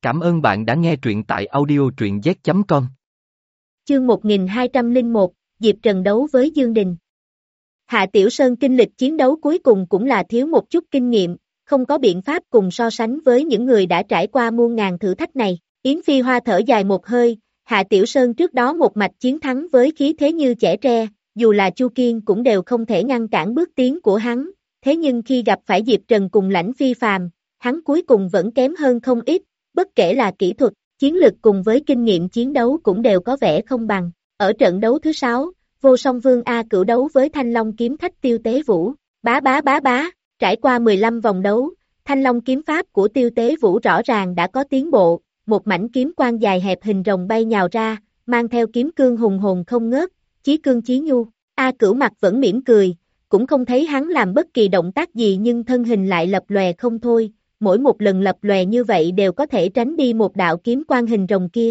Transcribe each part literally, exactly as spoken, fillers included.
Cảm ơn bạn đã nghe truyện tại audio truyện z chấm com. Chương một nghìn hai trăm lẻ một, Diệp Trần đấu với Dương Đình. Hạ Tiểu Sơn kinh lịch chiến đấu cuối cùng cũng là thiếu một chút kinh nghiệm, không có biện pháp cùng so sánh với những người đã trải qua muôn ngàn thử thách này. Yến Phi Hoa thở dài một hơi, Hạ Tiểu Sơn trước đó một mạch chiến thắng với khí thế như chẻ tre, dù là Chu Kiên cũng đều không thể ngăn cản bước tiến của hắn, thế nhưng khi gặp phải Diệp Trần cùng Lãnh Phi Phàm, hắn cuối cùng vẫn kém hơn không ít, bất kể là kỹ thuật, chiến lực cùng với kinh nghiệm chiến đấu cũng đều có vẻ không bằng. Ở trận đấu thứ sáu, Vô Song Vương A Cửu đấu với Thanh Long kiếm khách Tiêu Tế Vũ, bá bá bá bá, trải qua mười lăm vòng đấu, Thanh Long kiếm pháp của Tiêu Tế Vũ rõ ràng đã có tiến bộ, một mảnh kiếm quang dài hẹp hình rồng bay nhào ra, mang theo kiếm cương hùng hồn không ngớt, chí cương chí nhu. A Cửu mặt vẫn mỉm cười, cũng không thấy hắn làm bất kỳ động tác gì nhưng thân hình lại lập lòe không thôi, mỗi một lần lập lòe như vậy đều có thể tránh đi một đạo kiếm quang hình rồng kia.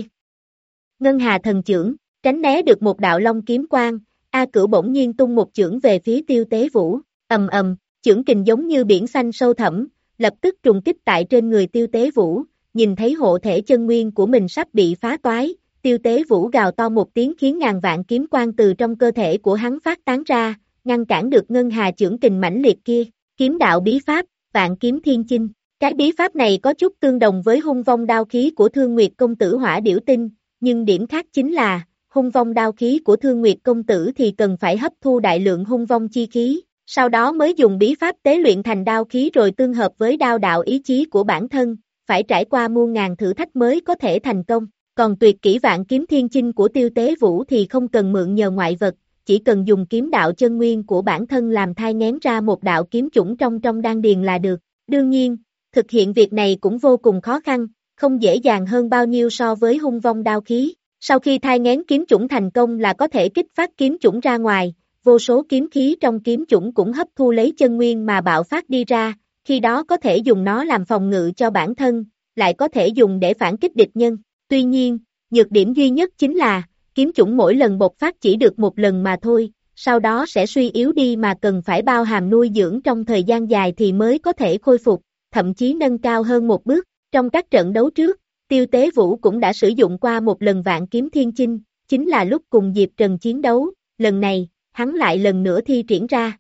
Ngân Hà thần chưởng, tránh né được một đạo long kiếm quang, A Cửu bỗng nhiên tung một chưởng về phía Tiêu Tế Vũ, ầm ầm, chưởng kình giống như biển xanh sâu thẳm, lập tức trùng kích tại trên người Tiêu Tế Vũ, nhìn thấy hộ thể chân nguyên của mình sắp bị phá toái, Tiêu Tế Vũ gào to một tiếng khiến ngàn vạn kiếm quang từ trong cơ thể của hắn phát tán ra, ngăn cản được Ngân Hà chưởng kình mãnh liệt kia. Kiếm đạo bí pháp, Vạn Kiếm Thiên Chinh. Cái bí pháp này có chút tương đồng với hung vong đao khí của Thương Nguyệt công tử Hỏa Điểu Tinh, nhưng điểm khác chính là, hung vong đao khí của Thương Nguyệt công tử thì cần phải hấp thu đại lượng hung vong chi khí, sau đó mới dùng bí pháp tế luyện thành đao khí rồi tương hợp với đao đạo ý chí của bản thân, phải trải qua muôn ngàn thử thách mới có thể thành công. Còn tuyệt kỹ Vạn Kiếm Thiên Chinh của Tiêu Tế Vũ thì không cần mượn nhờ ngoại vật, chỉ cần dùng kiếm đạo chân nguyên của bản thân làm thai nghén ra một đạo kiếm chủng trong trong đan điền là được. Đương nhiên, thực hiện việc này cũng vô cùng khó khăn, không dễ dàng hơn bao nhiêu so với hung vong đao khí. Sau khi thai nghén kiếm chủng thành công là có thể kích phát kiếm chủng ra ngoài, vô số kiếm khí trong kiếm chủng cũng hấp thu lấy chân nguyên mà bạo phát đi ra, khi đó có thể dùng nó làm phòng ngự cho bản thân, lại có thể dùng để phản kích địch nhân. Tuy nhiên, nhược điểm duy nhất chính là, kiếm chủng mỗi lần bộc phát chỉ được một lần mà thôi, sau đó sẽ suy yếu đi mà cần phải bao hàm nuôi dưỡng trong thời gian dài thì mới có thể khôi phục, thậm chí nâng cao hơn một bước. Trong các trận đấu trước, Tiêu Tế Vũ cũng đã sử dụng qua một lần Vạn Kiếm Thiên Chinh, chính là lúc cùng Diệp Trần chiến đấu, lần này, hắn lại lần nữa thi triển ra.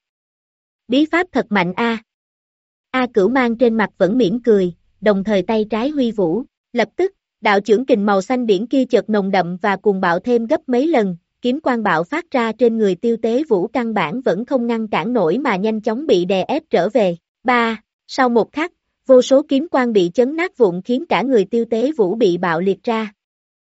Bí pháp thật mạnh a. A Cửu mang trên mặt vẫn mỉm cười, đồng thời tay trái huy vũ, lập tức, đạo chưởng kình màu xanh biển kia chợt nồng đậm và cuồng bạo thêm gấp mấy lần, kiếm quang bạo phát ra trên người Tiêu Tế Vũ căn bản vẫn không ngăn cản nổi mà nhanh chóng bị đè ép trở về. Ba, sau một khắc, vô số kiếm quang bị chấn nát vụn khiến cả người Tiêu Tế Vũ bị bạo liệt ra.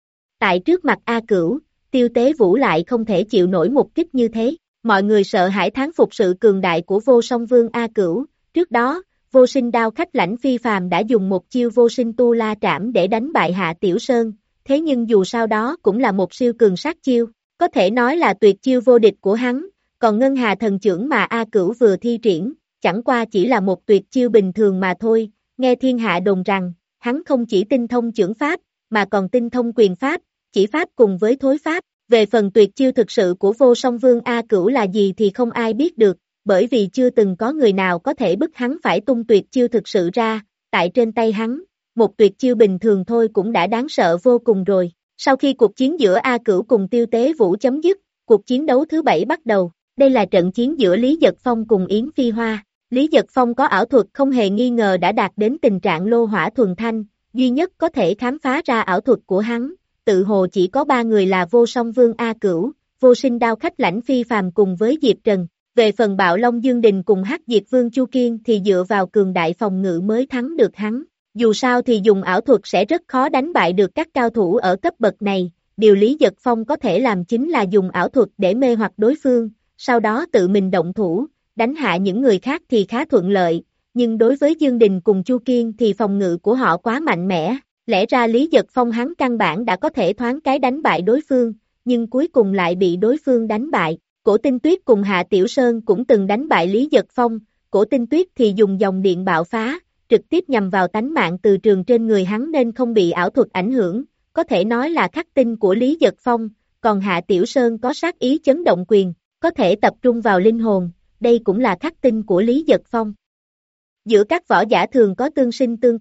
Tại trước mặt A Cửu, Tiêu Tế Vũ lại không thể chịu nổi một kích như thế, mọi người sợ hãi thán phục sự cường đại của Vô Song Vương A Cửu, trước đó, Vô Sinh đao khách Lãnh Phi Phàm đã dùng một chiêu Vô Sinh Tu La Trảm để đánh bại Hạ Tiểu Sơn, thế nhưng dù sao đó cũng là một siêu cường sát chiêu, có thể nói là tuyệt chiêu vô địch của hắn, còn Ngân Hà thần chưởng mà A Cửu vừa thi triển, chẳng qua chỉ là một tuyệt chiêu bình thường mà thôi, nghe thiên hạ đồn rằng, hắn không chỉ tinh thông chưởng pháp, mà còn tinh thông quyền pháp, chỉ pháp cùng với thối pháp, về phần tuyệt chiêu thực sự của Vô Song Vương A Cửu là gì thì không ai biết được, bởi vì chưa từng có người nào có thể bức hắn phải tung tuyệt chiêu thực sự ra, tại trên tay hắn, một tuyệt chiêu bình thường thôi cũng đã đáng sợ vô cùng rồi. Sau khi cuộc chiến giữa A Cửu cùng Tiêu Tế Vũ chấm dứt, cuộc chiến đấu thứ bảy bắt đầu, đây là trận chiến giữa Lý Giật Phong cùng Yến Phi Hoa. Lý Giật Phong có ảo thuật không hề nghi ngờ đã đạt đến tình trạng lô hỏa thuần thanh, duy nhất có thể khám phá ra ảo thuật của hắn, tự hồ chỉ có ba người là Vô Song Vương A Cửu, Vô Sinh đao khách Lãnh Phi Phàm cùng với Diệp Trần. Về phần Bạo Long Dương Đình cùng Hắc Diệt Vương Chu Kiên thì dựa vào cường đại phòng ngự mới thắng được hắn. Dù sao thì dùng ảo thuật sẽ rất khó đánh bại được các cao thủ ở cấp bậc này, điều Lý Giật Phong có thể làm chính là dùng ảo thuật để mê hoặc đối phương, sau đó tự mình động thủ, đánh hạ những người khác thì khá thuận lợi, nhưng đối với Dương Đình cùng Chu Kiên thì phòng ngự của họ quá mạnh mẽ, lẽ ra Lý Giật Phong hắn căn bản đã có thể thoáng cái đánh bại đối phương, nhưng cuối cùng lại bị đối phương đánh bại. Cổ Tinh Tuyết cùng Hạ Tiểu Sơn cũng từng đánh bại Lý Giật Phong, Cổ Tinh Tuyết thì dùng dòng điện bạo phá, trực tiếp nhằm vào tánh mạng từ trường trên người hắn nên không bị ảo thuật ảnh hưởng, có thể nói là khắc tinh của Lý Giật Phong, còn Hạ Tiểu Sơn có sát ý chấn động quyền, có thể tập trung vào linh hồn, đây cũng là khắc tinh của Lý Giật Phong. Giữa các võ giả thường có tương sinh tương khắc,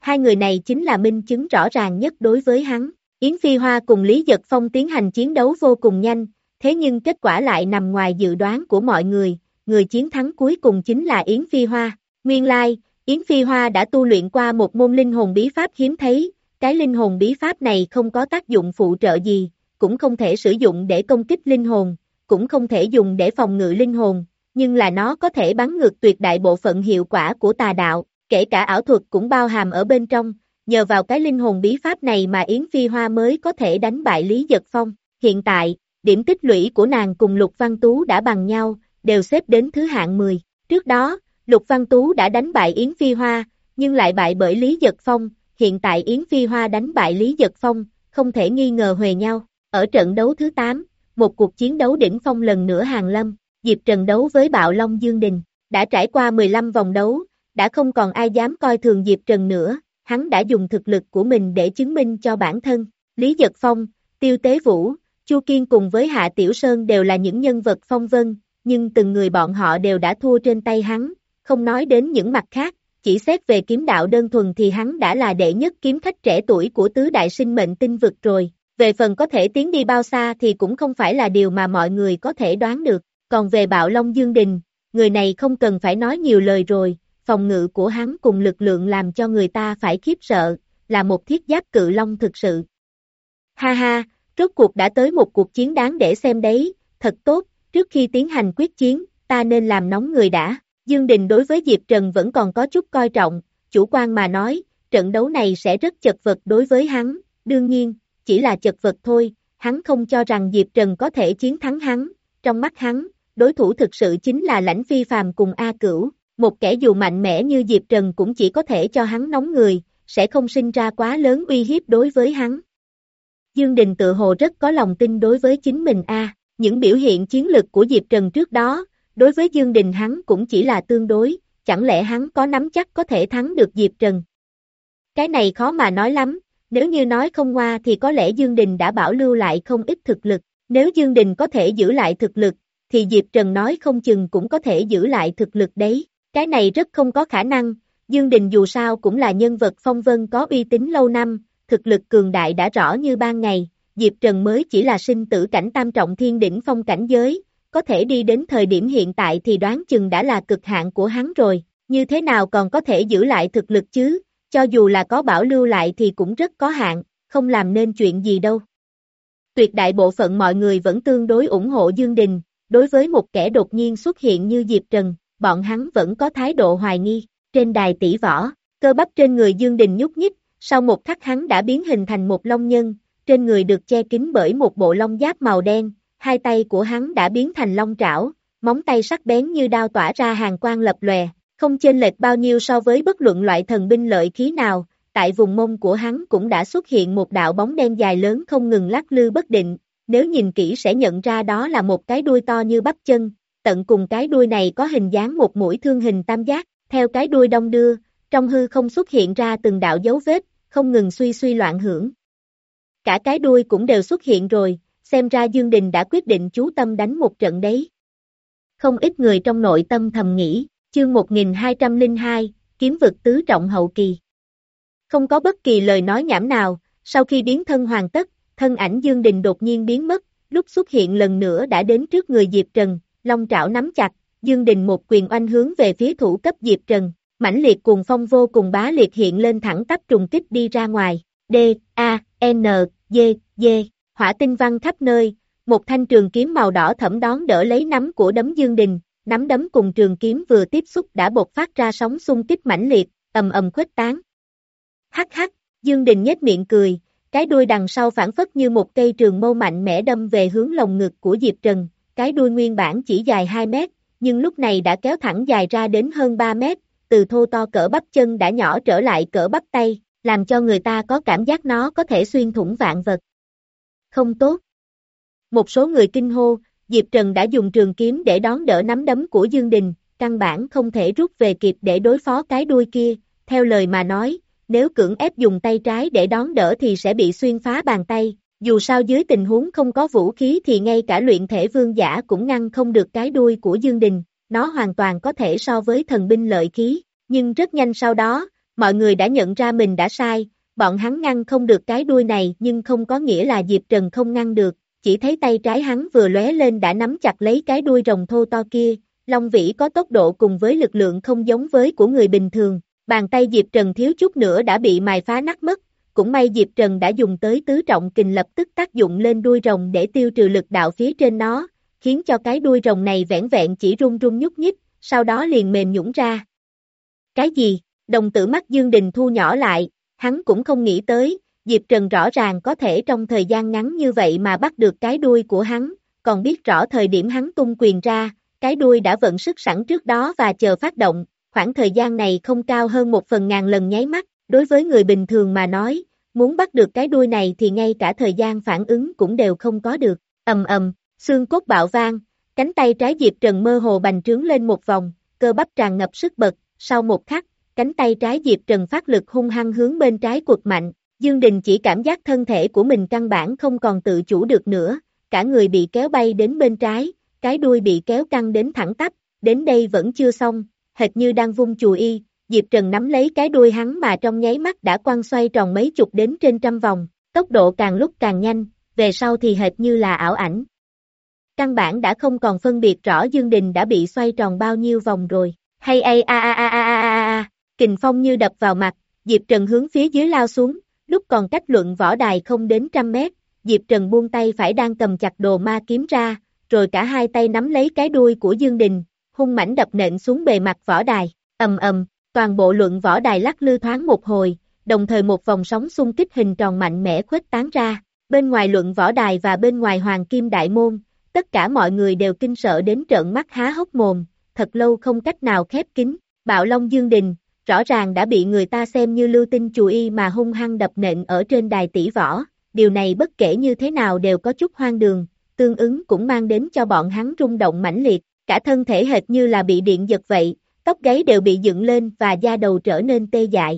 Hai người này chính là minh chứng rõ ràng nhất đối với hắn. Yến Phi Hoa cùng Lý Giật Phong tiến hành chiến đấu vô cùng nhanh, thế nhưng kết quả lại nằm ngoài dự đoán của mọi người, người chiến thắng cuối cùng chính là Yến Phi Hoa. Nguyên lai, Yến Phi Hoa đã tu luyện qua một môn linh hồn bí pháp hiếm thấy, cái linh hồn bí pháp này không có tác dụng phụ trợ gì, cũng không thể sử dụng để công kích linh hồn, cũng không thể dùng để phòng ngự linh hồn, nhưng là nó có thể bắn ngược tuyệt đại bộ phận hiệu quả của tà đạo, kể cả ảo thuật cũng bao hàm ở bên trong, nhờ vào cái linh hồn bí pháp này mà Yến Phi Hoa mới có thể đánh bại Lý Giật Phong. Hiện tại, điểm tích lũy của nàng cùng Lục Văn Tú đã bằng nhau, đều xếp đến thứ hạng mười. Trước đó, Lục Văn Tú đã đánh bại Yến Phi Hoa, nhưng lại bại bởi Lý Giật Phong, hiện tại Yến Phi Hoa đánh bại Lý Giật Phong, không thể nghi ngờ huề nhau. Ở trận đấu thứ tám, một cuộc chiến đấu đỉnh phong lần nữa hàng lâm, Diệp Trần đấu với Bạo Long Dương Đình, đã trải qua mười lăm vòng đấu, đã không còn ai dám coi thường Diệp Trần nữa, hắn đã dùng thực lực của mình để chứng minh cho bản thân. Lý Giật Phong, Tiêu Tế Vũ, Chu Kiên cùng với Hạ Tiểu Sơn đều là những nhân vật phong vân, nhưng từng người bọn họ đều đã thua trên tay hắn, không nói đến những mặt khác, chỉ xét về kiếm đạo đơn thuần thì hắn đã là đệ nhất kiếm khách trẻ tuổi của tứ đại sinh mệnh tinh vực rồi, về phần có thể tiến đi bao xa thì cũng không phải là điều mà mọi người có thể đoán được, còn về Bạo Long Dương Đình, người này không cần phải nói nhiều lời rồi, phòng ngự của hắn cùng lực lượng làm cho người ta phải khiếp sợ, là một thiết giáp cự long thực sự. Ha ha, rốt cuộc đã tới một cuộc chiến đáng để xem đấy, thật tốt, trước khi tiến hành quyết chiến, ta nên làm nóng người đã. Dương Đình đối với Diệp Trần vẫn còn có chút coi trọng, chủ quan mà nói, trận đấu này sẽ rất chật vật đối với hắn, đương nhiên, chỉ là chật vật thôi, hắn không cho rằng Diệp Trần có thể chiến thắng hắn, trong mắt hắn, đối thủ thực sự chính là Lãnh Phi Phàm cùng A Cửu, một kẻ dù mạnh mẽ như Diệp Trần cũng chỉ có thể cho hắn nóng người, sẽ không sinh ra quá lớn uy hiếp đối với hắn. Dương Đình tự hồ rất có lòng tin đối với chính mình a, những biểu hiện chiến lực của Diệp Trần trước đó, đối với Dương Đình hắn cũng chỉ là tương đối, chẳng lẽ hắn có nắm chắc có thể thắng được Diệp Trần? Cái này khó mà nói lắm, nếu như nói không ngoa thì có lẽ Dương Đình đã bảo lưu lại không ít thực lực, nếu Dương Đình có thể giữ lại thực lực, thì Diệp Trần nói không chừng cũng có thể giữ lại thực lực đấy, cái này rất không có khả năng, Dương Đình dù sao cũng là nhân vật phong vân có uy tín lâu năm, thực lực cường đại đã rõ như ban ngày, Diệp Trần mới chỉ là sinh tử cảnh tam trọng thiên đỉnh phong cảnh giới, có thể đi đến thời điểm hiện tại thì đoán chừng đã là cực hạn của hắn rồi, như thế nào còn có thể giữ lại thực lực chứ, cho dù là có bảo lưu lại thì cũng rất có hạn, không làm nên chuyện gì đâu. Tuyệt đại bộ phận mọi người vẫn tương đối ủng hộ Dương Đình, đối với một kẻ đột nhiên xuất hiện như Diệp Trần, bọn hắn vẫn có thái độ hoài nghi, trên đài tỷ võ, cơ bắp trên người Dương Đình nhúc nhích, sau một khắc hắn đã biến hình thành một long nhân, trên người được che kín bởi một bộ long giáp màu đen, hai tay của hắn đã biến thành long trảo, móng tay sắc bén như đao tỏa ra hàn quang lập lòe, không chênh lệch bao nhiêu so với bất luận loại thần binh lợi khí nào, tại vùng mông của hắn cũng đã xuất hiện một đạo bóng đen dài lớn không ngừng lắc lư bất định, nếu nhìn kỹ sẽ nhận ra đó là một cái đuôi to như bắp chân, tận cùng cái đuôi này có hình dáng một mũi thương hình tam giác, theo cái đuôi đong đưa, trong hư không xuất hiện ra từng đạo dấu vết, không ngừng suy suy loạn hưởng. Cả cái đuôi cũng đều xuất hiện rồi, xem ra Dương Đình đã quyết định chú tâm đánh một trận đấy. Không ít người trong nội tâm thầm nghĩ, chương một nghìn hai trăm lẻ hai, kiếm vực tứ trọng hậu kỳ. Không có bất kỳ lời nói nhảm nào, sau khi biến thân hoàn tất, thân ảnh Dương Đình đột nhiên biến mất, lúc xuất hiện lần nữa đã đến trước người Diệp Trần, long trảo nắm chặt, Dương Đình một quyền oanh hướng về phía thủ cấp Diệp Trần, mãnh liệt cuồng phong vô cùng bá liệt hiện lên thẳng tắp trùng kích đi ra ngoài, D, A, N, D, D, hỏa tinh văng khắp nơi, một thanh trường kiếm màu đỏ thẫm đón đỡ lấy nắm của đấm Dương Đình, nắm đấm cùng trường kiếm vừa tiếp xúc đã bộc phát ra sóng xung kích mãnh liệt, ầm ầm khuếch tán. Hắc hắc, Dương Đình nhếch miệng cười, cái đuôi đằng sau phản phất như một cây trường mâu mạnh mẽ đâm về hướng lồng ngực của Diệp Trần, cái đuôi nguyên bản chỉ dài hai mét, nhưng lúc này đã kéo thẳng dài ra đến hơn ba mét, từ thô to cỡ bắp chân đã nhỏ trở lại cỡ bắp tay, làm cho người ta có cảm giác nó có thể xuyên thủng vạn vật. Không tốt. Một số người kinh hô, Diệp Trần đã dùng trường kiếm để đón đỡ nắm đấm của Dương Đình, căn bản không thể rút về kịp để đối phó cái đuôi kia, theo lời mà nói, nếu cưỡng ép dùng tay trái để đón đỡ thì sẽ bị xuyên phá bàn tay, dù sao dưới tình huống không có vũ khí thì ngay cả luyện thể vương giả cũng ngăn không được cái đuôi của Dương Đình, nó hoàn toàn có thể so với thần binh lợi khí, nhưng rất nhanh sau đó, Mọi người đã nhận ra mình đã sai, bọn hắn ngăn không được cái đuôi này nhưng không có nghĩa là Diệp Trần không ngăn được, chỉ thấy tay trái hắn vừa lóe lên đã nắm chặt lấy cái đuôi rồng thô to kia, Long Vĩ có tốc độ cùng với lực lượng không giống với của người bình thường, bàn tay Diệp Trần thiếu chút nữa đã bị mài phá nát mất, cũng may Diệp Trần đã dùng tới tứ trọng kình lập tức tác dụng lên đuôi rồng để tiêu trừ lực đạo phía trên nó, khiến cho cái đuôi rồng này vẻn vẹn chỉ rung rung nhúc nhích, sau đó liền mềm nhũn ra. Cái gì? Đồng tử mắt Dương Đình thu nhỏ lại, hắn cũng không nghĩ tới, Diệp Trần rõ ràng có thể trong thời gian ngắn như vậy mà bắt được cái đuôi của hắn, còn biết rõ thời điểm hắn tung quyền ra, cái đuôi đã vận sức sẵn trước đó và chờ phát động, khoảng thời gian này không cao hơn một phần ngàn lần nháy mắt, đối với người bình thường mà nói, muốn bắt được cái đuôi này thì ngay cả thời gian phản ứng cũng đều không có được, ầm ầm, xương cốt bạo vang, cánh tay trái Diệp Trần mơ hồ bành trướng lên một vòng, cơ bắp tràn ngập sức bật, sau một khắc, cánh tay trái Diệp Trần phát lực hung hăng hướng bên trái quật mạnh, Dương Đình chỉ cảm giác thân thể của mình căn bản không còn tự chủ được nữa, cả người bị kéo bay đến bên trái, cái đuôi bị kéo căng đến thẳng tắp, đến đây vẫn chưa xong, hệt như đang vung chùy y, Diệp Trần nắm lấy cái đuôi hắn mà trong nháy mắt đã quăng xoay tròn mấy chục đến trên trăm vòng, tốc độ càng lúc càng nhanh, về sau thì hệt như là ảo ảnh. Căn bản đã không còn phân biệt rõ Dương Đình đã bị xoay tròn bao nhiêu vòng rồi, hay a a a a a a a, kình phong như đập vào mặt, Diệp Trần hướng phía dưới lao xuống, lúc còn cách luận võ đài không đến trăm mét, Diệp Trần buông tay phải đang cầm chặt đồ ma kiếm ra, rồi cả hai tay nắm lấy cái đuôi của Dương Đình, hung mãnh đập nện xuống bề mặt võ đài, ầm ầm, toàn bộ luận võ đài lắc lư thoáng một hồi, đồng thời một vòng sóng xung kích hình tròn mạnh mẽ khuếch tán ra, bên ngoài luận võ đài và bên ngoài Hoàng Kim Đại Môn, tất cả mọi người đều kinh sợ đến trợn mắt há hốc mồm, thật lâu không cách nào khép kín, Bạo Long Dương Đình, rõ ràng đã bị người ta xem như lưu tinh chùy y mà hung hăng đập nện ở trên đài tỷ võ, điều này bất kể như thế nào đều có chút hoang đường, tương ứng cũng mang đến cho bọn hắn rung động mãnh liệt, cả thân thể hệt như là bị điện giật vậy, tóc gáy đều bị dựng lên và da đầu trở nên tê dại.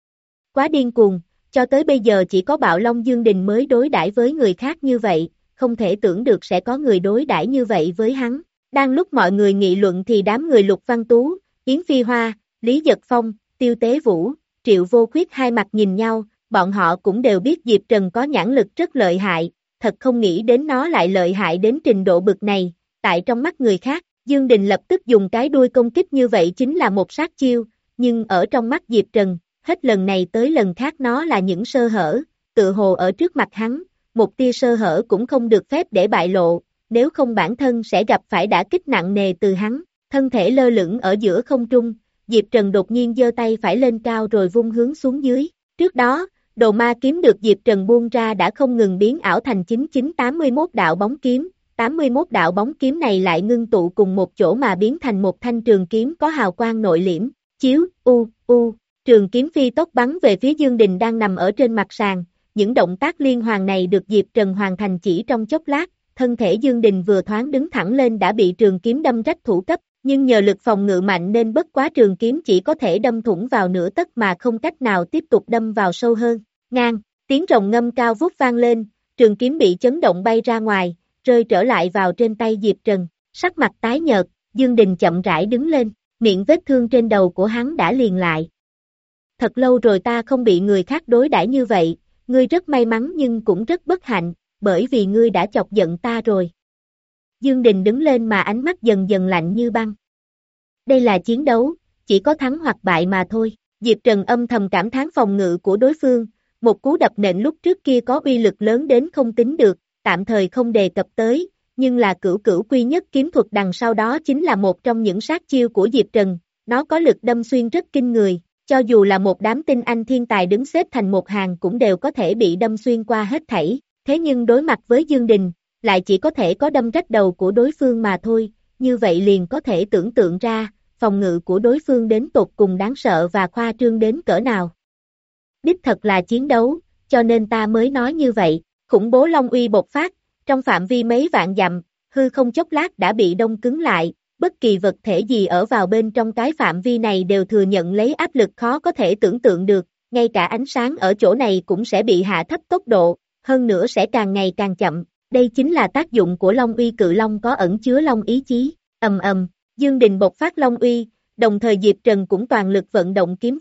Quá điên cuồng, cho tới bây giờ chỉ có Bạo Long Dương Đình mới đối đãi với người khác như vậy, không thể tưởng được sẽ có người đối đãi như vậy với hắn. Đang lúc mọi người nghị luận thì đám người Lục Văn Tú, Yến Phi Hoa, Lý Giật Phong, Tiêu Tế Vũ, Triệu Vô Khuyết hai mặt nhìn nhau, bọn họ cũng đều biết Diệp Trần có nhãn lực rất lợi hại, thật không nghĩ đến nó lại lợi hại đến trình độ bực này, tại trong mắt người khác, Dương Đình lập tức dùng cái đuôi công kích như vậy chính là một sát chiêu, nhưng ở trong mắt Diệp Trần, hết lần này tới lần khác nó là những sơ hở, tự hồ ở trước mặt hắn, một tia sơ hở cũng không được phép để bại lộ, nếu không bản thân sẽ gặp phải đả kích nặng nề từ hắn, thân thể lơ lửng ở giữa không trung, Diệp Trần đột nhiên giơ tay phải lên cao rồi vung hướng xuống dưới, trước đó, đồ ma kiếm được Diệp Trần buông ra đã không ngừng biến ảo thành chín chín tám mươi mốt đạo bóng kiếm, tám mươi mốt đạo bóng kiếm này lại ngưng tụ cùng một chỗ mà biến thành một thanh trường kiếm có hào quang nội liễm, chiếu, u, u, trường kiếm phi tốc bắn về phía Dương Đình đang nằm ở trên mặt sàn, những động tác liên hoàn này được Diệp Trần hoàn thành chỉ trong chốc lát, thân thể Dương Đình vừa thoáng đứng thẳng lên đã bị trường kiếm đâm rách thủ cấp, nhưng nhờ lực phòng ngự mạnh nên bất quá trường kiếm chỉ có thể đâm thủng vào nửa tấc mà không cách nào tiếp tục đâm vào sâu hơn, ngang, tiếng rồng ngâm cao vút vang lên, trường kiếm bị chấn động bay ra ngoài, rơi trở lại vào trên tay Diệp Trần, sắc mặt tái nhợt, Dương Đình chậm rãi đứng lên, miệng vết thương trên đầu của hắn đã liền lại. Thật lâu rồi ta không bị người khác đối đãi như vậy, ngươi rất may mắn nhưng cũng rất bất hạnh, bởi vì ngươi đã chọc giận ta rồi. Dương Đình đứng lên mà ánh mắt dần dần lạnh như băng. Đây là chiến đấu, chỉ có thắng hoặc bại mà thôi. Diệp Trần âm thầm cảm thán phòng ngự của đối phương, một cú đập nện lúc trước kia có uy lực lớn đến không tính được, tạm thời không đề cập tới, nhưng là cửu cửu quy nhất kiếm thuật đằng sau đó chính là một trong những sát chiêu của Diệp Trần, nó có lực đâm xuyên rất kinh người, cho dù là một đám tinh anh thiên tài đứng xếp thành một hàng cũng đều có thể bị đâm xuyên qua hết thảy, thế nhưng đối mặt với Dương Đình, lại chỉ có thể có đâm rách đầu của đối phương mà thôi, như vậy liền có thể tưởng tượng ra, phòng ngự của đối phương đến tột cùng đáng sợ và khoa trương đến cỡ nào. Đích thật là chiến đấu, cho nên ta mới nói như vậy, khủng bố long uy bộc phát, trong phạm vi mấy vạn dặm, hư không chốc lát đã bị đông cứng lại, bất kỳ vật thể gì ở vào bên trong cái phạm vi này đều thừa nhận lấy áp lực khó có thể tưởng tượng được, ngay cả ánh sáng ở chỗ này cũng sẽ bị hạ thấp tốc độ, hơn nữa sẽ càng ngày càng chậm, đây chính là tác dụng của long uy cự long có ẩn chứa long ý chí, ầm ầm, Dương Đình bộc phát long uy, đồng thời Diệp Trần cũng toàn lực vận động kiếm vực,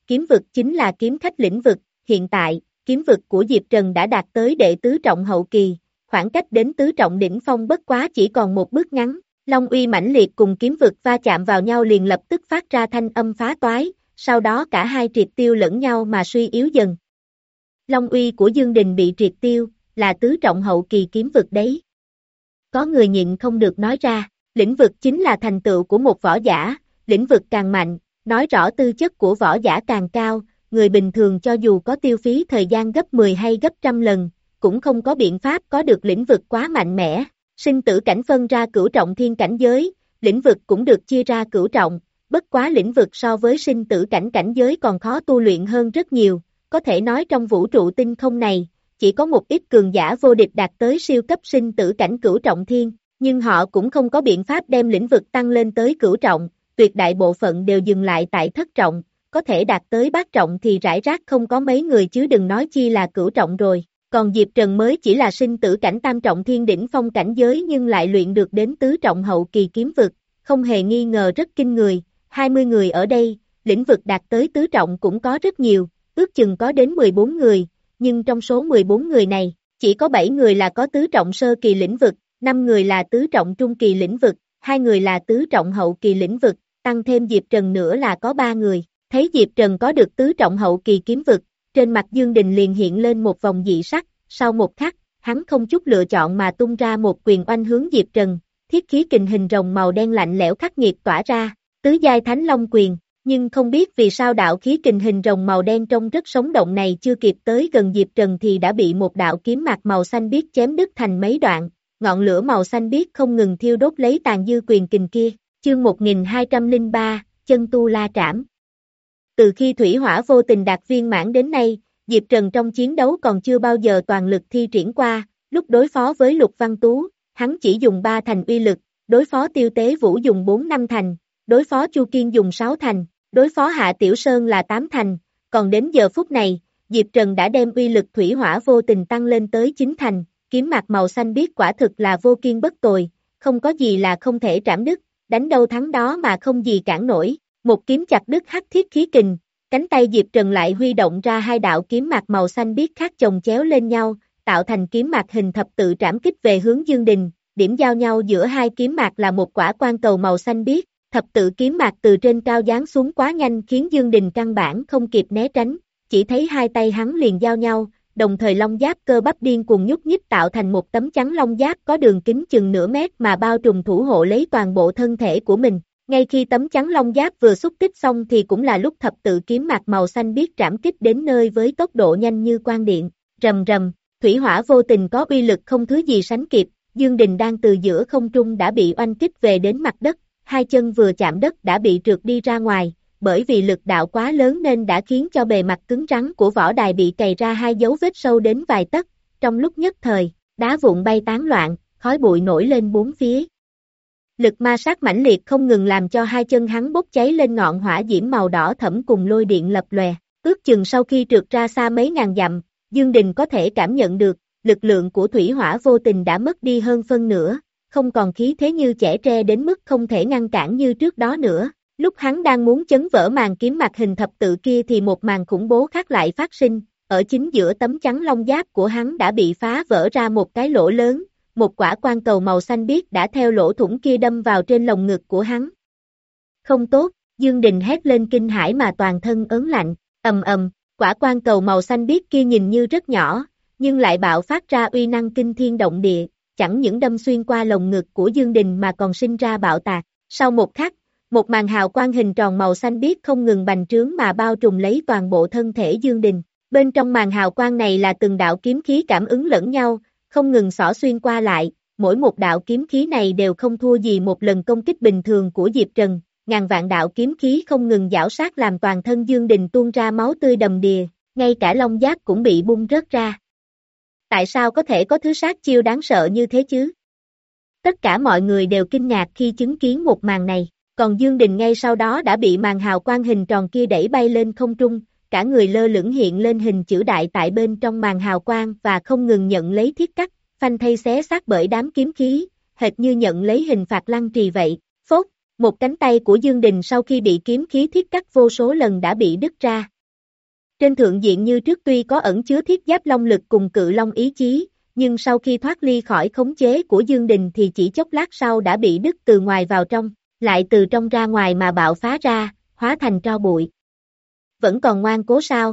kiếm vực chính là kiếm khách lĩnh vực, hiện tại, kiếm vực của Diệp Trần đã đạt tới đệ tứ trọng hậu kỳ, khoảng cách đến tứ trọng đỉnh phong bất quá chỉ còn một bước ngắn, Long uy mãnh liệt cùng kiếm vực va chạm vào nhau liền lập tức phát ra thanh âm phá toái, sau đó cả hai triệt tiêu lẫn nhau mà suy yếu dần. Long uy của Dương Đình bị triệt tiêu, là tứ trọng hậu kỳ kiếm vực đấy. Có người nhịn không được nói ra, lĩnh vực chính là thành tựu của một võ giả, lĩnh vực càng mạnh, nói rõ tư chất của võ giả càng cao, người bình thường cho dù có tiêu phí thời gian gấp mười hay gấp trăm lần, cũng không có biện pháp có được lĩnh vực quá mạnh mẽ. Sinh tử cảnh phân ra cửu trọng thiên cảnh giới, lĩnh vực cũng được chia ra cửu trọng, bất quá lĩnh vực so với sinh tử cảnh cảnh giới còn khó tu luyện hơn rất nhiều, có thể nói trong vũ trụ tinh không này, chỉ có một ít cường giả vô địch đạt tới siêu cấp sinh tử cảnh cửu trọng thiên, nhưng họ cũng không có biện pháp đem lĩnh vực tăng lên tới cửu trọng, tuyệt đại bộ phận đều dừng lại tại thất trọng, có thể đạt tới bát trọng thì rải rác không có mấy người chứ đừng nói chi là cửu trọng rồi. Còn Diệp Trần mới chỉ là sinh tử cảnh tam trọng thiên đỉnh phong cảnh giới nhưng lại luyện được đến tứ trọng hậu kỳ kiếm vực, không hề nghi ngờ rất kinh người, hai mươi người ở đây, lĩnh vực đạt tới tứ trọng cũng có rất nhiều, ước chừng có đến mười bốn người, nhưng trong số mười bốn người này, chỉ có bảy người là có tứ trọng sơ kỳ lĩnh vực, năm người là tứ trọng trung kỳ lĩnh vực, hai người là tứ trọng hậu kỳ lĩnh vực, tăng thêm Diệp Trần nữa là có ba người, thấy Diệp Trần có được tứ trọng hậu kỳ kiếm vực. Trên mặt Dương Đình liền hiện lên một vòng dị sắc, sau một khắc, hắn không chút lựa chọn mà tung ra một quyền oanh hướng Diệp Trần, thiết khí kình hình rồng màu đen lạnh lẽo khắc nghiệt tỏa ra, tứ giai thánh long quyền, nhưng không biết vì sao đạo khí kình hình rồng màu đen trông rất sống động này chưa kịp tới gần Diệp Trần thì đã bị một đạo kiếm mạc màu xanh biếc chém đứt thành mấy đoạn, ngọn lửa màu xanh biếc không ngừng thiêu đốt lấy tàn dư quyền kình kia, chương một nghìn hai trăm lẻ ba, chân tu la trảm. Từ khi thủy hỏa vô tình đạt viên mãn đến nay, Diệp Trần trong chiến đấu còn chưa bao giờ toàn lực thi triển qua, lúc đối phó với Lục Văn Tú, hắn chỉ dùng ba thành uy lực, đối phó Tiêu Tế Vũ dùng bốn năm thành, đối phó Chu Kiên dùng sáu thành, đối phó Hạ Tiểu Sơn là tám thành, còn đến giờ phút này, Diệp Trần đã đem uy lực thủy hỏa vô tình tăng lên tới chín thành, kiếm mạc màu xanh biếc quả thực là vô kiên bất tồi, không có gì là không thể trảm đứt, đánh đâu thắng đó mà không gì cản nổi. Một kiếm chặt đứt hắc thiết khí kình, cánh tay Diệp Trần lại huy động ra hai đạo kiếm mạc màu xanh biếc khác chồng chéo lên nhau, tạo thành kiếm mạc hình thập tự trảm kích về hướng Dương Đình, điểm giao nhau giữa hai kiếm mạc là một quả quan cầu màu xanh biếc, thập tự kiếm mạc từ trên cao giáng xuống quá nhanh khiến Dương Đình căn bản không kịp né tránh, chỉ thấy hai tay hắn liền giao nhau, đồng thời long giáp cơ bắp điên cuồng nhúc nhích tạo thành một tấm chắn long giáp có đường kính chừng nửa mét mà bao trùm thủ hộ lấy toàn bộ thân thể của mình. Ngay khi tấm chắn long giáp vừa xúc tích xong thì cũng là lúc thập tự kiếm mạc màu xanh biếc trảm kích đến nơi với tốc độ nhanh như quang điện, rầm rầm, thủy hỏa vô tình có uy lực không thứ gì sánh kịp, Dương Đình đang từ giữa không trung đã bị oanh kích về đến mặt đất, hai chân vừa chạm đất đã bị trượt đi ra ngoài, bởi vì lực đạo quá lớn nên đã khiến cho bề mặt cứng rắn của võ đài bị cày ra hai dấu vết sâu đến vài tấc, trong lúc nhất thời, đá vụn bay tán loạn, khói bụi nổi lên bốn phía. Lực ma sát mãnh liệt không ngừng làm cho hai chân hắn bốc cháy lên ngọn hỏa diễm màu đỏ thẫm cùng lôi điện lập lòe. Ước chừng sau khi trượt ra xa mấy ngàn dặm, Dương Đình có thể cảm nhận được, lực lượng của thủy hỏa vô tình đã mất đi hơn phân nửa, không còn khí thế như chẻ tre đến mức không thể ngăn cản như trước đó nữa. Lúc hắn đang muốn chấn vỡ màn kiếm mạc hình thập tự kia thì một màn khủng bố khác lại phát sinh, ở chính giữa tấm chắn long giáp của hắn đã bị phá vỡ ra một cái lỗ lớn. Một quả quan cầu màu xanh biếc đã theo lỗ thủng kia đâm vào trên lồng ngực của hắn. Không tốt, Dương Đình hét lên kinh hãi mà toàn thân ớn lạnh, ầm ầm, quả quan cầu màu xanh biếc kia nhìn như rất nhỏ, nhưng lại bạo phát ra uy năng kinh thiên động địa, chẳng những đâm xuyên qua lồng ngực của Dương Đình mà còn sinh ra bạo tạc. Sau một khắc, một màn hào quang hình tròn màu xanh biếc không ngừng bành trướng mà bao trùm lấy toàn bộ thân thể Dương Đình. Bên trong màn hào quang này là từng đạo kiếm khí cảm ứng lẫn nhau, không ngừng xỏ xuyên qua lại, mỗi một đạo kiếm khí này đều không thua gì một lần công kích bình thường của Diệp Trần, ngàn vạn đạo kiếm khí không ngừng giảo sát làm toàn thân Dương Đình tuôn ra máu tươi đầm đìa, ngay cả long giáp cũng bị bung rớt ra. Tại sao có thể có thứ sát chiêu đáng sợ như thế chứ? Tất cả mọi người đều kinh ngạc khi chứng kiến một màn này, còn Dương Đình ngay sau đó đã bị màn hào quang hình tròn kia đẩy bay lên không trung, cả người lơ lửng hiện lên hình chữ đại tại bên trong màn hào quang và không ngừng nhận lấy thiết cắt, phanh thây xé xác bởi đám kiếm khí, hệt như nhận lấy hình phạt lăng trì vậy. Phốt, một cánh tay của Dương Đình sau khi bị kiếm khí thiết cắt vô số lần đã bị đứt ra, Trên thượng diện như trước tuy có ẩn chứa thiết giáp long lực cùng cự long ý chí, nhưng sau khi thoát ly khỏi khống chế của Dương Đình thì chỉ chốc lát sau đã bị đứt từ ngoài vào trong, lại từ trong ra ngoài mà bạo phá ra, hóa thành tro bụi. Vẫn còn ngoan cố sao?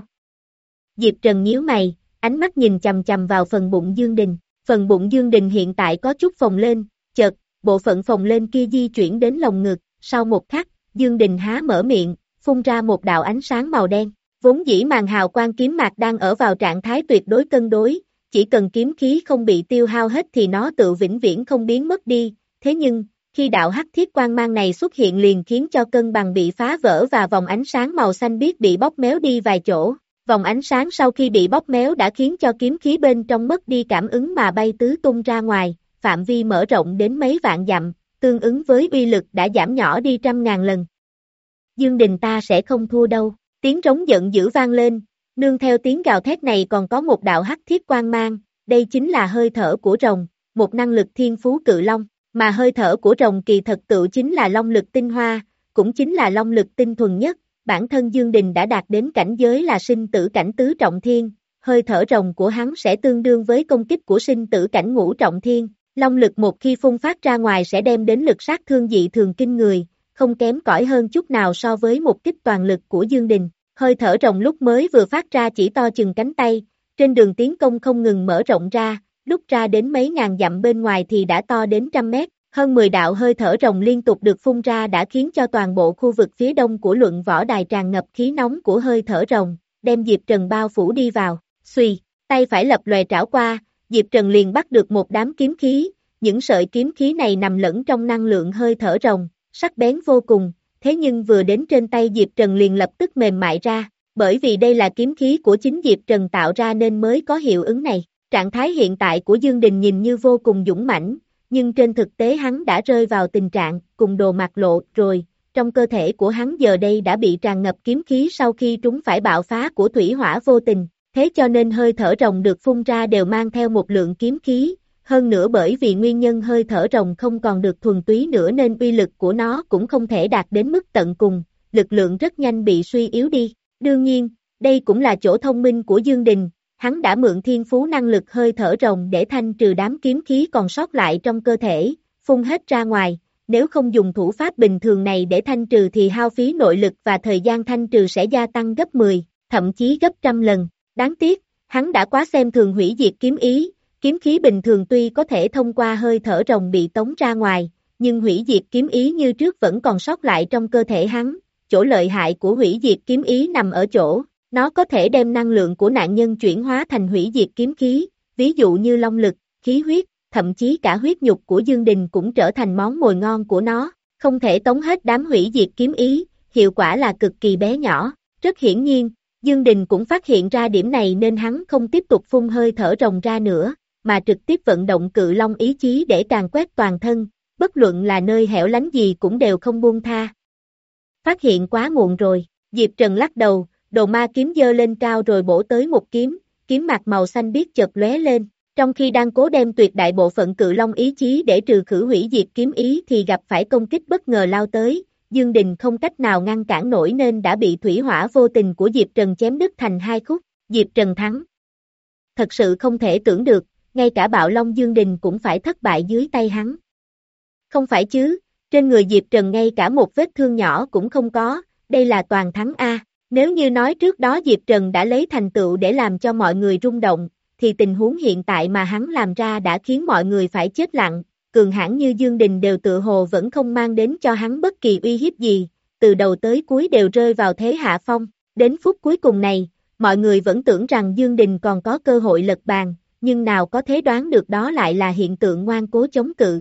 Diệp Trần nhíu mày, ánh mắt nhìn chằm chằm vào phần bụng Dương Đình. Phần bụng Dương Đình hiện tại có chút phồng lên, chợt, bộ phận phồng lên kia di chuyển đến lồng ngực, sau một khắc, Dương Đình há mở miệng, phun ra một đạo ánh sáng màu đen. Vốn dĩ màn hào quang kiếm mạc đang ở vào trạng thái tuyệt đối cân đối, chỉ cần kiếm khí không bị tiêu hao hết thì nó tự vĩnh viễn không biến mất đi, thế nhưng, khi đạo hắc thiết quang mang này xuất hiện liền khiến cho cân bằng bị phá vỡ và vòng ánh sáng màu xanh biếc bị bóp méo đi vài chỗ. Vòng ánh sáng sau khi bị bóp méo đã khiến cho kiếm khí bên trong mất đi cảm ứng mà bay tứ tung ra ngoài, phạm vi mở rộng đến mấy vạn dặm, tương ứng với uy lực đã giảm nhỏ đi trăm ngàn lần. Dương Đình ta sẽ không thua đâu, tiếng trống giận dữ vang lên, nương theo tiếng gào thét này còn có một đạo hắc thiết quang mang, đây chính là hơi thở của rồng, một năng lực thiên phú cự long, mà hơi thở của rồng kỳ thật tự chính là long lực tinh hoa, cũng chính là long lực tinh thuần nhất. Bản thân Dương Đình đã đạt đến cảnh giới là sinh tử cảnh tứ trọng thiên, hơi thở rồng của hắn sẽ tương đương với công kích của sinh tử cảnh ngũ trọng thiên, long lực một khi phun phát ra ngoài sẽ đem đến lực sát thương dị thường kinh người, không kém cỏi hơn chút nào so với một kích toàn lực của Dương Đình. Hơi thở rồng lúc mới vừa phát ra chỉ to chừng cánh tay, trên đường tiến công không ngừng mở rộng ra, lúc ra đến mấy ngàn dặm bên ngoài thì đã to đến trăm mét. Hơn mười đạo hơi thở rồng liên tục được phun ra đã khiến cho toàn bộ khu vực phía đông của luận võ đài tràn ngập khí nóng của hơi thở rồng, đem Diệp Trần bao phủ đi vào. Xuy, tay phải lập lòe trảo qua, Diệp Trần liền bắt được một đám kiếm khí, những sợi kiếm khí này nằm lẫn trong năng lượng hơi thở rồng, sắc bén vô cùng, thế nhưng vừa đến trên tay Diệp Trần liền lập tức mềm mại ra, bởi vì đây là kiếm khí của chính Diệp Trần tạo ra nên mới có hiệu ứng này. Trạng thái hiện tại của Dương Đình nhìn như vô cùng dũng mãnh, nhưng trên thực tế hắn đã rơi vào tình trạng cùng đồ mặt lộ rồi, trong cơ thể của hắn giờ đây đã bị tràn ngập kiếm khí sau khi trúng phải bạo phá của thủy hỏa vô tình, thế cho nên hơi thở rồng được phun ra đều mang theo một lượng kiếm khí, hơn nữa bởi vì nguyên nhân hơi thở rồng không còn được thuần túy nữa nên uy lực của nó cũng không thể đạt đến mức tận cùng, lực lượng rất nhanh bị suy yếu đi. Đương nhiên, đây cũng là chỗ thông minh của Dương Đình. Hắn đã mượn thiên phú năng lực hơi thở rồng để thanh trừ đám kiếm khí còn sót lại trong cơ thể, phun hết ra ngoài, nếu không dùng thủ pháp bình thường này để thanh trừ thì hao phí nội lực và thời gian thanh trừ sẽ gia tăng gấp mười, thậm chí gấp trăm lần. Đáng tiếc, hắn đã quá xem thường hủy diệt kiếm ý, kiếm khí bình thường tuy có thể thông qua hơi thở rồng bị tống ra ngoài, nhưng hủy diệt kiếm ý như trước vẫn còn sót lại trong cơ thể hắn, chỗ lợi hại của hủy diệt kiếm ý nằm ở chỗ. Nó có thể đem năng lượng của nạn nhân chuyển hóa thành hủy diệt kiếm khí, ví dụ như long lực, khí huyết, thậm chí cả huyết nhục của Dương Đình cũng trở thành món mồi ngon của nó, không thể tống hết đám hủy diệt kiếm ý, hiệu quả là cực kỳ bé nhỏ. Rất hiển nhiên, Dương Đình cũng phát hiện ra điểm này nên hắn không tiếp tục phun hơi thở rồng ra nữa, mà trực tiếp vận động cự long ý chí để càn quét toàn thân, bất luận là nơi hẻo lánh gì cũng đều không buông tha. Phát hiện quá muộn rồi, Diệp Trần lắc đầu. Đồ ma kiếm giơ lên cao rồi bổ tới một kiếm, kiếm mạc màu xanh biếc chợt lóe lên, trong khi đang cố đem tuyệt đại bộ phận cự long ý chí để trừ khử hủy diệt kiếm ý thì gặp phải công kích bất ngờ lao tới, Dương Đình không cách nào ngăn cản nổi nên đã bị thủy hỏa vô tình của Diệp Trần chém đứt thành hai khúc, Diệp Trần thắng. Thật sự không thể tưởng được, ngay cả bạo long Dương Đình cũng phải thất bại dưới tay hắn. Không phải chứ, trên người Diệp Trần ngay cả một vết thương nhỏ cũng không có, đây là toàn thắng A. Nếu như nói trước đó Diệp Trần đã lấy thành tựu để làm cho mọi người rung động, thì tình huống hiện tại mà hắn làm ra đã khiến mọi người phải chết lặng, cường hãn như Dương Đình đều tự hồ vẫn không mang đến cho hắn bất kỳ uy hiếp gì, từ đầu tới cuối đều rơi vào thế hạ phong. Đến phút cuối cùng này, mọi người vẫn tưởng rằng Dương Đình còn có cơ hội lật bàn, nhưng nào có thể đoán được đó lại là hiện tượng ngoan cố chống cự.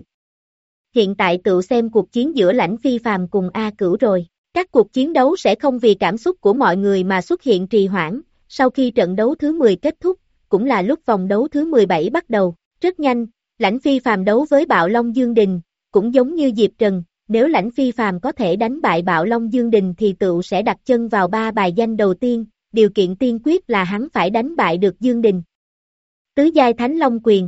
Hiện tại tự xem cuộc chiến giữa Lãnh Phi Phàm cùng A Cửu rồi. Các cuộc chiến đấu sẽ không vì cảm xúc của mọi người mà xuất hiện trì hoãn, sau khi trận đấu thứ mười kết thúc, cũng là lúc vòng đấu thứ mười bảy bắt đầu, rất nhanh, Lãnh Phi Phàm đấu với Bạo Long Dương Đình, cũng giống như Diệp Trần, nếu Lãnh Phi Phàm có thể đánh bại Bạo Long Dương Đình thì tựu sẽ đặt chân vào ba bài danh đầu tiên, điều kiện tiên quyết là hắn phải đánh bại được Dương Đình. Tứ giai Thánh Long Quyền,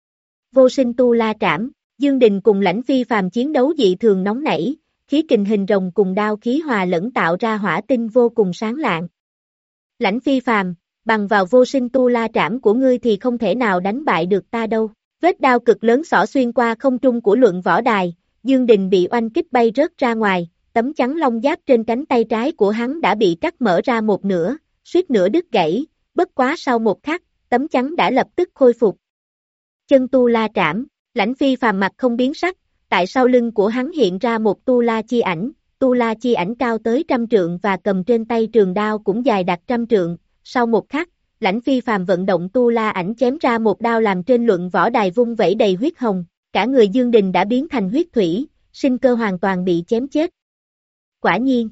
Vô Sinh Tu La Trảm, Dương Đình cùng Lãnh Phi Phàm chiến đấu dị thường nóng nảy. Khí kình hình rồng cùng đao khí hòa lẫn tạo ra hỏa tinh vô cùng sáng lạng. Lãnh Phi Phàm, bằng vào vô sinh tu la trảm của ngươi thì không thể nào đánh bại được ta đâu. Vết đao cực lớn xỏ xuyên qua không trung của luận võ đài, Dương Đình bị oanh kích bay rớt ra ngoài, tấm chắn long giáp trên cánh tay trái của hắn đã bị cắt mở ra một nửa, suýt nữa đứt gãy, bất quá sau một khắc, tấm chắn đã lập tức khôi phục. Chân tu la trảm, Lãnh Phi Phàm mặt không biến sắc, tại sau lưng của hắn hiện ra một tu la chi ảnh, tu la chi ảnh cao tới trăm trượng và cầm trên tay trường đao cũng dài đạt trăm trượng, sau một khắc, Lãnh Phi Phàm vận động tu la ảnh chém ra một đao làm trên luận võ đài vung vẩy đầy huyết hồng, cả người Dương Đình đã biến thành huyết thủy, sinh cơ hoàn toàn bị chém chết. Quả nhiên,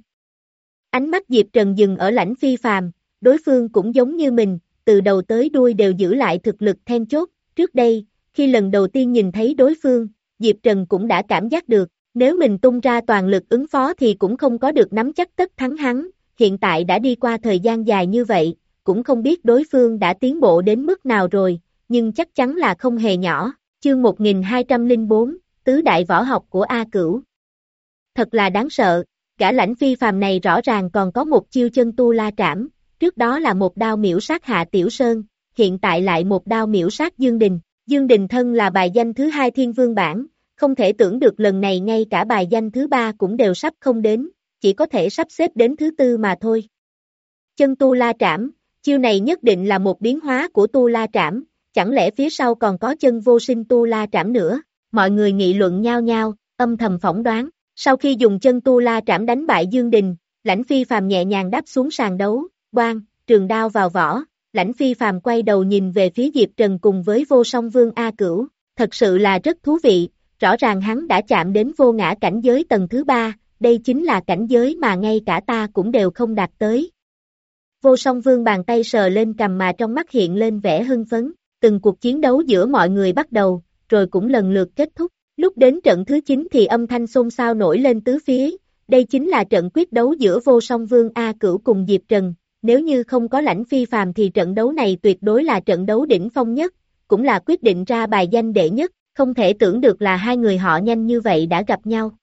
ánh mắt Diệp Trần dừng ở Lãnh Phi Phàm, đối phương cũng giống như mình, từ đầu tới đuôi đều giữ lại thực lực then chốt, trước đây, khi lần đầu tiên nhìn thấy đối phương, Diệp Trần cũng đã cảm giác được, nếu mình tung ra toàn lực ứng phó thì cũng không có được nắm chắc tất thắng hắn, hiện tại đã đi qua thời gian dài như vậy, cũng không biết đối phương đã tiến bộ đến mức nào rồi, nhưng chắc chắn là không hề nhỏ. Chương một nghìn hai trăm lẻ bốn, Tứ đại võ học của A Cửu. Thật là đáng sợ, gã Lãnh Phi Phàm này rõ ràng còn có một chiêu chân tu la trảm, trước đó là một đao miễu sát Hạ Tiểu Sơn, hiện tại lại một đao miễu sát Dương Đình. Dương Đình thân là bài danh thứ hai thiên vương bảng, không thể tưởng được lần này ngay cả bài danh thứ ba cũng đều sắp không đến, chỉ có thể sắp xếp đến thứ tư mà thôi. Chân tu la trảm, chiêu này nhất định là một biến hóa của tu la trảm, chẳng lẽ phía sau còn có chân vô sinh tu la trảm nữa, mọi người nghị luận nhao nhao, âm thầm phỏng đoán, sau khi dùng chân tu la trảm đánh bại Dương Đình, Lãnh Phi Phàm nhẹ nhàng đáp xuống sàn đấu, boang, trường đao vào vỏ, Lãnh Phi Phàm quay đầu nhìn về phía Diệp Trần cùng với vô song vương A Cửu, thật sự là rất thú vị, rõ ràng hắn đã chạm đến vô ngã cảnh giới tầng thứ ba, đây chính là cảnh giới mà ngay cả ta cũng đều không đạt tới. Vô song vương bàn tay sờ lên cằm mà trong mắt hiện lên vẻ hưng phấn, từng cuộc chiến đấu giữa mọi người bắt đầu, rồi cũng lần lượt kết thúc, lúc đến trận thứ chín thì âm thanh xôn xao nổi lên tứ phía, đây chính là trận quyết đấu giữa vô song vương A Cửu cùng Diệp Trần, nếu như không có Lãnh Phi Phàm thì trận đấu này tuyệt đối là trận đấu đỉnh phong nhất, cũng là quyết định ra bài danh đệ nhất, không thể tưởng được là hai người họ nhanh như vậy đã gặp nhau.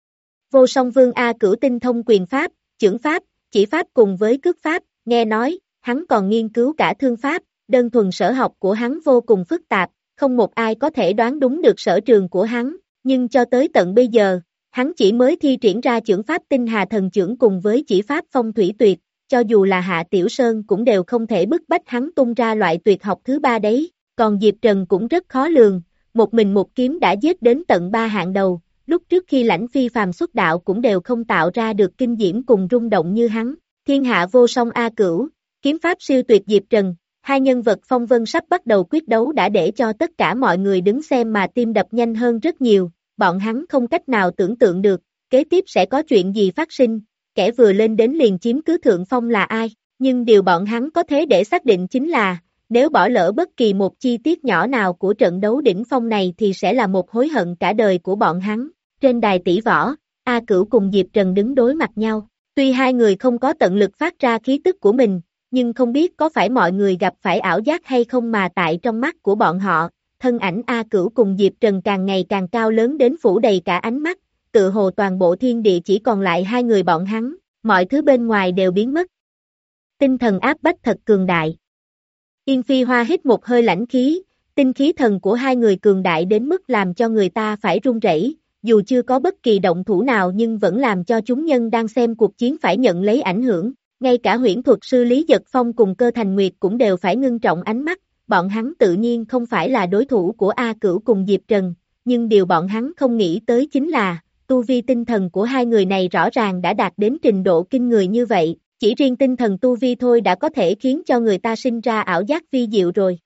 Vô song vương A Cửu tinh thông quyền pháp, chưởng pháp, chỉ pháp cùng với cước pháp, nghe nói, hắn còn nghiên cứu cả thương pháp, đơn thuần sở học của hắn vô cùng phức tạp, không một ai có thể đoán đúng được sở trường của hắn, nhưng cho tới tận bây giờ, hắn chỉ mới thi triển ra chưởng pháp tinh hà thần chưởng cùng với chỉ pháp phong thủy tuyệt, cho dù là Hạ Tiểu Sơn cũng đều không thể bức bách hắn tung ra loại tuyệt học thứ ba đấy, còn Diệp Trần cũng rất khó lường, một mình một kiếm đã giết đến tận ba hạng đầu, lúc trước khi Lãnh Phi Phàm xuất đạo cũng đều không tạo ra được kinh diễm cùng rung động như hắn, thiên hạ vô song A Cửu, kiếm pháp siêu tuyệt Diệp Trần, hai nhân vật phong vân sắp bắt đầu quyết đấu đã để cho tất cả mọi người đứng xem mà tim đập nhanh hơn rất nhiều, bọn hắn không cách nào tưởng tượng được, kế tiếp sẽ có chuyện gì phát sinh, kẻ vừa lên đến liền chiếm cứ thượng phong là ai, nhưng điều bọn hắn có thể để xác định chính là, nếu bỏ lỡ bất kỳ một chi tiết nhỏ nào của trận đấu đỉnh phong này thì sẽ là một hối hận cả đời của bọn hắn. Trên đài tỷ võ, A Cửu cùng Diệp Trần đứng đối mặt nhau, tuy hai người không có tận lực phát ra khí tức của mình, nhưng không biết có phải mọi người gặp phải ảo giác hay không mà tại trong mắt của bọn họ, thân ảnh A Cửu cùng Diệp Trần càng ngày càng cao lớn đến phủ đầy cả ánh mắt, tự hồ toàn bộ thiên địa chỉ còn lại hai người bọn hắn, mọi thứ bên ngoài đều biến mất. Tinh thần áp bách thật cường đại. Yên Phi Hoa hít một hơi lãnh khí, tinh khí thần của hai người cường đại đến mức làm cho người ta phải run rẩy, dù chưa có bất kỳ động thủ nào nhưng vẫn làm cho chúng nhân đang xem cuộc chiến phải nhận lấy ảnh hưởng, ngay cả huyễn thuật sư Lý Dật Phong cùng Cơ Thành Nguyệt cũng đều phải ngưng trọng ánh mắt, bọn hắn tự nhiên không phải là đối thủ của A Cửu cùng Diệp Trần, nhưng điều bọn hắn không nghĩ tới chính là, tu vi tinh thần của hai người này rõ ràng đã đạt đến trình độ kinh người như vậy, chỉ riêng tinh thần tu vi thôi đã có thể khiến cho người ta sinh ra ảo giác vi diệu rồi.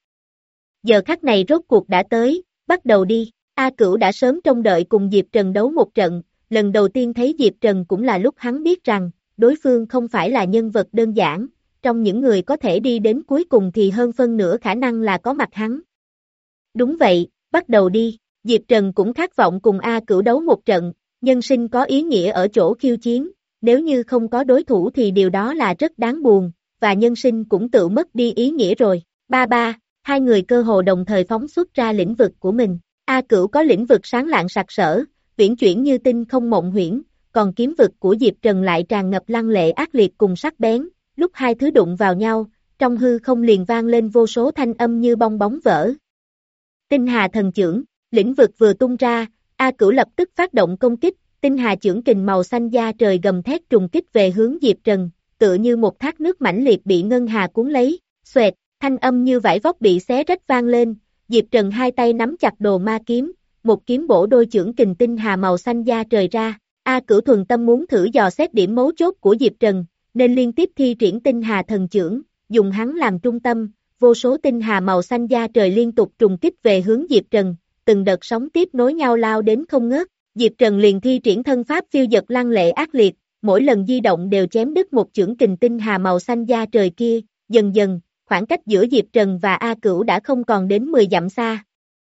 Giờ khắc này rốt cuộc đã tới, bắt đầu đi, A Cửu đã sớm trông đợi cùng Diệp Trần đấu một trận, lần đầu tiên thấy Diệp Trần cũng là lúc hắn biết rằng, đối phương không phải là nhân vật đơn giản, trong những người có thể đi đến cuối cùng thì hơn phân nửa khả năng là có mặt hắn. Đúng vậy, bắt đầu đi, Diệp Trần cũng khát vọng cùng A Cửu đấu một trận, nhân sinh có ý nghĩa ở chỗ khiêu chiến, nếu như không có đối thủ thì điều đó là rất đáng buồn, và nhân sinh cũng tự mất đi ý nghĩa rồi. Ba ba, hai người cơ hồ đồng thời phóng xuất ra lĩnh vực của mình, A Cửu có lĩnh vực sáng lạng sặc sỡ, viễn chuyển như tinh không mộng huyễn, còn kiếm vực của Diệp Trần lại tràn ngập lăng lệ ác liệt cùng sắc bén, lúc hai thứ đụng vào nhau, trong hư không liền vang lên vô số thanh âm như bong bóng vỡ. Tinh Hà Thần Chưởng, lĩnh vực vừa tung ra, A Cửu lập tức phát động công kích, Tinh Hà chưởng kình màu xanh da trời gầm thét trùng kích về hướng Diệp Trần, tựa như một thác nước mãnh liệt bị ngân hà cuốn lấy, xoẹt, thanh âm như vải vóc bị xé rách vang lên, Diệp Trần hai tay nắm chặt đồ ma kiếm, một kiếm bổ đôi chưởng kình tinh hà màu xanh da trời ra. A Cửu thuần tâm muốn thử dò xét điểm mấu chốt của Diệp Trần, nên liên tiếp thi triển Tinh Hà Thần Chưởng, dùng hắn làm trung tâm, vô số tinh hà màu xanh da trời liên tục trùng kích về hướng Diệp Trần, từng đợt sóng tiếp nối nhau lao đến không ngớt. Diệp Trần liền thi triển thân pháp phiêu dật lăng lệ ác liệt, mỗi lần di động đều chém đứt một chưởng kình tinh hà màu xanh da trời kia, dần dần, khoảng cách giữa Diệp Trần và A Cửu đã không còn đến mười dặm xa.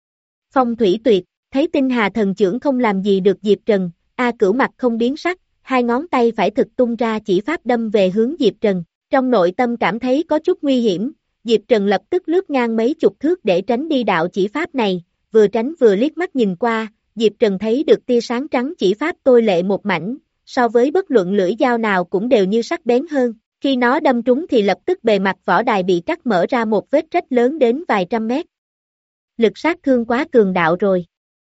Phong Thủy Tuyệt, thấy Tinh Hà Thần Chưởng không làm gì được Diệp Trần, A Cửu mặt không biến sắc, hai ngón tay phải thực tung ra chỉ pháp đâm về hướng Diệp Trần, trong nội tâm cảm thấy có chút nguy hiểm, Diệp Trần lập tức lướt ngang mấy chục thước để tránh đi đạo chỉ pháp này, vừa tránh vừa liếc mắt nhìn qua, Diệp Trần thấy được tia sáng trắng chỉ pháp tôi lệ một mảnh, so với bất luận lưỡi dao nào cũng đều như sắc bén hơn, khi nó đâm trúng thì lập tức bề mặt võ đài bị cắt mở ra một vết rách lớn đến vài trăm mét. Lực sát thương quá cường đạo rồi.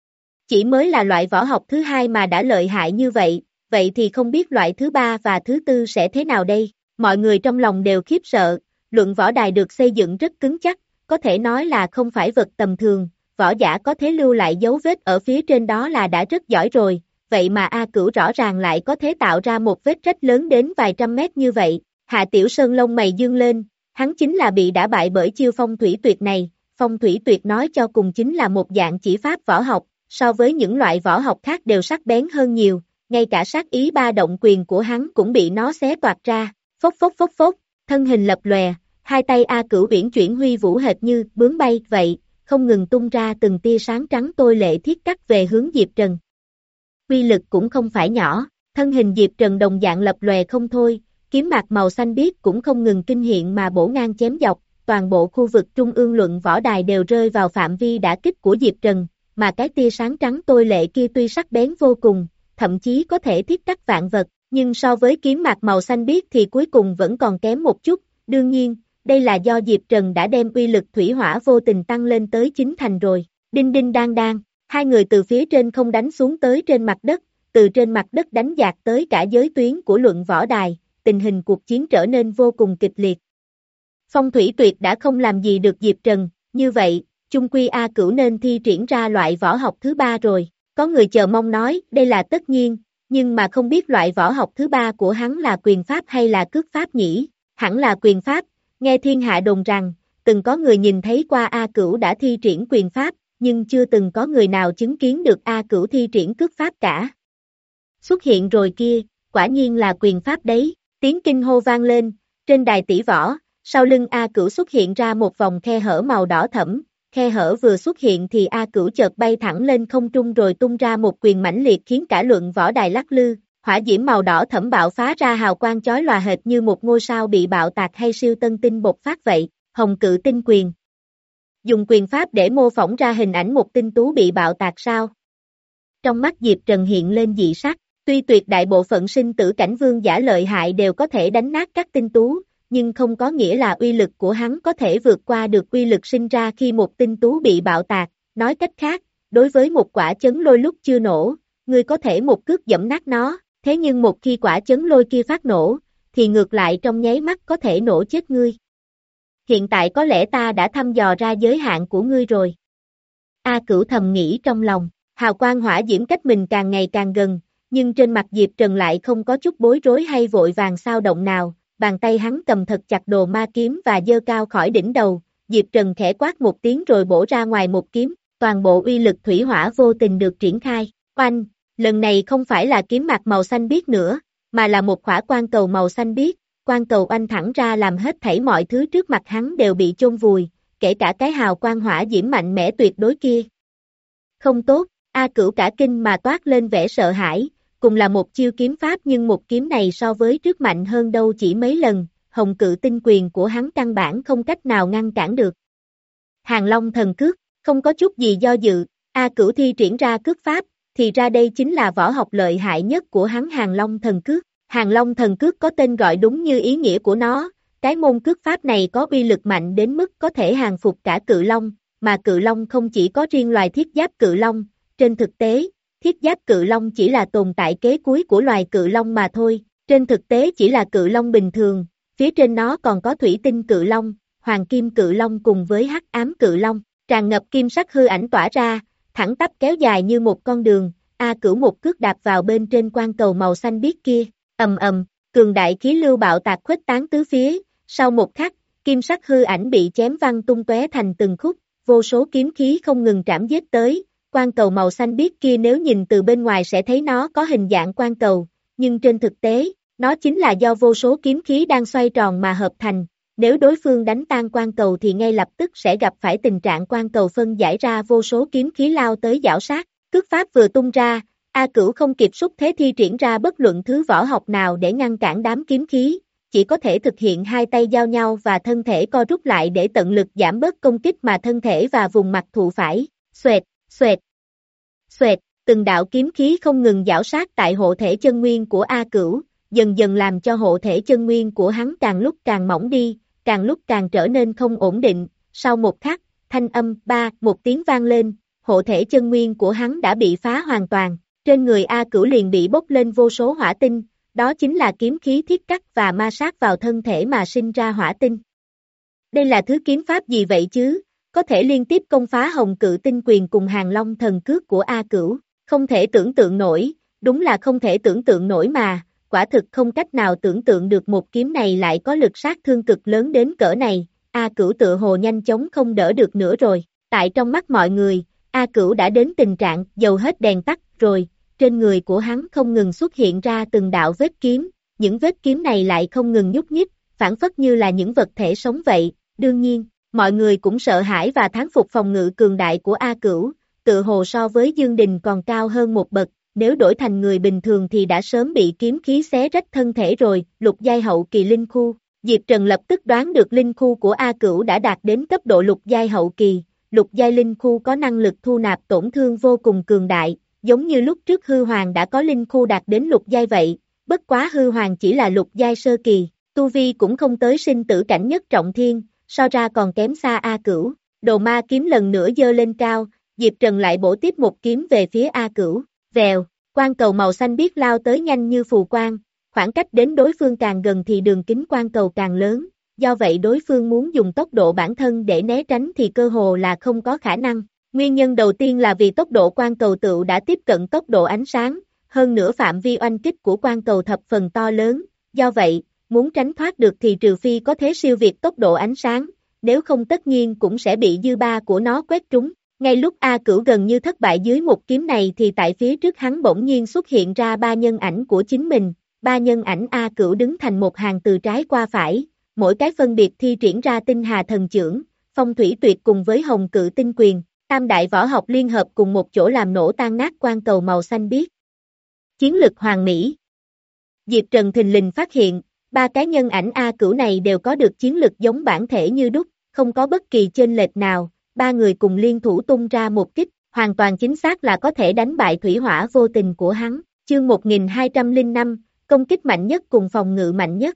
Chỉ mới là loại võ học thứ hai mà đã lợi hại như vậy, vậy thì không biết loại thứ ba và thứ tư sẽ thế nào đây? Mọi người trong lòng đều khiếp sợ, luận võ đài được xây dựng rất cứng chắc, có thể nói là không phải vật tầm thường, võ giả có thể lưu lại dấu vết ở phía trên đó là đã rất giỏi rồi, vậy mà A Cửu rõ ràng lại có thể tạo ra một vết rách lớn đến vài trăm mét như vậy. Hạ Tiểu Sơn lông mày dương lên, hắn chính là bị đả bại bởi chiêu Phong Thủy Tuyệt này, Phong Thủy Tuyệt nói cho cùng chính là một dạng chỉ pháp võ học, so với những loại võ học khác đều sắc bén hơn nhiều, ngay cả sát ý ba động quyền của hắn cũng bị nó xé toạc ra, phốc phốc phốc phốc, thân hình lập lòe, hai tay A Cửu uyển chuyển huy vũ hệt như bướm bay vậy, không ngừng tung ra từng tia sáng trắng tôi lệ thiết cắt về hướng Diệp Trần. Uy lực cũng không phải nhỏ, thân hình Diệp Trần đồng dạng lập lòe không thôi, kiếm mạc màu xanh biếc cũng không ngừng kinh hiện mà bổ ngang chém dọc, toàn bộ khu vực trung ương luận võ đài đều rơi vào phạm vi đả kích của Diệp Trần, mà cái tia sáng trắng tôi lệ kia tuy sắc bén vô cùng, thậm chí có thể thiết cắt vạn vật, nhưng so với kiếm mạc màu xanh biếc thì cuối cùng vẫn còn kém một chút, đương nhiên, đây là do Diệp Trần đã đem uy lực thủy hỏa vô tình tăng lên tới chín thành rồi. Đinh đinh đang đang, hai người từ phía trên không đánh xuống tới trên mặt đất, từ trên mặt đất đánh dạt tới cả giới tuyến của luận võ đài, tình hình cuộc chiến trở nên vô cùng kịch liệt. Phong Thủy Tuyệt đã không làm gì được Diệp Trần, như vậy, chung quy A Cửu nên thi triển ra loại võ học thứ ba rồi, có người chờ mong nói đây là tất nhiên, nhưng mà không biết loại võ học thứ ba của hắn là quyền pháp hay là cước pháp nhỉ, hẳn là quyền pháp. Nghe thiên hạ đồn rằng, từng có người nhìn thấy qua A Cửu đã thi triển quyền pháp, nhưng chưa từng có người nào chứng kiến được A Cửu thi triển cước pháp cả. Xuất hiện rồi kia, quả nhiên là quyền pháp đấy, tiếng kinh hô vang lên, trên đài tỷ võ, sau lưng A Cửu xuất hiện ra một vòng khe hở màu đỏ thẫm, khe hở vừa xuất hiện thì A Cửu chợt bay thẳng lên không trung rồi tung ra một quyền mãnh liệt khiến cả luận võ đài lắc lư. Hỏa diễm màu đỏ thẫm bạo phá ra hào quang chói lòa hệt như một ngôi sao bị bạo tạc hay siêu tân tinh bộc phát vậy, Hồng Cự Tinh Quyền. Dùng quyền pháp để mô phỏng ra hình ảnh một tinh tú bị bạo tạc sao? Trong mắt Diệp Trần hiện lên dị sắc, tuy tuyệt đại bộ phận sinh tử cảnh vương giả lợi hại đều có thể đánh nát các tinh tú, nhưng không có nghĩa là uy lực của hắn có thể vượt qua được uy lực sinh ra khi một tinh tú bị bạo tạc, nói cách khác, đối với một quả chấn lôi lúc chưa nổ, ngươi có thể một cước giẫm nát nó. Thế nhưng một khi quả chấn lôi kia phát nổ, thì ngược lại trong nháy mắt có thể nổ chết ngươi. Hiện tại có lẽ ta đã thăm dò ra giới hạn của ngươi rồi. A Cửu thầm nghĩ trong lòng, hào quang hỏa diễm cách mình càng ngày càng gần, nhưng trên mặt Diệp Trần lại không có chút bối rối hay vội vàng sao động nào, bàn tay hắn cầm thật chặt đồ ma kiếm và giơ cao khỏi đỉnh đầu, Diệp Trần khẽ quát một tiếng rồi bổ ra ngoài một kiếm, toàn bộ uy lực thủy hỏa vô tình được triển khai, oanh! Lần này không phải là kiếm mạc màu xanh biếc nữa, mà là một khỏa quan cầu màu xanh biếc, quan cầu oanh thẳng ra làm hết thảy mọi thứ trước mặt hắn đều bị chôn vùi, kể cả cái hào quang hỏa diễm mạnh mẽ tuyệt đối kia. Không tốt, A Cửu cả kinh mà toát lên vẻ sợ hãi, cùng là một chiêu kiếm pháp nhưng một kiếm này so với trước mạnh hơn đâu chỉ mấy lần, Hồng Cự Tinh Quyền của hắn căn bản không cách nào ngăn cản được. Hàng Long Thần Cước, không có chút gì do dự, A Cửu thi triển ra cước pháp, thì ra đây chính là võ học lợi hại nhất của hắn Hàng Long Thần Cước. Hàng Long Thần Cước có tên gọi đúng như ý nghĩa của nó, Cái môn cước pháp này có uy lực mạnh đến mức có thể hàng phục cả cự long, mà cự long không chỉ có riêng loài thiết giáp cự long, trên thực tế, thiết giáp cự long chỉ là tồn tại kế cuối của loài cự long mà thôi, trên thực tế chỉ là cự long bình thường, phía trên nó còn có thủy tinh cự long, hoàng kim cự long cùng với hắc ám cự long, tràn ngập kim sắc hư ảnh tỏa ra, thẳng tắp kéo dài như một con đường, A Cửu một cước đạp vào bên trên quan cầu màu xanh biếc kia, ầm ầm, cường đại khí lưu bạo tạc khuếch tán tứ phía, sau một khắc, kim sắc hư ảnh bị chém văng tung tóe thành từng khúc, vô số kiếm khí không ngừng trảm giết tới, quan cầu màu xanh biếc kia nếu nhìn từ bên ngoài sẽ thấy nó có hình dạng quan cầu, nhưng trên thực tế, nó chính là do vô số kiếm khí đang xoay tròn mà hợp thành, nếu đối phương đánh tan quan cầu thì ngay lập tức sẽ gặp phải tình trạng quan cầu phân giải ra vô số kiếm khí lao tới giảo sát, cước pháp vừa tung ra, A Cửu không kịp xúc thế thi triển ra bất luận thứ võ học nào để ngăn cản đám kiếm khí, chỉ có thể thực hiện hai tay giao nhau và thân thể co rút lại để tận lực giảm bớt công kích mà thân thể và vùng mặt thụ phải, xoẹt, xoẹt, xoẹt, từng đạo kiếm khí không ngừng giảo sát tại hộ thể chân nguyên của A Cửu, dần dần làm cho hộ thể chân nguyên của hắn càng lúc càng mỏng đi, càng lúc càng trở nên không ổn định, sau một khắc, thanh âm ba, một tiếng vang lên, hộ thể chân nguyên của hắn đã bị phá hoàn toàn, trên người A Cửu liền bị bốc lên vô số hỏa tinh, đó chính là kiếm khí thiết cắt và ma sát vào thân thể mà sinh ra hỏa tinh. Đây là thứ kiếm pháp gì vậy chứ, có thể liên tiếp công phá hồng cự tinh quyền cùng hàng long thần cước của A Cửu, không thể tưởng tượng nổi, đúng là không thể tưởng tượng nổi mà, quả thực không cách nào tưởng tượng được một kiếm này lại có lực sát thương cực lớn đến cỡ này, A Cửu tựa hồ nhanh chóng không đỡ được nữa rồi, tại trong mắt mọi người, A Cửu đã đến tình trạng dầu hết đèn tắt rồi, trên người của hắn không ngừng xuất hiện ra từng đạo vết kiếm, những vết kiếm này lại không ngừng nhúc nhích, phản phất như là những vật thể sống vậy, đương nhiên, mọi người cũng sợ hãi và thán phục phòng ngự cường đại của A Cửu, tự hồ so với Dương Đình còn cao hơn một bậc, nếu đổi thành người bình thường thì đã sớm bị kiếm khí xé rách thân thể rồi, lục giai hậu kỳ linh khu, Diệp Trần lập tức đoán được linh khu của A Cửu đã đạt đến cấp độ lục giai hậu kỳ, lục giai linh khu có năng lực thu nạp tổn thương vô cùng cường đại, giống như lúc trước hư hoàng đã có linh khu đạt đến lục giai vậy, bất quá hư hoàng chỉ là lục giai sơ kỳ, tu vi cũng không tới sinh tử cảnh nhất trọng thiên, so ra còn kém xa A Cửu, đồ ma kiếm lần nữa giơ lên cao, Diệp Trần lại bổ tiếp một kiếm về phía A Cửu, vèo, quan cầu màu xanh biếc lao tới nhanh như phù quang, khoảng cách đến đối phương càng gần thì đường kính quan cầu càng lớn, do vậy đối phương muốn dùng tốc độ bản thân để né tránh thì cơ hồ là không có khả năng. Nguyên nhân đầu tiên là vì tốc độ quan cầu tựu đã tiếp cận tốc độ ánh sáng, hơn nữa phạm vi oanh kích của quan cầu thập phần to lớn, do vậy, muốn tránh thoát được thì trừ phi có thế siêu việt tốc độ ánh sáng, nếu không tất nhiên cũng sẽ bị dư ba của nó quét trúng. Ngay lúc A Cửu gần như thất bại dưới một kiếm này thì tại phía trước hắn bỗng nhiên xuất hiện ra ba nhân ảnh của chính mình, ba nhân ảnh A Cửu đứng thành một hàng từ trái qua phải, mỗi cái phân biệt thi triển ra tinh hà thần chưởng, phong thủy tuyệt cùng với hồng cự tinh quyền. Tam đại võ học liên hợp cùng một chỗ làm nổ tan nát quan cầu màu xanh biếc. Chiến lực hoàn mỹ. Diệp Trần thình lình phát hiện, ba cái nhân ảnh A Cửu này đều có được chiến lực giống bản thể như đúc, không có bất kỳ chênh lệch nào, ba người cùng liên thủ tung ra một kích, hoàn toàn chính xác là có thể đánh bại thủy hỏa vô tình của hắn. Chương một nghìn hai trăm lẻ năm, công kích mạnh nhất cùng phòng ngự mạnh nhất.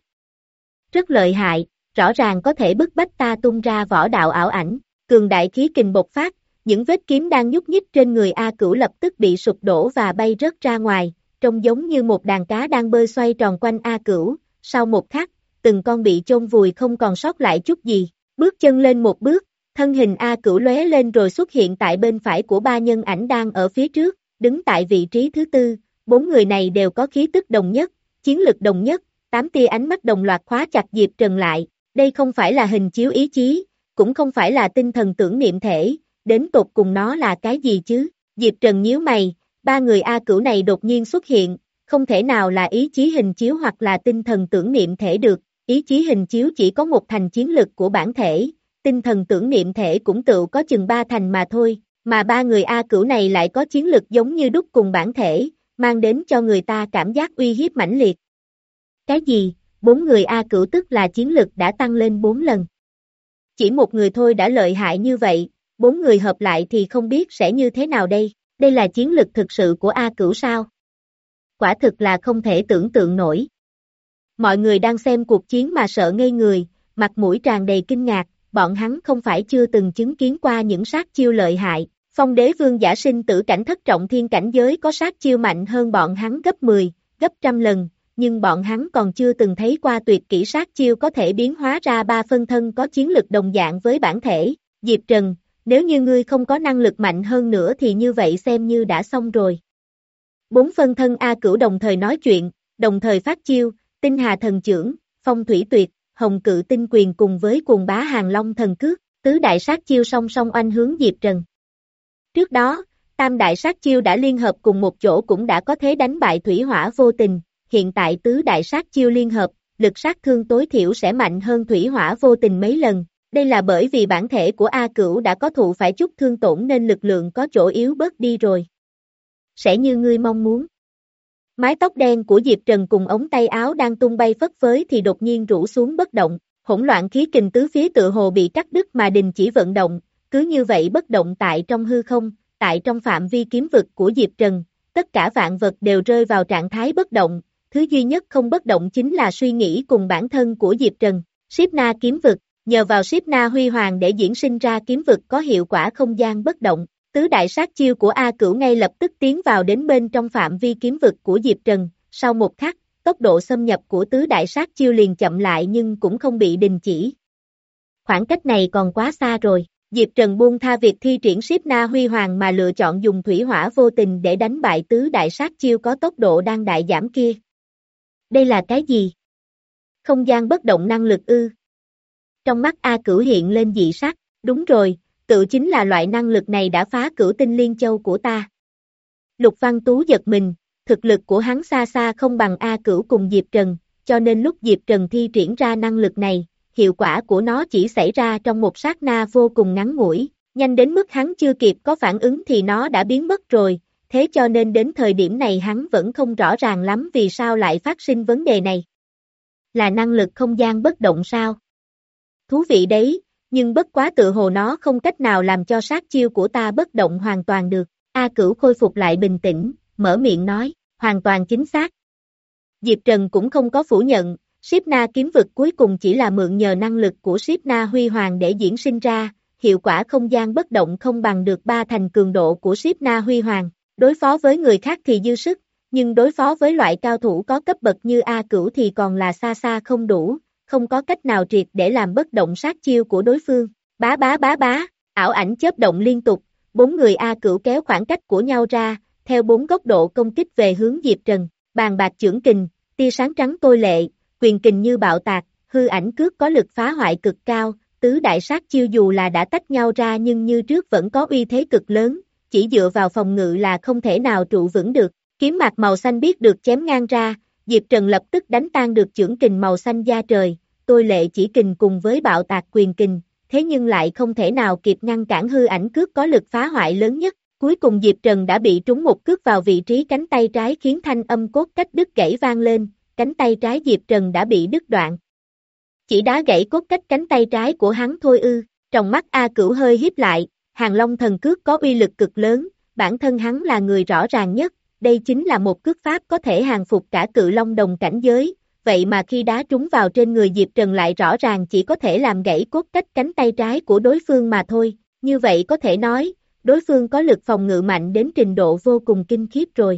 Rất lợi hại, rõ ràng có thể bức bách ta tung ra võ đạo ảo ảnh, cường đại khí kình bộc phát. Những vết kiếm đang nhúc nhích trên người A Cửu lập tức bị sụp đổ và bay rớt ra ngoài, trông giống như một đàn cá đang bơi xoay tròn quanh A Cửu, sau một khắc, từng con bị chôn vùi không còn sót lại chút gì, bước chân lên một bước, thân hình A Cửu lóe lên rồi xuất hiện tại bên phải của ba nhân ảnh đang ở phía trước, đứng tại vị trí thứ tư, bốn người này đều có khí tức đồng nhất, chiến lực đồng nhất, tám tia ánh mắt đồng loạt khóa chặt Diệp Trần lại, đây không phải là hình chiếu ý chí, cũng không phải là tinh thần tưởng niệm thể. Đến tột cùng nó là cái gì chứ? Diệp Trần nhíu mày, ba người A Cửu này đột nhiên xuất hiện, không thể nào là ý chí hình chiếu hoặc là tinh thần tưởng niệm thể được, ý chí hình chiếu chỉ có một thành chiến lực của bản thể, tinh thần tưởng niệm thể cũng tự có chừng ba thành mà thôi, mà ba người A Cửu này lại có chiến lực giống như đúc cùng bản thể, mang đến cho người ta cảm giác uy hiếp mãnh liệt. Cái gì? Bốn người A Cửu tức là chiến lực đã tăng lên bốn lần. Chỉ một người thôi đã lợi hại như vậy. Bốn người hợp lại thì không biết sẽ như thế nào đây, đây là chiến lực thực sự của A Cửu sao? Quả thực là không thể tưởng tượng nổi. Mọi người đang xem cuộc chiến mà sợ ngây người, mặt mũi tràn đầy kinh ngạc, bọn hắn không phải chưa từng chứng kiến qua những sát chiêu lợi hại. Phong đế vương giả sinh tử cảnh thất trọng thiên cảnh giới có sát chiêu mạnh hơn bọn hắn gấp mười, gấp trăm lần, nhưng bọn hắn còn chưa từng thấy qua tuyệt kỹ sát chiêu có thể biến hóa ra ba phân thân có chiến lực đồng dạng với bản thể. Diệp Trần, nếu như ngươi không có năng lực mạnh hơn nữa thì như vậy xem như đã xong rồi. Bốn phân thân A Cửu đồng thời nói chuyện, đồng thời phát chiêu, tinh hà thần chưởng, phong thủy tuyệt, hồng cự tinh quyền cùng với cuồng bá hàng long thần cước, tứ đại sát chiêu song song oanh hướng Diệp Trần. Trước đó, tam đại sát chiêu đã liên hợp cùng một chỗ cũng đã có thế đánh bại thủy hỏa vô tình, hiện tại tứ đại sát chiêu liên hợp, lực sát thương tối thiểu sẽ mạnh hơn thủy hỏa vô tình mấy lần. Đây là bởi vì bản thể của A Cửu đã có thụ phải chút thương tổn nên lực lượng có chỗ yếu bớt đi rồi. Sẽ như ngươi mong muốn. Mái tóc đen của Diệp Trần cùng ống tay áo đang tung bay phất phới thì đột nhiên rũ xuống bất động, hỗn loạn khí kình tứ phía tựa hồ bị cắt đứt mà đình chỉ vận động, cứ như vậy bất động tại trong hư không, tại trong phạm vi kiếm vực của Diệp Trần, tất cả vạn vật đều rơi vào trạng thái bất động, thứ duy nhất không bất động chính là suy nghĩ cùng bản thân của Diệp Trần. Siết na kiếm vực, nhờ vào Siết na huy hoàng để diễn sinh ra kiếm vực có hiệu quả không gian bất động. Tứ đại sát chiêu của A Cửu ngay lập tức tiến vào đến bên trong phạm vi kiếm vực của Diệp Trần, sau một khắc, tốc độ xâm nhập của tứ đại sát chiêu liền chậm lại nhưng cũng không bị đình chỉ. Khoảng cách này còn quá xa rồi, Diệp Trần buông tha việc thi triển Siết na huy hoàng mà lựa chọn dùng thủy hỏa vô tình để đánh bại tứ đại sát chiêu có tốc độ đang đại giảm kia. Đây là cái gì? Không gian bất động năng lực ư? Trong mắt A Cửu hiện lên dị sắc, đúng rồi. Tự chính là loại năng lực này đã phá cửu tinh liên châu của ta. Lục Văn Tú giật mình, thực lực của hắn xa xa không bằng A Cửu cùng Diệp Trần, cho nên lúc Diệp Trần thi triển ra năng lực này, hiệu quả của nó chỉ xảy ra trong một sát na vô cùng ngắn ngủi, nhanh đến mức hắn chưa kịp có phản ứng thì nó đã biến mất rồi, thế cho nên đến thời điểm này hắn vẫn không rõ ràng lắm vì sao lại phát sinh vấn đề này. Là năng lực không gian bất động sao? Thú vị đấy. Nhưng bất quá tự hồ nó không cách nào làm cho sát chiêu của ta bất động hoàn toàn được. A Cửu khôi phục lại bình tĩnh, mở miệng nói, hoàn toàn chính xác. Diệp Trần cũng không có phủ nhận, Siết na kiếm vực cuối cùng chỉ là mượn nhờ năng lực của Siết na huy hoàng để diễn sinh ra, hiệu quả không gian bất động không bằng được ba thành cường độ của Siết na huy hoàng. Đối phó với người khác thì dư sức, nhưng đối phó với loại cao thủ có cấp bậc như A Cửu thì còn là xa xa không đủ. Không có cách nào triệt để làm bất động sát chiêu của đối phương. Bá bá bá bá, ảo ảnh chớp động liên tục, bốn người A Cửu kéo khoảng cách của nhau ra, theo bốn góc độ công kích về hướng Diệp Trần, bàn bạc chưởng kình, tia sáng trắng tôi lệ, quyền kình như bạo tạc, hư ảnh cước có lực phá hoại cực cao, tứ đại sát chiêu dù là đã tách nhau ra nhưng như trước vẫn có uy thế cực lớn, chỉ dựa vào phòng ngự là không thể nào trụ vững được. Kiếm mạc màu xanh biết được chém ngang ra, Diệp Trần lập tức đánh tan được chưởng kình màu xanh da trời. Tôi lệ chỉ kình cùng với bạo tạc quyền kình, thế nhưng lại không thể nào kịp ngăn cản hư ảnh cước có lực phá hoại lớn nhất. Cuối cùng Diệp Trần đã bị trúng một cước vào vị trí cánh tay trái khiến thanh âm cốt cách đứt gãy vang lên, cánh tay trái Diệp Trần đã bị đứt đoạn. Chỉ đá gãy cốt cách cánh tay trái của hắn thôi ư, trong mắt A Cửu hơi híp lại, Hàng Long thần cước có uy lực cực lớn, bản thân hắn là người rõ ràng nhất, đây chính là một cước pháp có thể hàng phục cả cự long đồng cảnh giới. Vậy mà khi đá trúng vào trên người Diệp Trần lại rõ ràng chỉ có thể làm gãy cốt cách cánh tay trái của đối phương mà thôi, như vậy có thể nói, đối phương có lực phòng ngự mạnh đến trình độ vô cùng kinh khiếp rồi.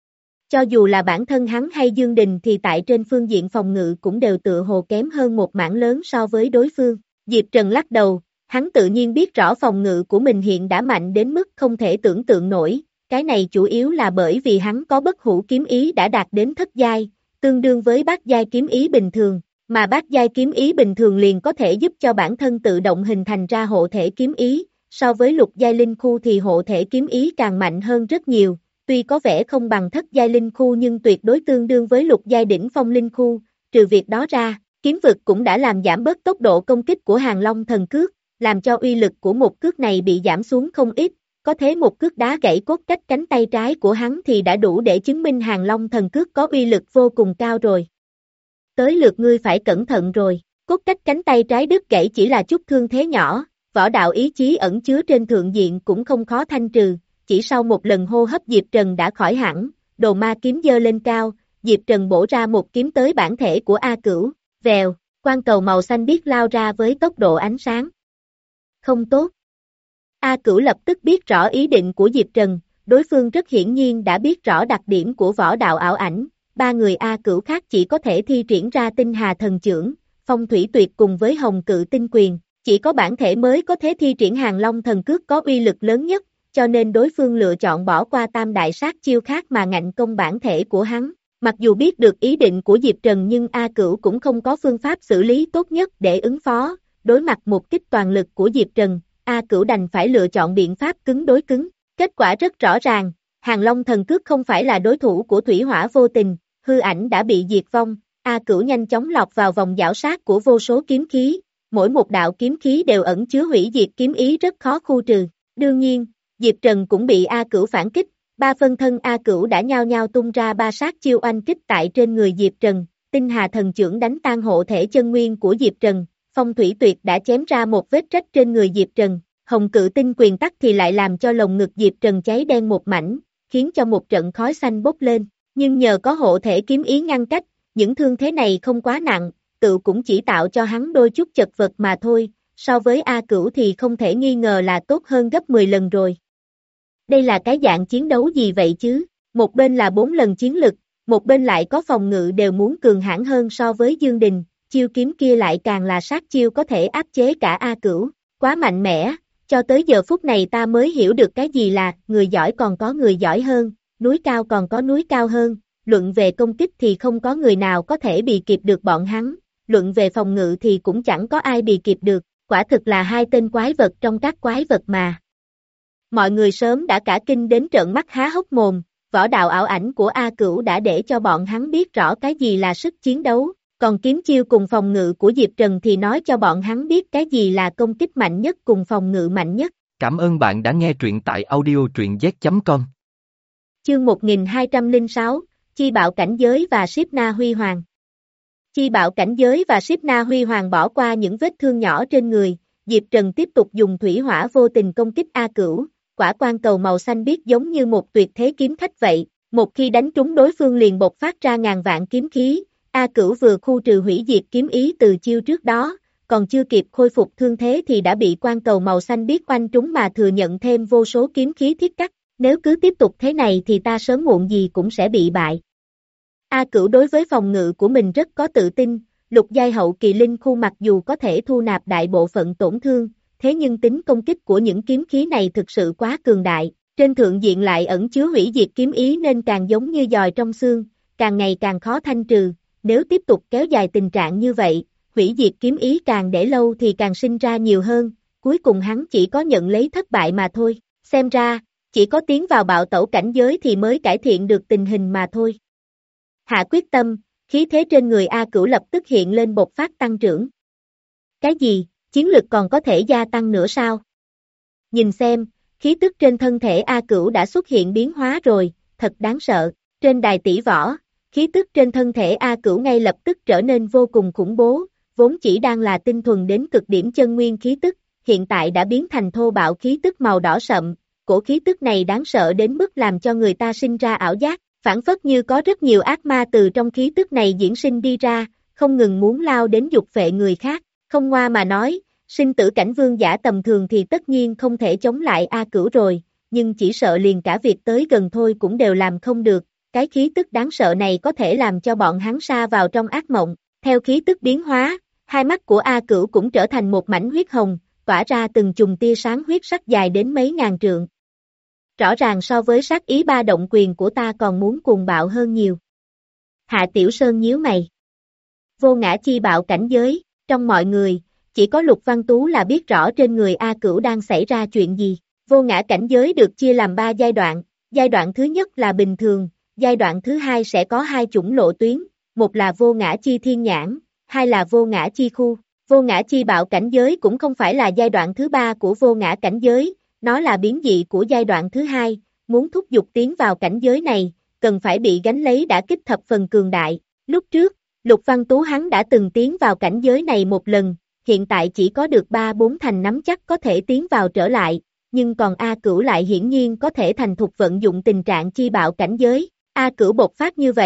Cho dù là bản thân hắn hay Dương Đình thì tại trên phương diện phòng ngự cũng đều tựa hồ kém hơn một mảng lớn so với đối phương. Diệp Trần lắc đầu, hắn tự nhiên biết rõ phòng ngự của mình hiện đã mạnh đến mức không thể tưởng tượng nổi, cái này chủ yếu là bởi vì hắn có bất hủ kiếm ý đã đạt đến thất giai, tương đương với bát giai kiếm ý bình thường, mà bát giai kiếm ý bình thường liền có thể giúp cho bản thân tự động hình thành ra hộ thể kiếm ý, so với lục giai linh khu thì hộ thể kiếm ý càng mạnh hơn rất nhiều, tuy có vẻ không bằng thất giai linh khu nhưng tuyệt đối tương đương với lục giai đỉnh phong linh khu, trừ việc đó ra, kiếm vực cũng đã làm giảm bớt tốc độ công kích của Hàng Long thần cước, làm cho uy lực của một cước này bị giảm xuống không ít, có thế một cước đá gãy cốt cách cánh tay trái của hắn thì đã đủ để chứng minh Hàng Long thần cước có uy lực vô cùng cao rồi. Tới lượt ngươi phải cẩn thận rồi, cốt cách cánh tay trái đứt gãy chỉ là chút thương thế nhỏ, võ đạo ý chí ẩn chứa trên thượng diện cũng không khó thanh trừ, chỉ sau một lần hô hấp Diệp Trần đã khỏi hẳn, đồ ma kiếm giơ lên cao, Diệp Trần bổ ra một kiếm tới bản thể của A Cửu, vèo, Quang cầu màu xanh biếc lao ra với tốc độ ánh sáng. Không tốt. A Cửu lập tức biết rõ ý định của Diệp Trần, đối phương rất hiển nhiên đã biết rõ đặc điểm của võ đạo ảo ảnh, ba người A Cửu khác chỉ có thể thi triển ra tinh hà thần chưởng, phong thủy tuyệt cùng với hồng cự tinh quyền, chỉ có bản thể mới có thể thi triển hàng long thần cước có uy lực lớn nhất, cho nên đối phương lựa chọn bỏ qua tam đại sát chiêu khác mà ngạnh công bản thể của hắn. Mặc dù biết được ý định của Diệp Trần nhưng A Cửu cũng không có phương pháp xử lý tốt nhất để ứng phó, đối mặt một kích toàn lực của Diệp Trần, A Cửu đành phải lựa chọn biện pháp cứng đối cứng, kết quả rất rõ ràng, hàng long thần cước không phải là đối thủ của thủy hỏa vô tình, hư ảnh đã bị diệt vong, A Cửu nhanh chóng lọt vào vòng giảo sát của vô số kiếm khí, mỗi một đạo kiếm khí đều ẩn chứa hủy diệt kiếm ý rất khó khu trừ, đương nhiên, Diệp Trần cũng bị A Cửu phản kích, ba phân thân A Cửu đã nhao nhao tung ra ba sát chiêu oanh kích tại trên người Diệp Trần, tinh hà thần chưởng đánh tan hộ thể chân nguyên của Diệp Trần, phong thủy tuyệt đã chém ra một vết rách trên người Diệp Trần, hồng cự tinh quyền tắc thì lại làm cho lồng ngực Diệp Trần cháy đen một mảnh, khiến cho một trận khói xanh bốc lên, nhưng nhờ có hộ thể kiếm ý ngăn cách, những thương thế này không quá nặng, tự cũng chỉ tạo cho hắn đôi chút chật vật mà thôi, so với A Cửu thì không thể nghi ngờ là tốt hơn gấp mười lần rồi. Đây là cái dạng chiến đấu gì vậy chứ? Một bên là bốn lần chiến lực, một bên lại có phòng ngự đều muốn cường hãn hơn so với Dương Đình, chiêu kiếm kia lại càng là sát chiêu có thể áp chế cả A Cửu, quá mạnh mẽ, cho tới giờ phút này ta mới hiểu được cái gì là người giỏi còn có người giỏi hơn, núi cao còn có núi cao hơn, luận về công kích thì không có người nào có thể bị kịp được bọn hắn, luận về phòng ngự thì cũng chẳng có ai bị kịp được, quả thực là hai tên quái vật trong các quái vật mà. Mọi người sớm đã cả kinh đến trợn mắt há hốc mồm, võ đạo ảo ảnh của A Cửu đã để cho bọn hắn biết rõ cái gì là sức chiến đấu, còn kiếm chiêu cùng phòng ngự của Diệp Trần thì nói cho bọn hắn biết cái gì là công kích mạnh nhất cùng phòng ngự mạnh nhất. Cảm ơn bạn đã nghe truyện tại audio truyện z chấm com. Chương một nghìn hai trăm lẻ sáu, Chi bạo cảnh giới và Ship Na Huy Hoàng. Chi bạo cảnh giới và Ship Na Huy Hoàng bỏ qua những vết thương nhỏ trên người, Diệp Trần tiếp tục dùng thủy hỏa vô tình công kích A Cửu, quả quan cầu màu xanh biếc giống như một tuyệt thế kiếm khách vậy, một khi đánh trúng đối phương liền bộc phát ra ngàn vạn kiếm khí, A Cửu vừa khu trừ hủy diệt kiếm ý từ chiêu trước đó, còn chưa kịp khôi phục thương thế thì đã bị quan cầu màu xanh biếc oanh trúng mà thừa nhận thêm vô số kiếm khí thiết cắt, nếu cứ tiếp tục thế này thì ta sớm muộn gì cũng sẽ bị bại. A Cửu đối với phòng ngự của mình rất có tự tin, lục giai hậu kỳ linh khu mặc dù có thể thu nạp đại bộ phận tổn thương, thế nhưng tính công kích của những kiếm khí này thực sự quá cường đại, trên thượng diện lại ẩn chứa hủy diệt kiếm ý nên càng giống như giòi trong xương, càng ngày càng khó thanh trừ, nếu tiếp tục kéo dài tình trạng như vậy, hủy diệt kiếm ý càng để lâu thì càng sinh ra nhiều hơn, cuối cùng hắn chỉ có nhận lấy thất bại mà thôi, xem ra, chỉ có tiến vào bạo tẩu cảnh giới thì mới cải thiện được tình hình mà thôi. Hạ quyết tâm, khí thế trên người A Cửu lập tức hiện lên bộc phát tăng trưởng. Cái gì, chiến lực còn có thể gia tăng nữa sao? Nhìn xem, khí tức trên thân thể A Cửu đã xuất hiện biến hóa rồi, thật đáng sợ, trên đài tỷ võ, khí tức trên thân thể A Cửu ngay lập tức trở nên vô cùng khủng bố, vốn chỉ đang là tinh thuần đến cực điểm chân nguyên khí tức, hiện tại đã biến thành thô bạo khí tức màu đỏ sậm, cổ khí tức này đáng sợ đến mức làm cho người ta sinh ra ảo giác, phản phất như có rất nhiều ác ma từ trong khí tức này diễn sinh đi ra, không ngừng muốn lao đến dục phệ người khác, không ngoa mà nói, sinh tử cảnh vương giả tầm thường thì tất nhiên không thể chống lại A Cửu rồi, nhưng chỉ sợ liền cả việc tới gần thôi cũng đều làm không được, cái khí tức đáng sợ này có thể làm cho bọn hắn sa vào trong ác mộng, theo khí tức biến hóa, hai mắt của A Cửu cũng trở thành một mảnh huyết hồng, tỏa ra từng chùm tia sáng huyết sắc dài đến mấy ngàn trượng. Rõ ràng so với sát ý ba động quyền của ta còn muốn cuồng bạo hơn nhiều. Hạ Tiểu Sơn nhíu mày. Vô ngã chi bạo cảnh giới, trong mọi người, chỉ có Lục Văn Tú là biết rõ trên người A Cửu đang xảy ra chuyện gì. Vô ngã cảnh giới được chia làm ba giai đoạn, giai đoạn thứ nhất là bình thường, giai đoạn thứ hai sẽ có hai chủng lộ tuyến, một là vô ngã chi thiên nhãn, hai là vô ngã chi khu. Vô ngã chi bạo cảnh giới cũng không phải là giai đoạn thứ ba của vô ngã cảnh giới, nó là biến dị của giai đoạn thứ hai, muốn thúc giục tiến vào cảnh giới này, cần phải bị gánh lấy đã kích thập phần cường đại. Lúc trước, Lục Văn Tú hắn đã từng tiến vào cảnh giới này một lần, hiện tại chỉ có được ba bốn thành nắm chắc có thể tiến vào trở lại, nhưng còn A Cửu lại hiển nhiên có thể thành thục vận dụng tình trạng chi bạo cảnh giới. A Cửu bộc phát như vậy,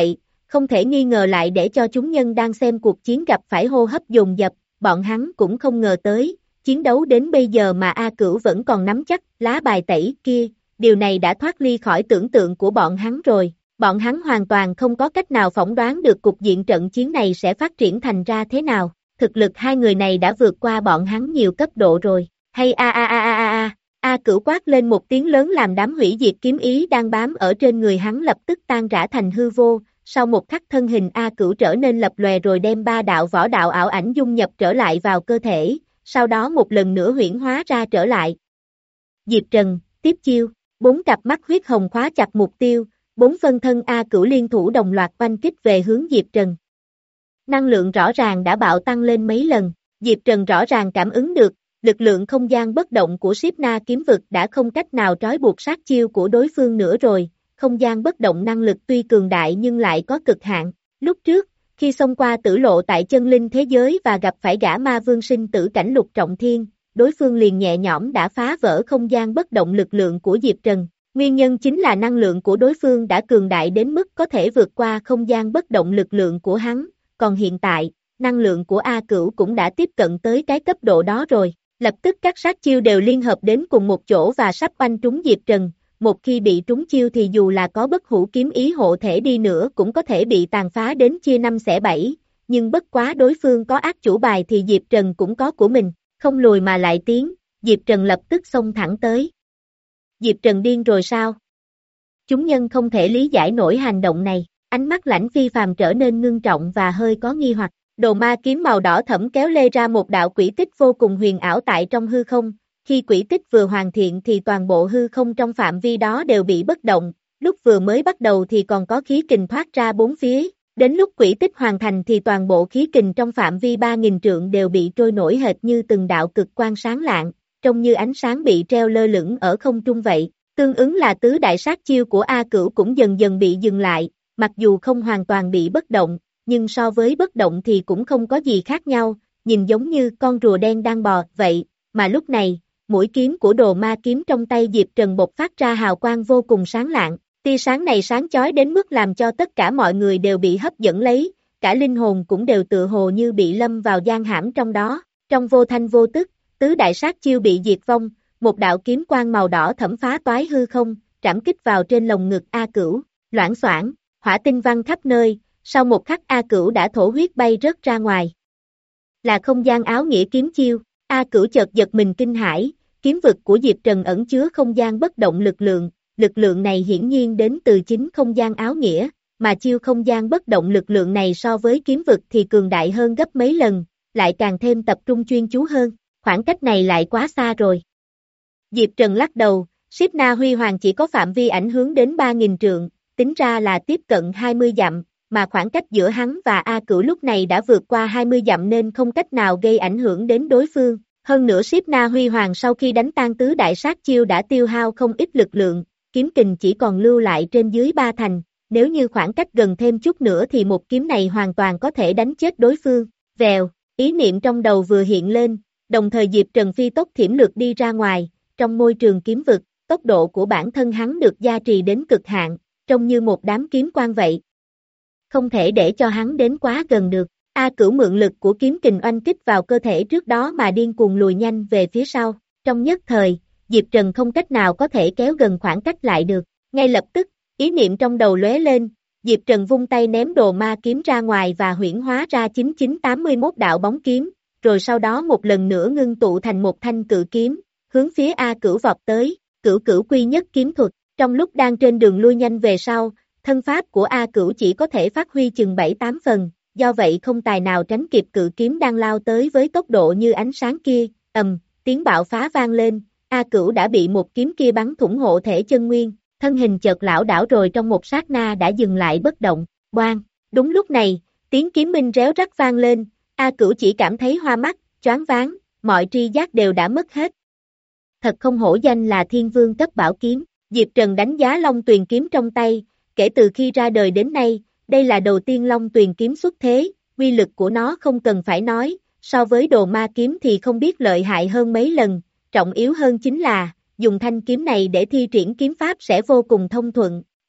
không thể nghi ngờ lại để cho chúng nhân đang xem cuộc chiến gặp phải hô hấp dồn dập, bọn hắn cũng không ngờ tới, chiến đấu đến bây giờ mà A Cửu vẫn còn nắm chắc lá bài tẩy kia, điều này đã thoát ly khỏi tưởng tượng của bọn hắn rồi, bọn hắn hoàn toàn không có cách nào phỏng đoán được cục diện trận chiến này sẽ phát triển thành ra thế nào, thực lực hai người này đã vượt qua bọn hắn nhiều cấp độ rồi, hay a a a a a a, A Cửu quát lên một tiếng lớn làm đám hủy diệt kiếm ý đang bám ở trên người hắn lập tức tan rã thành hư vô, sau một khắc thân hình A Cửu trở nên lập lòe rồi đem ba đạo võ đạo ảo ảnh dung nhập trở lại vào cơ thể, sau đó một lần nữa huyễn hóa ra trở lại. Diệp Trần, tiếp chiêu, bốn cặp mắt huyết hồng khóa chặt mục tiêu, bốn phân thân A Cửu liên thủ đồng loạt oanh kích về hướng Diệp Trần. Năng lượng rõ ràng đã bạo tăng lên mấy lần, Diệp Trần rõ ràng cảm ứng được, lực lượng không gian bất động của Siết Na kiếm vực đã không cách nào trói buộc sát chiêu của đối phương nữa rồi, không gian bất động năng lực tuy cường đại nhưng lại có cực hạn, lúc trước, khi xông qua tử lộ tại chân linh thế giới và gặp phải gã ma vương sinh tử cảnh Lục Trọng Thiên, đối phương liền nhẹ nhõm đã phá vỡ không gian bất động lực lượng của Diệp Trần. Nguyên nhân chính là năng lượng của đối phương đã cường đại đến mức có thể vượt qua không gian bất động lực lượng của hắn, còn hiện tại, năng lượng của A Cửu cũng đã tiếp cận tới cái cấp độ đó rồi. Lập tức các sát chiêu đều liên hợp đến cùng một chỗ và sắp oanh trúng Diệp Trần, một khi bị trúng chiêu thì dù là có bất hủ kiếm ý hộ thể đi nữa cũng có thể bị tàn phá đến chia năm xẻ bảy, nhưng bất quá đối phương có ác chủ bài thì Diệp Trần cũng có của mình, không lùi mà lại tiến, Diệp Trần lập tức xông thẳng tới. Diệp Trần điên rồi sao? Chúng nhân không thể lý giải nổi hành động này, ánh mắt Lãnh Phi Phàm trở nên ngưng trọng và hơi có nghi hoặc. Đồ ma kiếm màu đỏ thẫm kéo lê ra một đạo quỹ tích vô cùng huyền ảo tại trong hư không, khi quỹ tích vừa hoàn thiện thì toàn bộ hư không trong phạm vi đó đều bị bất động, lúc vừa mới bắt đầu thì còn có khí kình thoát ra bốn phía, đến lúc quỹ tích hoàn thành thì toàn bộ khí kình trong phạm vi ba nghìn trượng đều bị trôi nổi hệt như từng đạo cực quang sáng lạng, trông như ánh sáng bị treo lơ lửng ở không trung vậy, tương ứng là tứ đại sát chiêu của A Cửu cũng dần dần bị dừng lại, mặc dù không hoàn toàn bị bất động, nhưng so với bất động thì cũng không có gì khác nhau, nhìn giống như con rùa đen đang bò vậy, mà lúc này, mũi kiếm của đồ ma kiếm trong tay Diệp Trần bộc phát ra hào quang vô cùng sáng lạng, tia sáng này sáng chói đến mức làm cho tất cả mọi người đều bị hấp dẫn lấy, cả linh hồn cũng đều tựa hồ như bị lâm vào gian hãm trong đó, trong vô thanh vô tức, tứ đại sát chiêu bị diệt vong, một đạo kiếm quang màu đỏ thẫm phá toái hư không, trảm kích vào trên lồng ngực A Cửu, loảng xoảng, hỏa tinh văng khắp nơi. Sau một khắc A Cửu đã thổ huyết bay rớt ra ngoài. Là không gian áo nghĩa kiếm chiêu, A Cửu chợt giật mình kinh hãi, kiếm vực của Diệp Trần ẩn chứa không gian bất động lực lượng, lực lượng này hiển nhiên đến từ chính không gian áo nghĩa, mà chiêu không gian bất động lực lượng này so với kiếm vực thì cường đại hơn gấp mấy lần, lại càng thêm tập trung chuyên chú hơn, khoảng cách này lại quá xa rồi. Diệp Trần lắc đầu, Siết Na Huy Hoàng chỉ có phạm vi ảnh hưởng đến ba nghìn trượng, tính ra là tiếp cận hai mươi dặm. Mà khoảng cách giữa hắn và A Cửu lúc này đã vượt qua hai mươi dặm nên không cách nào gây ảnh hưởng đến đối phương. Hơn nữa Siết Na Huy Hoàng sau khi đánh tan tứ đại sát chiêu đã tiêu hao không ít lực lượng, kiếm kình chỉ còn lưu lại trên dưới ba thành, nếu như khoảng cách gần thêm chút nữa thì một kiếm này hoàn toàn có thể đánh chết đối phương. Vèo, ý niệm trong đầu vừa hiện lên, đồng thời Diệp Trần phi tốc thiểm lược đi ra ngoài, trong môi trường kiếm vực, tốc độ của bản thân hắn được gia trì đến cực hạn, trông như một đám kiếm quang vậy. Không thể để cho hắn đến quá gần được, A Cửu mượn lực của kiếm kình oanh kích vào cơ thể trước đó mà điên cuồng lùi nhanh về phía sau, trong nhất thời, Diệp Trần không cách nào có thể kéo gần khoảng cách lại được, ngay lập tức, ý niệm trong đầu lóe lên, Diệp Trần vung tay ném đồ ma kiếm ra ngoài và huyễn hóa ra chín chín tám mươi mốt đạo bóng kiếm, rồi sau đó một lần nữa ngưng tụ thành một thanh cự kiếm, hướng phía A Cửu vọt tới, Cửu Cửu quy nhất kiếm thuật, trong lúc đang trên đường lui nhanh về sau, thân pháp của A Cửu chỉ có thể phát huy chừng bảy tám phần, do vậy không tài nào tránh kịp cự kiếm đang lao tới với tốc độ như ánh sáng kia, ầm, tiếng bạo phá vang lên, A Cửu đã bị một kiếm kia bắn thủng hộ thể chân nguyên, thân hình chợt lảo đảo rồi trong một sát na đã dừng lại bất động, boang, đúng lúc này, tiếng kiếm minh réo rắt vang lên, A Cửu chỉ cảm thấy hoa mắt, choáng váng, mọi tri giác đều đã mất hết. Thật không hổ danh là thiên vương cấp bảo kiếm, Diệp Trần đánh giá Long Tuyền kiếm trong tay, kể từ khi ra đời đến nay, đây là đầu tiên Long Tuyền kiếm xuất thế, uy lực của nó không cần phải nói, so với đồ ma kiếm thì không biết lợi hại hơn mấy lần, trọng yếu hơn chính là, dùng thanh kiếm này để thi triển kiếm pháp sẽ vô cùng thông thuận, cơ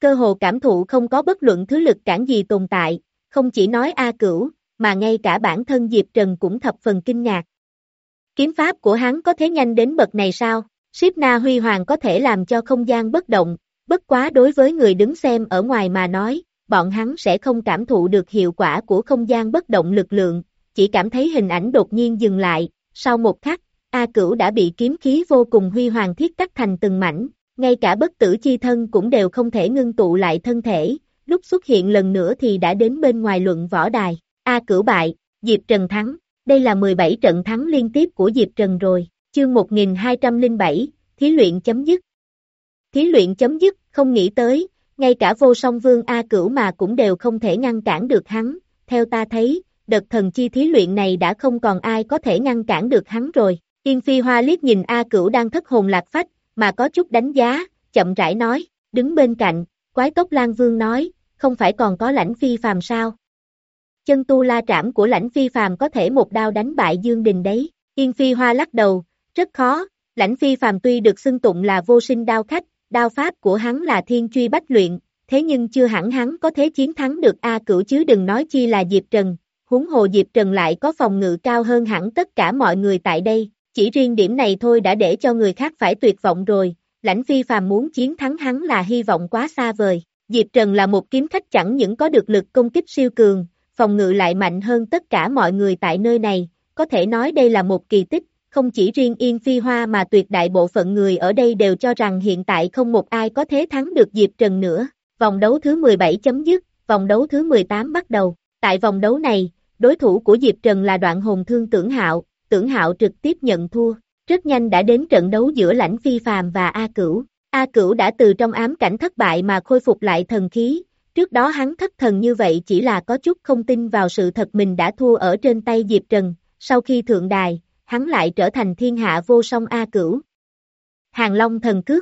cơ hồ cảm thụ không có bất luận thứ lực cản gì tồn tại, không chỉ nói A Cửu, mà ngay cả bản thân Diệp Trần cũng thập phần kinh ngạc. Kiếm pháp của hắn có thế nhanh đến bậc này sao? Siết Na Huy Hoàng có thể làm cho không gian bất động, bất quá đối với người đứng xem ở ngoài mà nói, bọn hắn sẽ không cảm thụ được hiệu quả của không gian bất động lực lượng, chỉ cảm thấy hình ảnh đột nhiên dừng lại, sau một khắc, A Cửu đã bị kiếm khí vô cùng huy hoàng thiết cắt thành từng mảnh, ngay cả bất tử chi thân cũng đều không thể ngưng tụ lại thân thể, lúc xuất hiện lần nữa thì đã đến bên ngoài luận võ đài. A Cửu bại, Diệp Trần thắng, đây là mười bảy trận thắng liên tiếp của Diệp Trần rồi, chương một nghìn hai trăm lẻ bảy, thí luyện chấm dứt. Thí luyện chấm dứt, không nghĩ tới, ngay cả vô song vương A Cửu mà cũng đều không thể ngăn cản được hắn, theo ta thấy, đợt thần chi thí luyện này đã không còn ai có thể ngăn cản được hắn rồi. Yên Phi Hoa liếc nhìn A Cửu đang thất hồn lạc phách, mà có chút đánh giá, chậm rãi nói, đứng bên cạnh, Quái Cốc Lang Vương nói, không phải còn có Lãnh Phi Phàm sao? Chân tu la trảm của Lãnh Phi Phàm có thể một đao đánh bại Dương Đình đấy. Yên Phi Hoa lắc đầu, rất khó, Lãnh Phi Phàm tuy được xưng tụng là vô sinh đao khách, đao pháp của hắn là thiên truy bách luyện, thế nhưng chưa hẳn hắn có thể chiến thắng được A Cửu chứ đừng nói chi là Diệp Trần, huống hồ Diệp Trần lại có phòng ngự cao hơn hẳn tất cả mọi người tại đây, chỉ riêng điểm này thôi đã để cho người khác phải tuyệt vọng rồi, Lãnh Phi Phàm muốn chiến thắng hắn là hy vọng quá xa vời. Diệp Trần là một kiếm khách chẳng những có được lực công kích siêu cường, phòng ngự lại mạnh hơn tất cả mọi người tại nơi này, có thể nói đây là một kỳ tích, không chỉ riêng Yên Phi Hoa mà tuyệt đại bộ phận người ở đây đều cho rằng hiện tại không một ai có thể thắng được Diệp Trần nữa. Vòng đấu thứ mười bảy chấm dứt, vòng đấu thứ mười tám bắt đầu. Tại vòng đấu này, đối thủ của Diệp Trần là Đoạn Hồn Thương Tưởng Hạo, Tưởng Hạo trực tiếp nhận thua. Rất nhanh đã đến trận đấu giữa Lãnh Phi Phàm và A Cửu. A Cửu đã từ trong ám cảnh thất bại mà khôi phục lại thần khí, trước đó hắn thất thần như vậy chỉ là có chút không tin vào sự thật mình đã thua ở trên tay Diệp Trần, sau khi thượng đài, hắn lại trở thành thiên hạ vô song A Cửu. Hàng Long Thần Cước,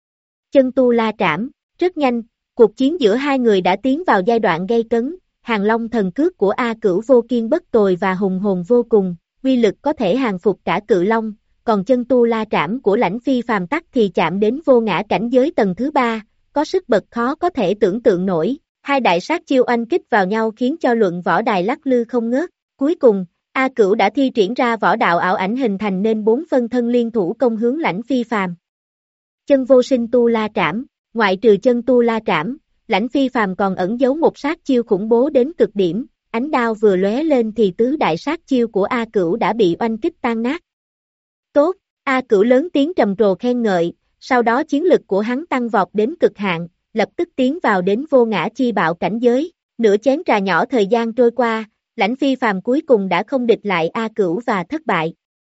Chân Tu La Trảm, rất nhanh, cuộc chiến giữa hai người đã tiến vào giai đoạn gay cấn, Hàng Long Thần Cước của A Cửu vô kiên bất tồi và hùng hồn vô cùng, uy lực có thể hàng phục cả cự long, còn Chân Tu La Trảm của Lãnh Phi Phàm tắc thì chạm đến vô ngã cảnh giới tầng thứ ba, có sức bật khó có thể tưởng tượng nổi, hai đại sát chiêu oanh kích vào nhau khiến cho luận võ đài lắc lư không ngớt, cuối cùng, A Cửu đã thi triển ra võ đạo ảo ảnh hình thành nên bốn phân thân liên thủ công hướng Lãnh Phi Phàm. Chân Vô Sinh Tu La Trảm, ngoại trừ Chân Tu La Trảm, Lãnh Phi Phàm còn ẩn giấu một sát chiêu khủng bố đến cực điểm, ánh đao vừa lóe lên thì tứ đại sát chiêu của A Cửu đã bị oanh kích tan nát. Tốt, A Cửu lớn tiếng trầm trồ khen ngợi, sau đó chiến lực của hắn tăng vọt đến cực hạn, lập tức tiến vào đến vô ngã chi bạo cảnh giới, nửa chén trà nhỏ thời gian trôi qua, Lãnh Phi Phàm cuối cùng đã không địch lại A Cửu và thất bại.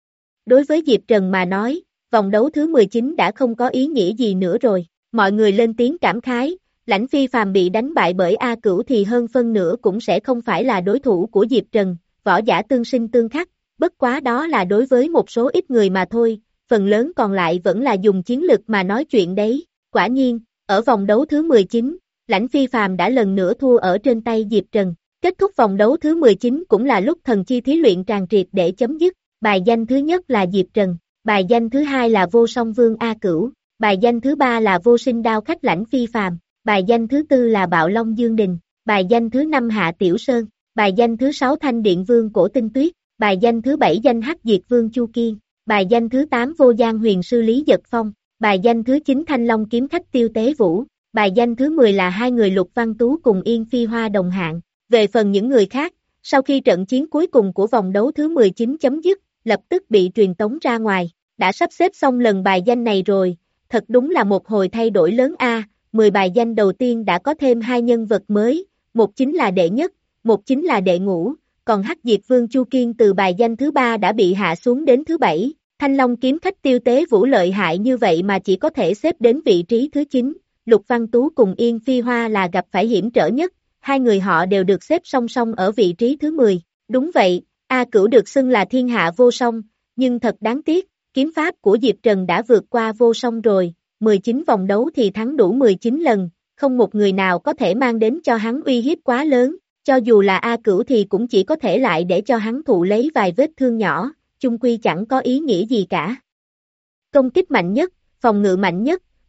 Đối với Diệp Trần mà nói, vòng đấu thứ mười chín đã không có ý nghĩa gì nữa rồi, mọi người lên tiếng cảm khái, Lãnh Phi Phàm bị đánh bại bởi A Cửu thì hơn phân nửa cũng sẽ không phải là đối thủ của Diệp Trần, võ giả tương sinh tương khắc, bất quá đó là đối với một số ít người mà thôi, phần lớn còn lại vẫn là dùng chiến lực mà nói chuyện đấy, quả nhiên, ở vòng đấu thứ mười chín, Lãnh Phi Phàm đã lần nữa thua ở trên tay Diệp Trần. Kết thúc vòng đấu thứ mười chín cũng là lúc thần chi thí luyện tràn triệt để chấm dứt, bài danh thứ nhất là Diệp Trần, bài danh thứ hai là Vô Song Vương A Cửu, bài danh thứ ba là Vô Sinh Đao Khách Lãnh Phi Phàm, bài danh thứ tư là Bạo Long Dương Đình, bài danh thứ năm Hạ Tiểu Sơn, bài danh thứ sáu Thanh Điện Vương Cổ Tinh Tuyết, bài danh thứ bảy Danh Hắc Diệt Vương Chu Kiên, bài danh thứ tám Vô Giang Huyền Sư Lý Giật Phong, bài danh thứ chín Thanh Long Kiếm Khách Tiêu Tế Vũ, bài danh thứ mười là hai người Lục Văn Tú cùng Yên Phi Hoa đồng hạng. Về phần những người khác, sau khi trận chiến cuối cùng của vòng đấu thứ mười chín chấm dứt, lập tức bị truyền tống ra ngoài, đã sắp xếp xong lần bài danh này rồi, thật đúng là một hồi thay đổi lớn a, mười bài danh đầu tiên đã có thêm hai nhân vật mới, một chính là đệ nhất, một chính là đệ ngũ, còn Hắc Diệt Vương Chu Kiên từ bài danh thứ ba đã bị hạ xuống đến thứ bảy, Thanh Long Kiếm Khách Tiêu Tế Vũ lợi hại như vậy mà chỉ có thể xếp đến vị trí thứ chín, Lục Văn Tú cùng Yên Phi Hoa là gặp phải hiểm trở nhất. Hai người họ đều được xếp song song ở vị trí thứ mười. Đúng vậy, A Cửu được xưng là thiên hạ vô song, nhưng thật đáng tiếc, kiếm pháp của Diệp Trần đã vượt qua vô song rồi, mười chín vòng đấu thì thắng đủ mười chín lần, không một người nào có thể mang đến cho hắn uy hiếp quá lớn, cho dù là A Cửu thì cũng chỉ có thể lại để cho hắn thụ lấy vài vết thương nhỏ, chung quy chẳng có ý nghĩa gì cả. Công kích mạnh nhất, phòng ngự mạnh nhất,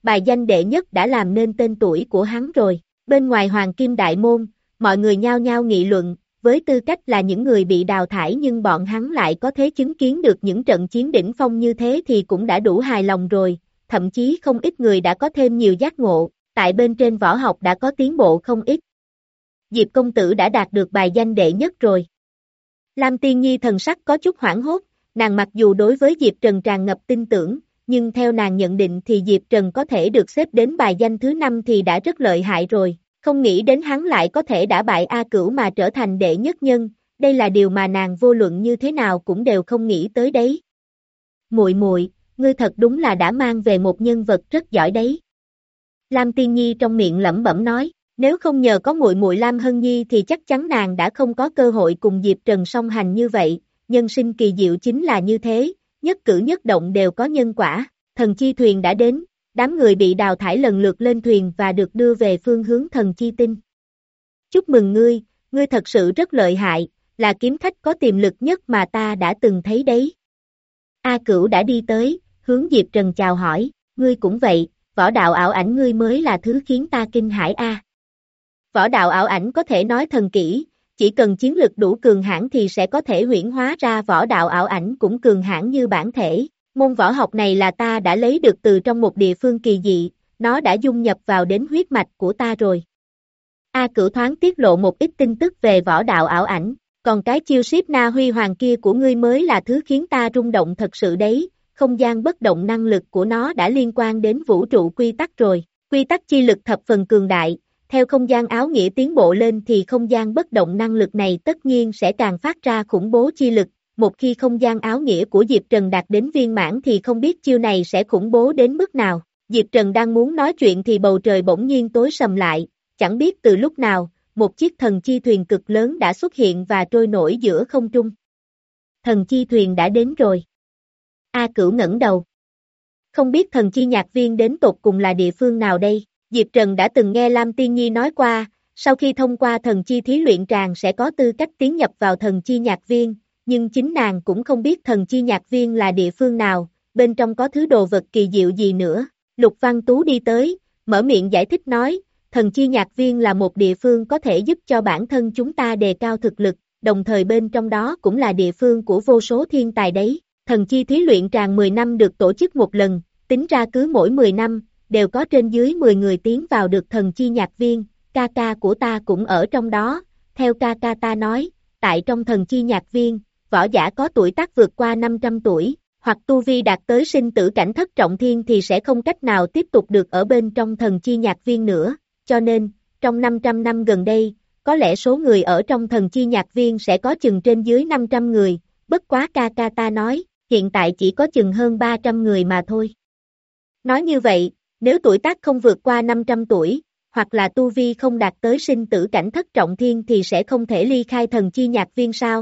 bài danh đệ nhất đã làm nên tên tuổi của hắn rồi. Bên ngoài Hoàng Kim Đại Môn, mọi người nhao nhao nghị luận, với tư cách là những người bị đào thải nhưng bọn hắn lại có thể chứng kiến được những trận chiến đỉnh phong như thế thì cũng đã đủ hài lòng rồi, thậm chí không ít người đã có thêm nhiều giác ngộ, tại bên trên võ học đã có tiến bộ không ít. Diệp công tử đã đạt được bài danh đệ nhất rồi. Lam Tiên Nhi thần sắc có chút hoảng hốt, nàng mặc dù đối với Diệp Trần tràn ngập tin tưởng, nhưng theo nàng nhận định thì Diệp Trần có thể được xếp đến bài danh thứ năm thì đã rất lợi hại rồi, không nghĩ đến hắn lại có thể đả bại A Cửu mà trở thành đệ nhất nhân, đây là điều mà nàng vô luận như thế nào cũng đều không nghĩ tới đấy. Muội muội, ngươi thật đúng là đã mang về một nhân vật rất giỏi đấy. Lam Tiên Nhi trong miệng lẩm bẩm nói, nếu không nhờ có muội muội Lam Hân Nhi thì chắc chắn nàng đã không có cơ hội cùng Diệp Trần song hành như vậy, nhân sinh kỳ diệu chính là như thế, nhất cử nhất động đều có nhân quả, thần chi thuyền đã đến, đám người bị đào thải lần lượt lên thuyền và được đưa về phương hướng thần chi tinh. Chúc mừng ngươi, ngươi thật sự rất lợi hại, là kiếm khách có tiềm lực nhất mà ta đã từng thấy đấy. A Cửu đã đi tới, hướng Diệp Trần chào hỏi, ngươi cũng vậy, võ đạo ảo ảnh ngươi mới là thứ khiến ta kinh hãi a. Võ đạo ảo ảnh có thể nói thần kỹ, chỉ cần chiến lực đủ cường hãn thì sẽ có thể huyễn hóa ra võ đạo ảo ảnh cũng cường hãn như bản thể. Môn võ học này là ta đã lấy được từ trong một địa phương kỳ dị, nó đã dung nhập vào đến huyết mạch của ta rồi. A Cửu thoáng tiết lộ một ít tin tức về võ đạo ảo ảnh, còn cái chiêu Shiếp Na Huy Hoàng kia của ngươi mới là thứ khiến ta rung động thật sự đấy, không gian bất động năng lực của nó đã liên quan đến vũ trụ quy tắc rồi, quy tắc chi lực thập phần cường đại, theo không gian áo nghĩa tiến bộ lên thì không gian bất động năng lực này tất nhiên sẽ càng phát ra khủng bố chi lực. Một khi không gian áo nghĩa của Diệp Trần đạt đến viên mãn thì không biết chiêu này sẽ khủng bố đến mức nào. Diệp Trần đang muốn nói chuyện thì bầu trời bỗng nhiên tối sầm lại, chẳng biết từ lúc nào, một chiếc thần chi thuyền cực lớn đã xuất hiện và trôi nổi giữa không trung. Thần chi thuyền đã đến rồi. A Cửu ngẩng đầu. Không biết thần chi nhạc viên đến tột cùng là địa phương nào đây? Diệp Trần đã từng nghe Lam Tiên Nhi nói qua, sau khi thông qua thần chi thí luyện tràng sẽ có tư cách tiến nhập vào thần chi nhạc viên. Nhưng chính nàng cũng không biết thần chi nhạc viên là địa phương nào, bên trong có thứ đồ vật kỳ diệu gì nữa. Lục Văn Tú đi tới, mở miệng giải thích nói, thần chi nhạc viên là một địa phương có thể giúp cho bản thân chúng ta đề cao thực lực, đồng thời bên trong đó cũng là địa phương của vô số thiên tài đấy. Thần chi thí luyện tràng mười năm được tổ chức một lần, tính ra cứ mỗi mười năm, đều có trên dưới mười người tiến vào được thần chi nhạc viên, ca ca của ta cũng ở trong đó, theo ca ca ta nói, tại trong thần chi nhạc viên, võ giả có tuổi tác vượt qua năm trăm tuổi, hoặc tu vi đạt tới sinh tử cảnh thất trọng thiên thì sẽ không cách nào tiếp tục được ở bên trong thần chi nhạc viên nữa, cho nên, trong năm trăm năm gần đây, có lẽ số người ở trong thần chi nhạc viên sẽ có chừng trên dưới năm trăm người, bất quá ca ca ta nói, hiện tại chỉ có chừng hơn ba trăm người mà thôi. Nói như vậy, nếu tuổi tác không vượt qua năm trăm tuổi, hoặc là tu vi không đạt tới sinh tử cảnh thất trọng thiên thì sẽ không thể ly khai thần chi nhạc viên sao?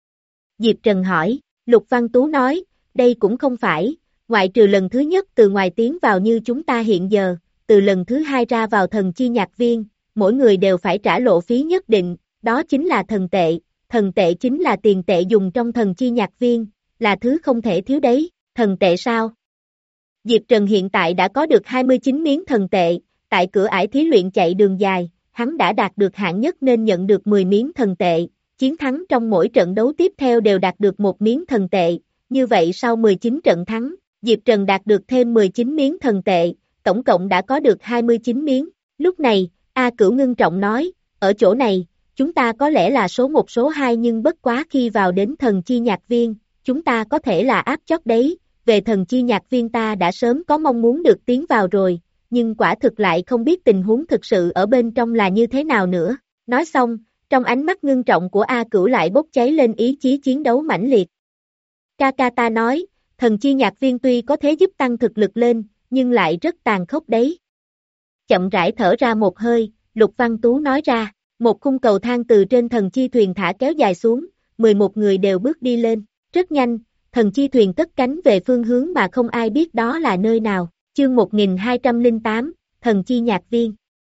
Diệp Trần hỏi, Lục Văn Tú nói, đây cũng không phải, ngoại trừ lần thứ nhất từ ngoài tiến vào như chúng ta hiện giờ, từ lần thứ hai ra vào thần chi nhạc viên, mỗi người đều phải trả lộ phí nhất định, đó chính là thần tệ, thần tệ chính là tiền tệ dùng trong thần chi nhạc viên, là thứ không thể thiếu đấy, thần tệ sao? Diệp Trần hiện tại đã có được hai mươi chín miếng thần tệ, tại cửa ải thí luyện chạy đường dài, hắn đã đạt được hạng nhất nên nhận được mười miếng thần tệ. Chiến thắng trong mỗi trận đấu tiếp theo đều đạt được một miếng thần tệ, như vậy sau mười chín trận thắng, Diệp Trần đạt được thêm mười chín miếng thần tệ, tổng cộng đã có được hai mươi chín miếng. Lúc này, A Cửu ngưng trọng nói, ở chỗ này, chúng ta có lẽ là số một số hai nhưng bất quá khi vào đến thần chi nhạc viên, chúng ta có thể là áp chót đấy, về thần chi nhạc viên ta đã sớm có mong muốn được tiến vào rồi, nhưng quả thực lại không biết tình huống thực sự ở bên trong là như thế nào nữa. Nói xong, trong ánh mắt ngưng trọng của A Cửu lại bốc cháy lên ý chí chiến đấu mãnh liệt. Kaka ta nói, thần chi nhạc viên tuy có thể giúp tăng thực lực lên, nhưng lại rất tàn khốc đấy. Chậm rãi thở ra một hơi, Lục Văn Tú nói ra, một khung cầu thang từ trên thần chi thuyền thả kéo dài xuống, mười một người đều bước đi lên, rất nhanh, thần chi thuyền cất cánh về phương hướng mà không ai biết đó là nơi nào. Chương một nghìn hai trăm lẻ tám, thần chi nhạc viên.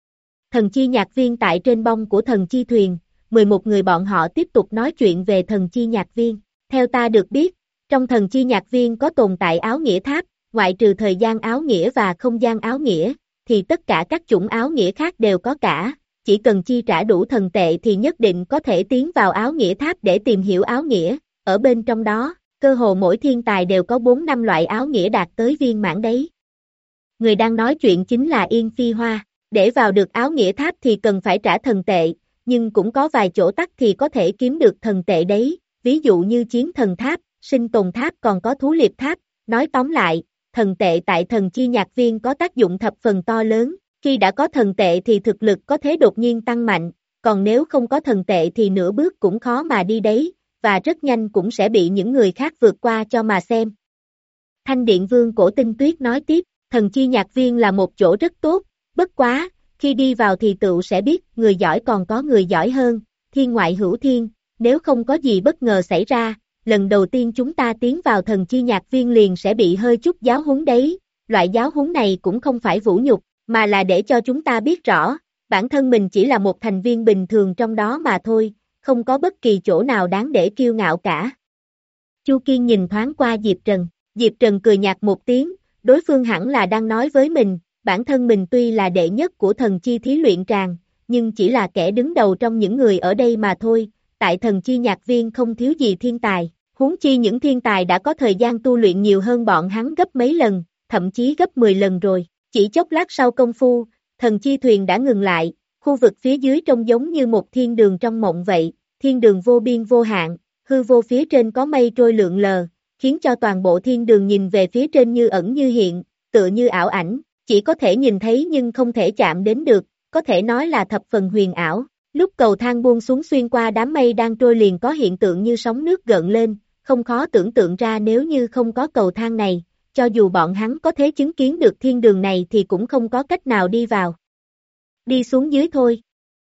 Thần chi nhạc viên tại trên bông của thần chi thuyền, mười một người bọn họ tiếp tục nói chuyện về thần chi nhạc viên. Theo ta được biết, trong thần chi nhạc viên có tồn tại áo nghĩa tháp, ngoại trừ thời gian áo nghĩa và không gian áo nghĩa, thì tất cả các chủng áo nghĩa khác đều có cả, chỉ cần chi trả đủ thần tệ thì nhất định có thể tiến vào áo nghĩa tháp để tìm hiểu áo nghĩa, ở bên trong đó, cơ hồ mỗi thiên tài đều có bốn năm loại áo nghĩa đạt tới viên mãn đấy. Người đang nói chuyện chính là Yên Phi Hoa, để vào được áo nghĩa tháp thì cần phải trả thần tệ, nhưng cũng có vài chỗ tắc thì có thể kiếm được thần tệ đấy, ví dụ như chiến thần tháp, sinh tồn tháp còn có thú liệp tháp, nói tóm lại, thần tệ tại thần chi nhạc viên có tác dụng thập phần to lớn, khi đã có thần tệ thì thực lực có thể đột nhiên tăng mạnh, còn nếu không có thần tệ thì nửa bước cũng khó mà đi đấy, và rất nhanh cũng sẽ bị những người khác vượt qua cho mà xem. Thanh Điện Vương Cổ Tinh Tuyết nói tiếp, thần chi nhạc viên là một chỗ rất tốt, bất quá, khi đi vào thì tựu sẽ biết người giỏi còn có người giỏi hơn, thiên ngoại hữu thiên, nếu không có gì bất ngờ xảy ra, lần đầu tiên chúng ta tiến vào thần chi nhạc viên liền sẽ bị hơi chút giáo huấn đấy, loại giáo huấn này cũng không phải vũ nhục, mà là để cho chúng ta biết rõ, bản thân mình chỉ là một thành viên bình thường trong đó mà thôi, không có bất kỳ chỗ nào đáng để kiêu ngạo cả. Chu Kiên nhìn thoáng qua Diệp Trần, Diệp Trần cười nhạt một tiếng, đối phương hẳn là đang nói với mình, bản thân mình tuy là đệ nhất của thần chi thí luyện tràng, nhưng chỉ là kẻ đứng đầu trong những người ở đây mà thôi, tại thần chi nhạc viên không thiếu gì thiên tài, huống chi những thiên tài đã có thời gian tu luyện nhiều hơn bọn hắn gấp mấy lần, thậm chí gấp mười lần rồi, chỉ chốc lát sau công phu, thần chi thuyền đã ngừng lại, khu vực phía dưới trông giống như một thiên đường trong mộng vậy, thiên đường vô biên vô hạn, hư vô phía trên có mây trôi lượn lờ, khiến cho toàn bộ thiên đường nhìn về phía trên như ẩn như hiện, tựa như ảo ảnh, chỉ có thể nhìn thấy nhưng không thể chạm đến được, có thể nói là thập phần huyền ảo. Lúc cầu thang buông xuống xuyên qua đám mây đang trôi liền có hiện tượng như sóng nước gợn lên, không khó tưởng tượng ra nếu như không có cầu thang này, cho dù bọn hắn có thể chứng kiến được thiên đường này thì cũng không có cách nào đi vào. Đi xuống dưới thôi.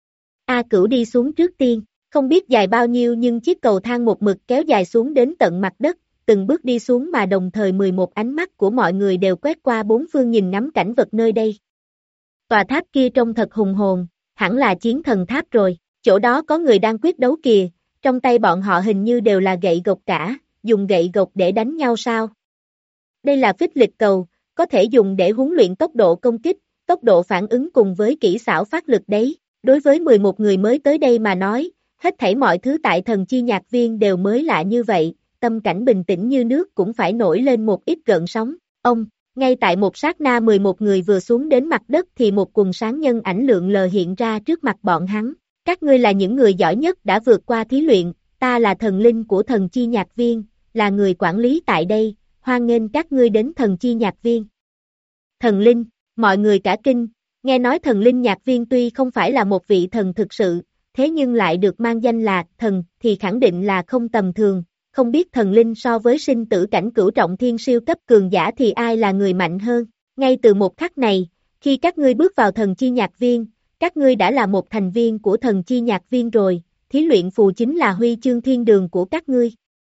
A Cửu đi xuống trước tiên, không biết dài bao nhiêu nhưng chiếc cầu thang một mực kéo dài xuống đến tận mặt đất, từng bước đi xuống mà đồng thời mười một ánh mắt của mọi người đều quét qua bốn phương nhìn ngắm cảnh vật nơi đây. Tòa tháp kia trông thật hùng hồn, hẳn là chiến thần tháp rồi, chỗ đó có người đang quyết đấu kìa, trong tay bọn họ hình như đều là gậy gộc cả, dùng gậy gộc để đánh nhau sao? Đây là phích lịch cầu, có thể dùng để huấn luyện tốc độ công kích, tốc độ phản ứng cùng với kỹ xảo phát lực đấy, đối với mười một người mới tới đây mà nói, hết thảy mọi thứ tại thần chi nhạc viên đều mới lạ như vậy, tâm cảnh bình tĩnh như nước cũng phải nổi lên một ít gợn sóng, ông, ngay tại một sát na mười một người vừa xuống đến mặt đất thì một quần sáng nhân ảnh lượn lờ hiện ra trước mặt bọn hắn, các ngươi là những người giỏi nhất đã vượt qua thí luyện, ta là thần linh của thần chi nhạc viên, là người quản lý tại đây, hoan nghênh các ngươi đến thần chi nhạc viên. Thần linh, mọi người cả kinh, nghe nói thần linh nhạc viên tuy không phải là một vị thần thực sự, thế nhưng lại được mang danh là thần thì khẳng định là không tầm thường, không biết thần linh so với sinh tử cảnh cửu trọng thiên siêu cấp cường giả thì ai là người mạnh hơn, ngay từ một khắc này, khi các ngươi bước vào thần chi nhạc viên, các ngươi đã là một thành viên của thần chi nhạc viên rồi, thí luyện phù chính là huy chương thiên đường của các ngươi.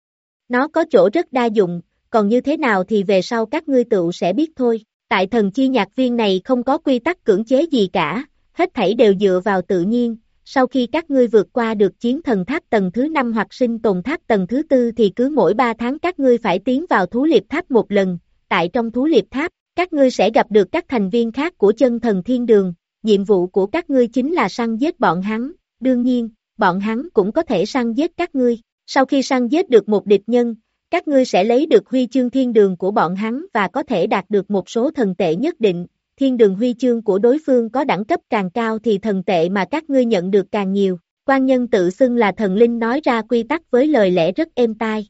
Nó có chỗ rất đa dụng, còn như thế nào thì về sau các ngươi tự sẽ biết thôi, tại thần chi nhạc viên này không có quy tắc cưỡng chế gì cả, hết thảy đều dựa vào tự nhiên. Sau khi các ngươi vượt qua được chiến thần tháp tầng thứ năm hoặc sinh tồn tháp tầng thứ tư thì cứ mỗi ba tháng các ngươi phải tiến vào thú liệp tháp một lần, tại trong thú liệp tháp, các ngươi sẽ gặp được các thành viên khác của chân thần thiên đường, nhiệm vụ của các ngươi chính là săn giết bọn hắn, đương nhiên, bọn hắn cũng có thể săn giết các ngươi, sau khi săn giết được một địch nhân, các ngươi sẽ lấy được huy chương thiên đường của bọn hắn và có thể đạt được một số thần tệ nhất định. Thiên đường huy chương của đối phương có đẳng cấp càng cao thì thần tệ mà các ngươi nhận được càng nhiều. Quan nhân tự xưng là thần linh nói ra quy tắc với lời lẽ rất êm tai.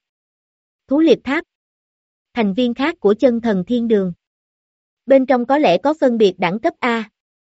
Thú liệp tháp. Thành viên khác của chân thần thiên đường. Bên trong có lẽ có phân biệt đẳng cấp A.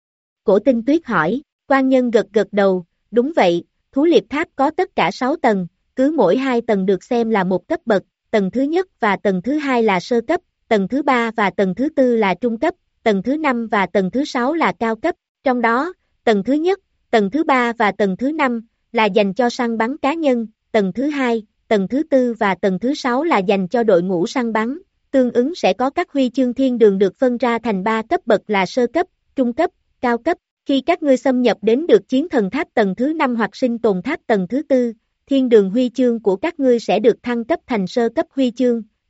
Cổ Tinh Tuyết hỏi, quan nhân gật gật đầu, đúng vậy, thú liệp tháp có tất cả sáu tầng, cứ mỗi hai tầng được xem là một cấp bậc, tầng thứ nhất và tầng thứ hai là sơ cấp, tầng thứ ba và tầng thứ tư là trung cấp. Tầng thứ năm và tầng thứ sáu là cao cấp, trong đó, tầng thứ nhất, tầng thứ ba và tầng thứ năm là dành cho săn bắn cá nhân, tầng thứ hai, tầng thứ tư và tầng thứ sáu là dành cho đội ngũ săn bắn, tương ứng sẽ có các huy chương thiên đường được phân ra thành ba cấp bậc là sơ cấp, trung cấp, cao cấp, khi các ngươi xâm nhập đến được chiến thần tháp tầng thứ năm hoặc sinh tồn tháp tầng thứ tư, thiên đường huy chương của các ngươi sẽ được thăng cấp thành sơ cấp huy chương,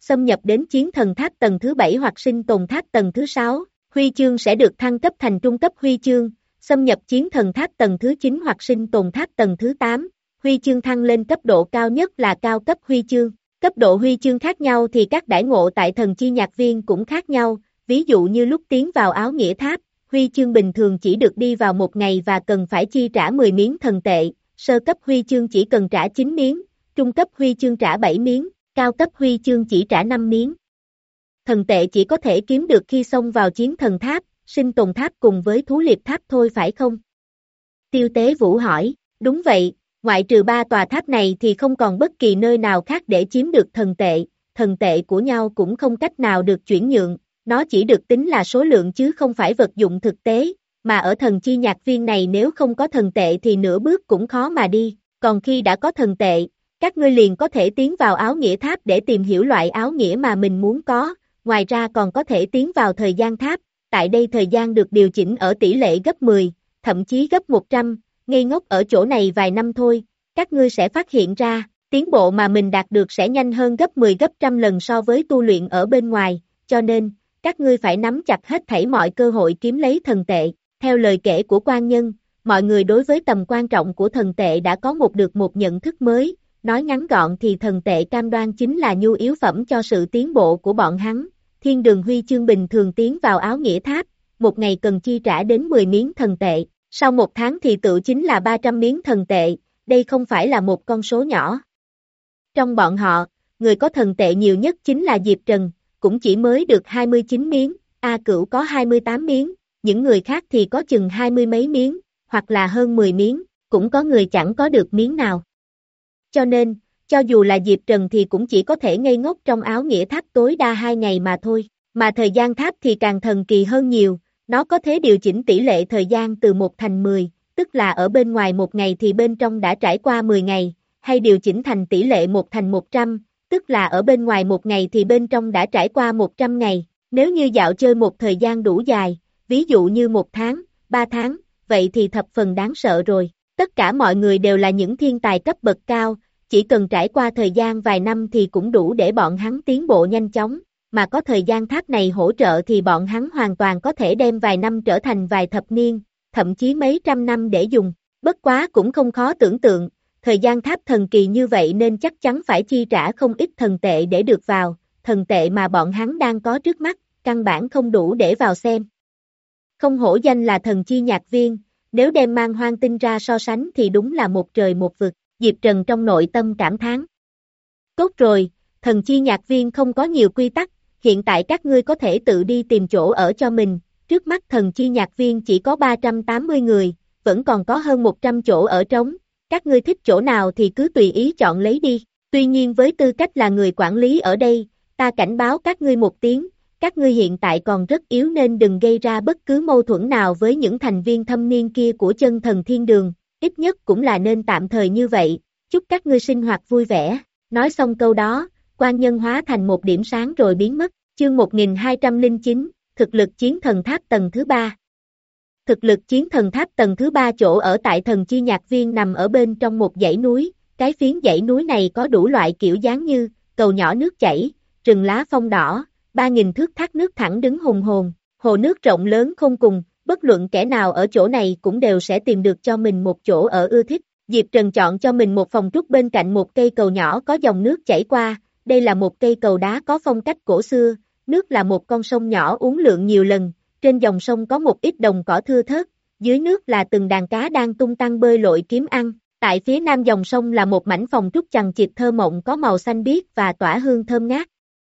xâm nhập đến chiến thần tháp tầng thứ bảy hoặc sinh tồn tháp tầng thứ sáu, huy chương sẽ được thăng cấp thành trung cấp huy chương, xâm nhập chiến thần tháp tầng thứ chín hoặc sinh tồn tháp tầng thứ tám, huy chương thăng lên cấp độ cao nhất là cao cấp huy chương. Cấp độ huy chương khác nhau thì các đãi ngộ tại thần chi nhạc viên cũng khác nhau, ví dụ như lúc tiến vào áo nghĩa tháp, huy chương bình thường chỉ được đi vào một ngày và cần phải chi trả mười miếng thần tệ, sơ cấp huy chương chỉ cần trả chín miếng, trung cấp huy chương trả bảy miếng, cao cấp huy chương chỉ trả năm miếng. Thần tệ chỉ có thể kiếm được khi xông vào chiến thần tháp, sinh tồn tháp cùng với thú liệp tháp thôi phải không? Tiêu Tế Vũ hỏi, đúng vậy, ngoại trừ ba tòa tháp này thì không còn bất kỳ nơi nào khác để chiếm được thần tệ, thần tệ của nhau cũng không cách nào được chuyển nhượng, nó chỉ được tính là số lượng chứ không phải vật dụng thực tế, mà ở thần chi nhạc viên này nếu không có thần tệ thì nửa bước cũng khó mà đi, còn khi đã có thần tệ, các ngươi liền có thể tiến vào áo nghĩa tháp để tìm hiểu loại áo nghĩa mà mình muốn có, ngoài ra còn có thể tiến vào thời gian tháp, tại đây thời gian được điều chỉnh ở tỷ lệ gấp mười, thậm chí gấp một trăm, ngây ngốc ở chỗ này vài năm thôi, các ngươi sẽ phát hiện ra, tiến bộ mà mình đạt được sẽ nhanh hơn gấp mười gấp trăm lần so với tu luyện ở bên ngoài, cho nên, các ngươi phải nắm chặt hết thảy mọi cơ hội kiếm lấy thần tệ. Theo lời kể của quan nhân, mọi người đối với tầm quan trọng của thần tệ đã có một được một nhận thức mới, nói ngắn gọn thì thần tệ cam đoan chính là nhu yếu phẩm cho sự tiến bộ của bọn hắn. Thiên đường huy chương bình thường tiến vào áo nghĩa tháp, một ngày cần chi trả đến mười miếng thần tệ, sau một tháng thì tự chính là ba trăm miếng thần tệ, đây không phải là một con số nhỏ. Trong bọn họ, người có thần tệ nhiều nhất chính là Diệp Trần, cũng chỉ mới được hai mươi chín miếng, A Cửu có hai mươi tám miếng, những người khác thì có chừng hai mươi mấy miếng, hoặc là hơn mười miếng, cũng có người chẳng có được miếng nào. Cho nên, cho dù là Diệp Trần thì cũng chỉ có thể ngây ngốc trong áo nghĩa tháp tối đa hai ngày mà thôi, mà thời gian tháp thì càng thần kỳ hơn nhiều, nó có thể điều chỉnh tỷ lệ thời gian từ một thành mười, tức là ở bên ngoài một ngày thì bên trong đã trải qua mười ngày, hay điều chỉnh thành tỷ lệ một thành một trăm, tức là ở bên ngoài một ngày thì bên trong đã trải qua một trăm ngày, nếu như dạo chơi một thời gian đủ dài, ví dụ như một tháng, ba tháng, vậy thì thập phần đáng sợ rồi. Tất cả mọi người đều là những thiên tài cấp bậc cao, chỉ cần trải qua thời gian vài năm thì cũng đủ để bọn hắn tiến bộ nhanh chóng, mà có thời gian tháp này hỗ trợ thì bọn hắn hoàn toàn có thể đem vài năm trở thành vài thập niên, thậm chí mấy trăm năm để dùng. Bất quá cũng không khó tưởng tượng, thời gian tháp thần kỳ như vậy nên chắc chắn phải chi trả không ít thần tệ để được vào, thần tệ mà bọn hắn đang có trước mắt, căn bản không đủ để vào xem. Không hổ danh là thần chi nhạc viên, nếu đem mang hoang tinh ra so sánh thì đúng là một trời một vực, Diệp Trần trong nội tâm cảm thán. Tốt rồi, thần chi nhạc viên không có nhiều quy tắc, hiện tại các ngươi có thể tự đi tìm chỗ ở cho mình, trước mắt thần chi nhạc viên chỉ có ba trăm tám mươi người, vẫn còn có hơn một trăm chỗ ở trống, các ngươi thích chỗ nào thì cứ tùy ý chọn lấy đi, tuy nhiên với tư cách là người quản lý ở đây, ta cảnh báo các ngươi một tiếng, các ngươi hiện tại còn rất yếu nên đừng gây ra bất cứ mâu thuẫn nào với những thành viên thâm niên kia của chân thần thiên đường, ít nhất cũng là nên tạm thời như vậy, chúc các ngươi sinh hoạt vui vẻ. Nói xong câu đó, quan nhân hóa thành một điểm sáng rồi biến mất, chương một nghìn hai trăm lẻ chín, thực lực chiến thần tháp tầng thứ ba. Thực lực chiến thần tháp tầng thứ ba chỗ ở tại thần chi nhạc viên nằm ở bên trong một dãy núi, cái phiến dãy núi này có đủ loại kiểu dáng như, cầu nhỏ nước chảy, rừng lá phong đỏ, ba nghìn thước thác nước thẳng đứng hùng hồn, hồ nước rộng lớn không cùng, bất luận kẻ nào ở chỗ này cũng đều sẽ tìm được cho mình một chỗ ở ưa thích. Diệp Trần chọn cho mình một phòng trúc bên cạnh một cây cầu nhỏ có dòng nước chảy qua, đây là một cây cầu đá có phong cách cổ xưa, nước là một con sông nhỏ uốn lượn nhiều lần, trên dòng sông có một ít đồng cỏ thưa thớt, dưới nước là từng đàn cá đang tung tăng bơi lội kiếm ăn, tại phía nam dòng sông là một mảnh phòng trúc chằng chịt thơ mộng có màu xanh biếc và tỏa hương thơm ngát.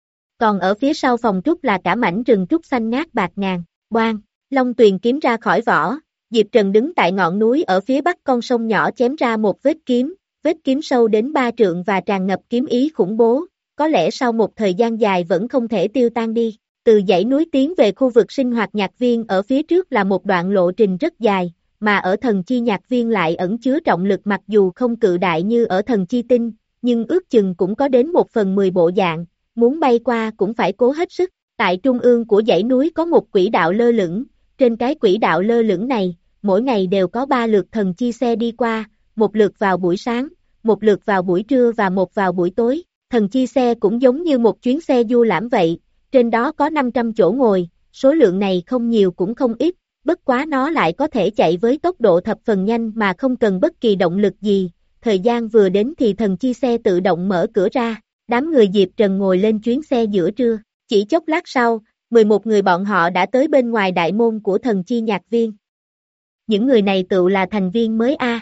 Còn ở phía sau phòng trúc là cả mảnh rừng trúc xanh ngát bạc ngàn, boang, Long Tuyền kiếm ra khỏi vỏ, Diệp Trần đứng tại ngọn núi ở phía bắc con sông nhỏ chém ra một vết kiếm, vết kiếm sâu đến ba trượng và tràn ngập kiếm ý khủng bố, có lẽ sau một thời gian dài vẫn không thể tiêu tan đi. Từ dãy núi tiến về khu vực sinh hoạt nhạc viên ở phía trước là một đoạn lộ trình rất dài, mà ở thần chi nhạc viên lại ẩn chứa trọng lực mặc dù không cự đại như ở thần chi tinh, nhưng ước chừng cũng có đến một phần mười bộ dạng, muốn bay qua cũng phải cố hết sức. Tại trung ương của dãy núi có một quỹ đạo lơ lửng, trên cái quỹ đạo lơ lửng này, mỗi ngày đều có ba lượt thần chi xe đi qua, một lượt vào buổi sáng, một lượt vào buổi trưa và một vào buổi tối. Thần chi xe cũng giống như một chuyến xe du lãm vậy, trên đó có năm trăm chỗ ngồi, số lượng này không nhiều cũng không ít, bất quá nó lại có thể chạy với tốc độ thập phần nhanh mà không cần bất kỳ động lực gì. Thời gian vừa đến thì thần chi xe tự động mở cửa ra, đám người Diệp Trần ngồi lên chuyến xe giữa trưa. Chỉ chốc lát sau, mười một người bọn họ đã tới bên ngoài đại môn của thần chi nhạc viên. Những người này tự là thành viên mới a.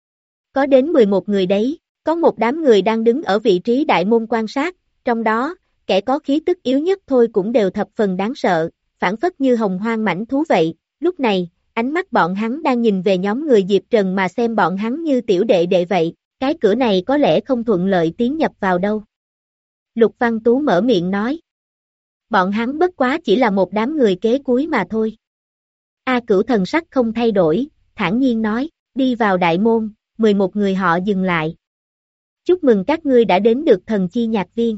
Có đến mười một người đấy, có một đám người đang đứng ở vị trí đại môn quan sát, trong đó, kẻ có khí tức yếu nhất thôi cũng đều thập phần đáng sợ, phản phất như hồng hoang mãnh thú vậy. Lúc này, ánh mắt bọn hắn đang nhìn về nhóm người Diệp Trần mà xem bọn hắn như tiểu đệ đệ vậy, cái cửa này có lẽ không thuận lợi tiến nhập vào đâu. Lục Văn Tú mở miệng nói. Bọn hắn bất quá chỉ là một đám người kế cuối mà thôi. A Cửu thần sắc không thay đổi, thản nhiên nói, đi vào đại môn, mười một người họ dừng lại. Chúc mừng các ngươi đã đến được thần chi nhạc viên.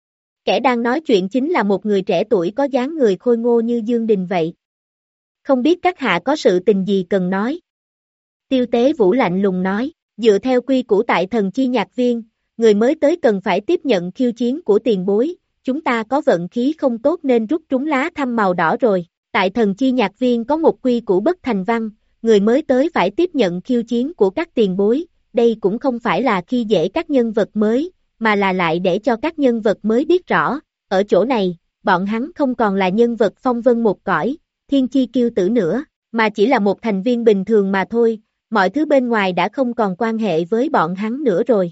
Kẻ đang nói chuyện chính là một người trẻ tuổi có dáng người khôi ngô như Dương Đình vậy. Không biết các hạ có sự tình gì cần nói. Tiêu Tế Vũ lạnh lùng nói, dựa theo quy củ tại thần chi nhạc viên, người mới tới cần phải tiếp nhận khiêu chiến của tiền bối, chúng ta có vận khí không tốt nên rút trúng lá thăm màu đỏ rồi. Tại thần chi nhạc viên có một quy củ bất thành văn, người mới tới phải tiếp nhận khiêu chiến của các tiền bối, đây cũng không phải là khi dễ các nhân vật mới, mà là lại để cho các nhân vật mới biết rõ, ở chỗ này, bọn hắn không còn là nhân vật phong vân một cõi, thiên chi kiêu tử nữa, mà chỉ là một thành viên bình thường mà thôi, mọi thứ bên ngoài đã không còn quan hệ với bọn hắn nữa rồi.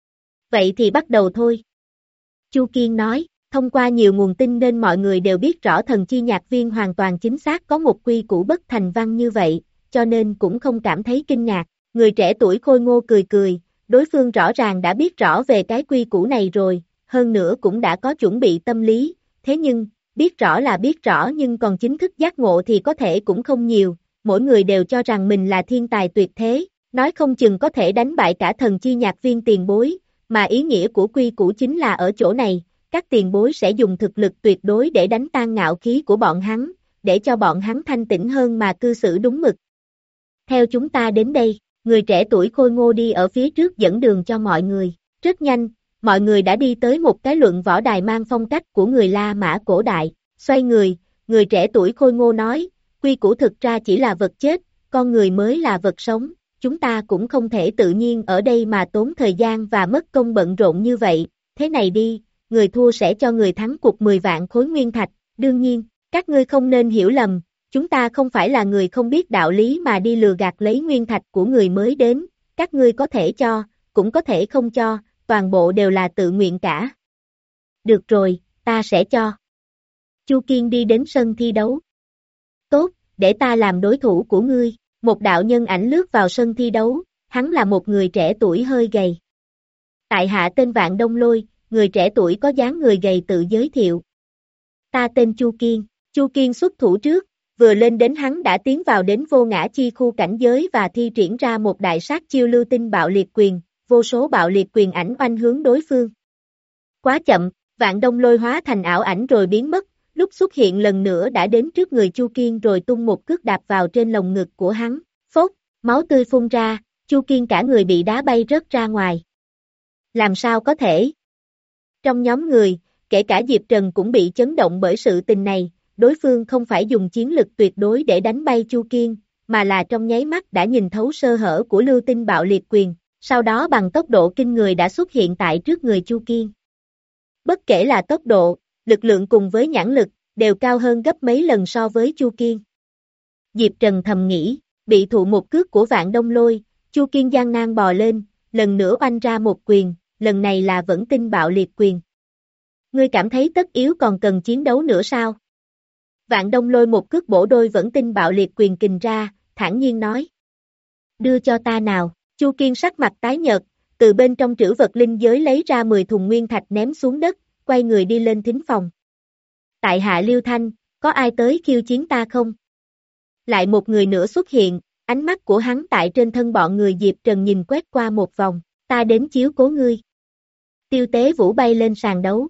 Vậy thì bắt đầu thôi. Chu Kiên nói, thông qua nhiều nguồn tin nên mọi người đều biết rõ thần chi nhạc viên hoàn toàn chính xác có một quy củ bất thành văn như vậy, cho nên cũng không cảm thấy kinh ngạc. Người trẻ tuổi khôi ngô cười cười, đối phương rõ ràng đã biết rõ về cái quy củ này rồi, hơn nữa cũng đã có chuẩn bị tâm lý, thế nhưng, biết rõ là biết rõ nhưng còn chính thức giác ngộ thì có thể cũng không nhiều, mỗi người đều cho rằng mình là thiên tài tuyệt thế, nói không chừng có thể đánh bại cả thần chi nhạc viên tiền bối, mà ý nghĩa của quy củ chính là ở chỗ này, các tiền bối sẽ dùng thực lực tuyệt đối để đánh tan ngạo khí của bọn hắn, để cho bọn hắn thanh tĩnh hơn mà cư xử đúng mực. Theo chúng ta đến đây, người trẻ tuổi khôi ngô đi ở phía trước dẫn đường cho mọi người, rất nhanh, mọi người đã đi tới một cái luận võ đài mang phong cách của người La Mã cổ đại, xoay người, người trẻ tuổi khôi ngô nói, quy củ thực ra chỉ là vật chết, con người mới là vật sống, chúng ta cũng không thể tự nhiên ở đây mà tốn thời gian và mất công bận rộn như vậy, thế này đi, người thua sẽ cho người thắng cuộc mười vạn khối nguyên thạch, đương nhiên, các ngươi không nên hiểu lầm, chúng ta không phải là người không biết đạo lý mà đi lừa gạt lấy nguyên thạch của người mới đến, các ngươi có thể cho, cũng có thể không cho, toàn bộ đều là tự nguyện cả. Được rồi, ta sẽ cho. Chu Kiên đi đến sân thi đấu. Tốt, để ta làm đối thủ của ngươi, một đạo nhân ảnh lướt vào sân thi đấu, hắn là một người trẻ tuổi hơi gầy. Tại hạ tên Vạn Đông Lôi, người trẻ tuổi có dáng người gầy tự giới thiệu. Ta tên Chu Kiên, Chu Kiên xuất thủ trước, vừa lên đến hắn đã tiến vào đến vô ngã chi khu cảnh giới và thi triển ra một đại sát chiêu lưu tinh bạo liệt quyền, vô số bạo liệt quyền ảnh oanh hướng đối phương. Quá chậm, Vạn Đông Lôi hóa thành ảo ảnh rồi biến mất, lúc xuất hiện lần nữa đã đến trước người Chu Kiên rồi tung một cước đạp vào trên lồng ngực của hắn, phốt, máu tươi phun ra, Chu Kiên cả người bị đá bay rớt ra ngoài. Làm sao có thể? Trong nhóm người, kể cả Diệp Trần cũng bị chấn động bởi sự tình này, đối phương không phải dùng chiến lực tuyệt đối để đánh bay Chu Kiên, mà là trong nháy mắt đã nhìn thấu sơ hở của lưu tinh bạo liệt quyền, sau đó bằng tốc độ kinh người đã xuất hiện tại trước người Chu Kiên. Bất kể là tốc độ, lực lượng cùng với nhãn lực, đều cao hơn gấp mấy lần so với Chu Kiên. Diệp Trần thầm nghĩ, bị thụ một cước của Vạn Đông Lôi, Chu Kiên gian nan bò lên, lần nữa oanh ra một quyền, lần này là vẫn tinh bạo liệt quyền. Ngươi cảm thấy tất yếu còn cần chiến đấu nữa sao? Vạn Đông Lôi một cước bổ đôi vẫn tinh bạo liệt quyền kình ra, thản nhiên nói. Đưa cho ta nào, Chu Kiên sắc mặt tái nhợt, từ bên trong trữ vật linh giới lấy ra mười thùng nguyên thạch ném xuống đất, quay người đi lên thính phòng. Tại hạ Liêu Thanh, có ai tới khiêu chiến ta không? Lại một người nữa xuất hiện, ánh mắt của hắn tại trên thân bọn người Diệp Trần nhìn quét qua một vòng, ta đến chiếu cố ngươi. Tiêu Tế Vũ bay lên sàn đấu.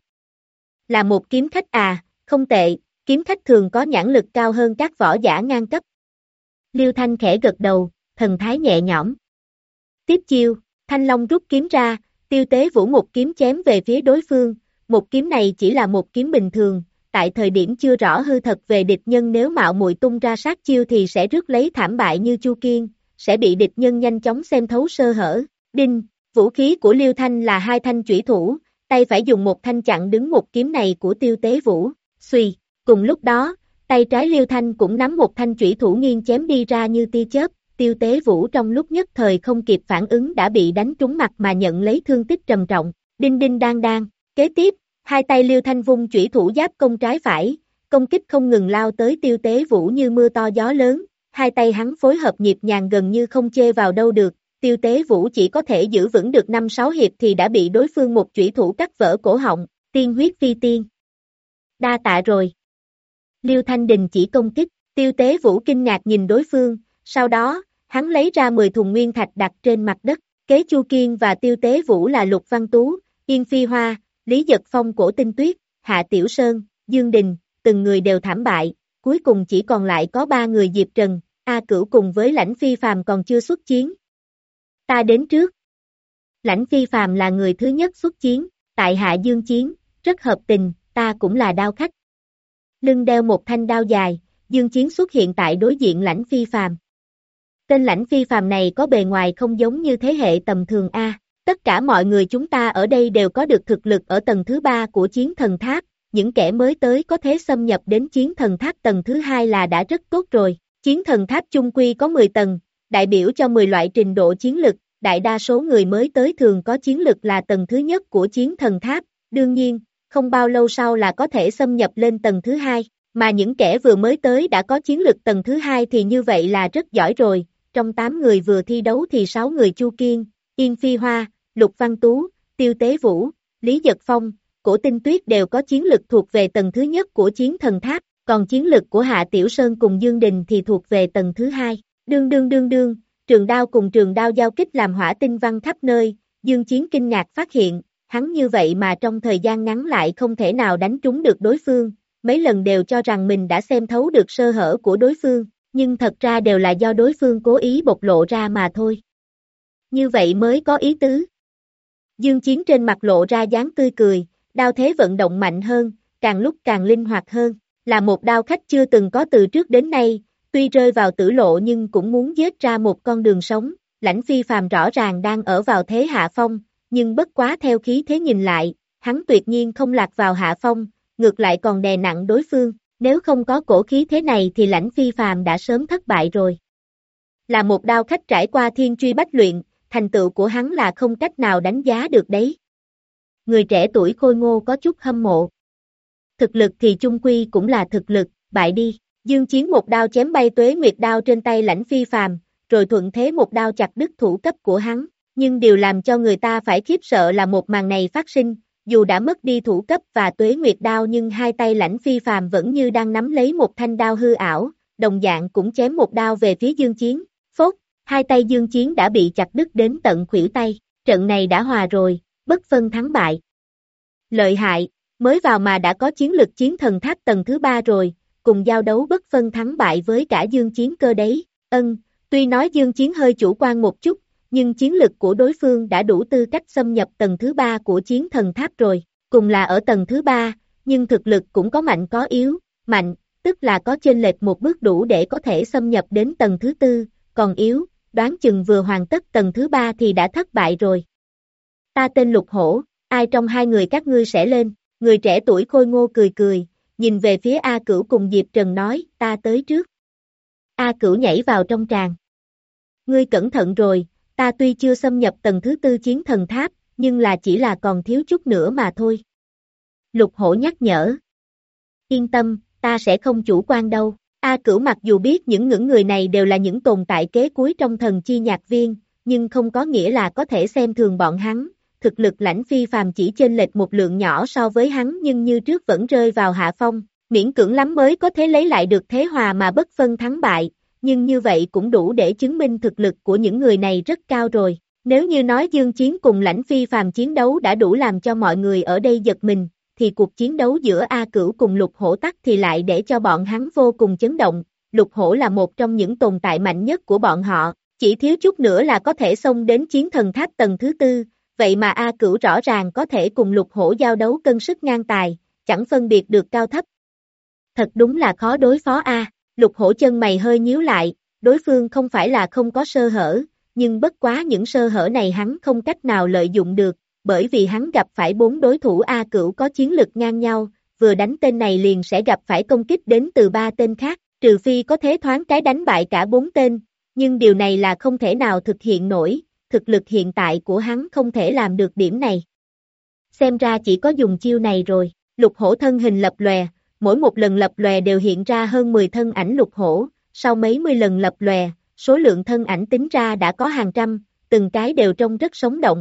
Là một kiếm khách à, không tệ, kiếm khách thường có nhãn lực cao hơn các võ giả ngang cấp. Liêu Thanh khẽ gật đầu, thần thái nhẹ nhõm. Tiếp chiêu, Thanh Long rút kiếm ra, Tiêu Tế Vũ một kiếm chém về phía đối phương, một kiếm này chỉ là một kiếm bình thường, tại thời điểm chưa rõ hư thật về địch nhân nếu mạo muội tung ra sát chiêu thì sẽ rước lấy thảm bại như Chu Kiên, sẽ bị địch nhân nhanh chóng xem thấu sơ hở. Đinh, vũ khí của Liêu Thanh là hai thanh chủy thủ, tay phải dùng một thanh chặn đứng một kiếm này của Tiêu Tế Vũ. Xuy, cùng lúc đó, tay trái Liêu Thanh cũng nắm một thanh chủy thủ nghiêng chém đi ra như tia chớp. Tiêu Tế Vũ trong lúc nhất thời không kịp phản ứng đã bị đánh trúng mặt mà nhận lấy thương tích trầm trọng. Đinh đinh đang đang, kế tiếp, hai tay Liêu Thanh vung chủy thủ giáp công trái phải, công kích không ngừng lao tới Tiêu Tế Vũ như mưa to gió lớn, hai tay hắn phối hợp nhịp nhàng gần như không chê vào đâu được, Tiêu Tế Vũ chỉ có thể giữ vững được năm sáu hiệp thì đã bị đối phương một chủy thủ cắt vỡ cổ họng, tiên huyết phi tiên. Đa tạ rồi. Liêu Thanh đình chỉ công kích, Tiêu Tế Vũ kinh ngạc nhìn đối phương, sau đó, hắn lấy ra mười thùng nguyên thạch đặt trên mặt đất, kế Chu Kiên và Tiêu Tế Vũ là Lục Văn Tú, Yên Phi Hoa, Lý Dật Phong, Cổ Tinh Tuyết, Hạ Tiểu Sơn, Dương Đình, từng người đều thảm bại, cuối cùng chỉ còn lại có ba người Diệp Trần, A Cửu cùng với Lãnh Phi Phàm còn chưa xuất chiến. Ta đến trước. Lãnh Phi Phàm là người thứ nhất xuất chiến, tại Hạ Dương chiến, rất hợp tình, ta cũng là đao khách. Lưng đeo một thanh đao dài, Dương Chiến xuất hiện tại đối diện Lãnh Phi Phàm. Tên Lãnh Phi Phàm này có bề ngoài không giống như thế hệ tầm thường A. Tất cả mọi người chúng ta ở đây đều có được thực lực ở tầng thứ ba của chiến thần tháp, những kẻ mới tới có thể xâm nhập đến chiến thần tháp tầng thứ hai là đã rất tốt rồi. Chiến thần tháp chung quy có mười tầng, đại biểu cho mười loại trình độ chiến lực, đại đa số người mới tới thường có chiến lực là tầng thứ nhất của chiến thần tháp, đương nhiên, không bao lâu sau là có thể xâm nhập lên tầng thứ hai, mà những kẻ vừa mới tới đã có chiến lực tầng thứ hai thì như vậy là rất giỏi rồi. Trong tám người vừa thi đấu thì sáu người Chu Kiên, Yên Phi Hoa, Lục Văn Tú, Tiêu Tế Vũ, Lý Dật Phong, Cổ Tinh Tuyết đều có chiến lực thuộc về tầng thứ nhất của chiến thần tháp, còn chiến lực của Hạ Tiểu Sơn cùng Dương Đình thì thuộc về tầng thứ hai. Đương đương đương đương, trường đao cùng trường đao giao kích làm hỏa tinh văng khắp nơi, Dương Chiến kinh ngạc phát hiện, hắn như vậy mà trong thời gian ngắn lại không thể nào đánh trúng được đối phương, mấy lần đều cho rằng mình đã xem thấu được sơ hở của đối phương, nhưng thật ra đều là do đối phương cố ý bộc lộ ra mà thôi. Như vậy mới có ý tứ. Dương Chiến trên mặt lộ ra dáng tươi cười, đao thế vận động mạnh hơn, càng lúc càng linh hoạt hơn, là một đao khách chưa từng có từ trước đến nay, tuy rơi vào tử lộ nhưng cũng muốn giết ra một con đường sống, Lãnh Phi Phàm rõ ràng đang ở vào thế hạ phong, nhưng bất quá theo khí thế nhìn lại, hắn tuyệt nhiên không lạc vào hạ phong, ngược lại còn đè nặng đối phương, nếu không có cổ khí thế này thì Lãnh Phi Phàm đã sớm thất bại rồi. Là một đao khách trải qua thiên truy bách luyện, thành tựu của hắn là không cách nào đánh giá được đấy. Người trẻ tuổi khôi ngô có chút hâm mộ. Thực lực thì chung quy cũng là thực lực, bại đi. Dương Chiến một đao chém bay Tuế Nguyệt đao trên tay Lãnh Phi Phàm, rồi thuận thế một đao chặt đứt thủ cấp của hắn. Nhưng điều làm cho người ta phải khiếp sợ là một màn này phát sinh, dù đã mất đi thủ cấp và Tuế Nguyệt đao nhưng hai tay Lãnh Phi Phàm vẫn như đang nắm lấy một thanh đao hư ảo, đồng dạng cũng chém một đao về phía Dương Chiến. Phốt, hai tay Dương Chiến đã bị chặt đứt đến tận khuỷu tay, trận này đã hòa rồi, bất phân thắng bại. Lợi hại, mới vào mà đã có chiến lực chiến thần tháp tầng thứ ba rồi, cùng giao đấu bất phân thắng bại với cả Dương Chiến cơ đấy. Ân, tuy nói Dương Chiến hơi chủ quan một chút, nhưng chiến lực của đối phương đã đủ tư cách xâm nhập tầng thứ ba của chiến thần tháp rồi, cùng là ở tầng thứ ba, nhưng thực lực cũng có mạnh có yếu, mạnh, tức là có chênh lệch một bước đủ để có thể xâm nhập đến tầng thứ tư, còn yếu, đoán chừng vừa hoàn tất tầng thứ ba thì đã thất bại rồi. Ta tên Lục Hổ, ai trong hai người các ngươi sẽ lên? Người trẻ tuổi khôi ngô cười cười, nhìn về phía A Cửu cùng Diệp Trần nói, ta tới trước. A Cửu nhảy vào trong tràng. Ngươi cẩn thận rồi, ta tuy chưa xâm nhập tầng thứ tư chiến thần tháp, nhưng là chỉ là còn thiếu chút nữa mà thôi. Lục Hổ nhắc nhở. Yên tâm, ta sẽ không chủ quan đâu. A Cửu mặc dù biết những những người này đều là những tồn tại kế cuối trong thần chi nhạc viên, nhưng không có nghĩa là có thể xem thường bọn hắn. Thực lực Lãnh Phi Phàm chỉ chênh lệch một lượng nhỏ so với hắn nhưng như trước vẫn rơi vào hạ phong, miễn cưỡng lắm mới có thể lấy lại được thế hòa mà bất phân thắng bại, nhưng như vậy cũng đủ để chứng minh thực lực của những người này rất cao rồi. Nếu như nói Dương Chiến cùng Lãnh Phi Phàm chiến đấu đã đủ làm cho mọi người ở đây giật mình, thì cuộc chiến đấu giữa A Cửu cùng Lục Hổ tắc thì lại để cho bọn hắn vô cùng chấn động. Lục Hổ là một trong những tồn tại mạnh nhất của bọn họ, chỉ thiếu chút nữa là có thể xông đến chiến thần tháp tầng thứ tư, vậy mà A Cửu rõ ràng có thể cùng Lục Hổ giao đấu cân sức ngang tài, chẳng phân biệt được cao thấp. Thật đúng là khó đối phó a. Lục Hổ chân mày hơi nhíu lại, đối phương không phải là không có sơ hở, nhưng bất quá những sơ hở này hắn không cách nào lợi dụng được, bởi vì hắn gặp phải bốn đối thủ A Cửu có chiến lực ngang nhau, vừa đánh tên này liền sẽ gặp phải công kích đến từ ba tên khác, trừ phi có thế thoáng cái đánh bại cả bốn tên, nhưng điều này là không thể nào thực hiện nổi, thực lực hiện tại của hắn không thể làm được điểm này. Xem ra chỉ có dùng chiêu này rồi. Lục Hổ thân hình lập lòe, mỗi một lần lập lòe đều hiện ra hơn mười thân ảnh Lục Hổ, sau mấy mươi lần lập lòe, số lượng thân ảnh tính ra đã có hàng trăm, từng cái đều trông rất sống động.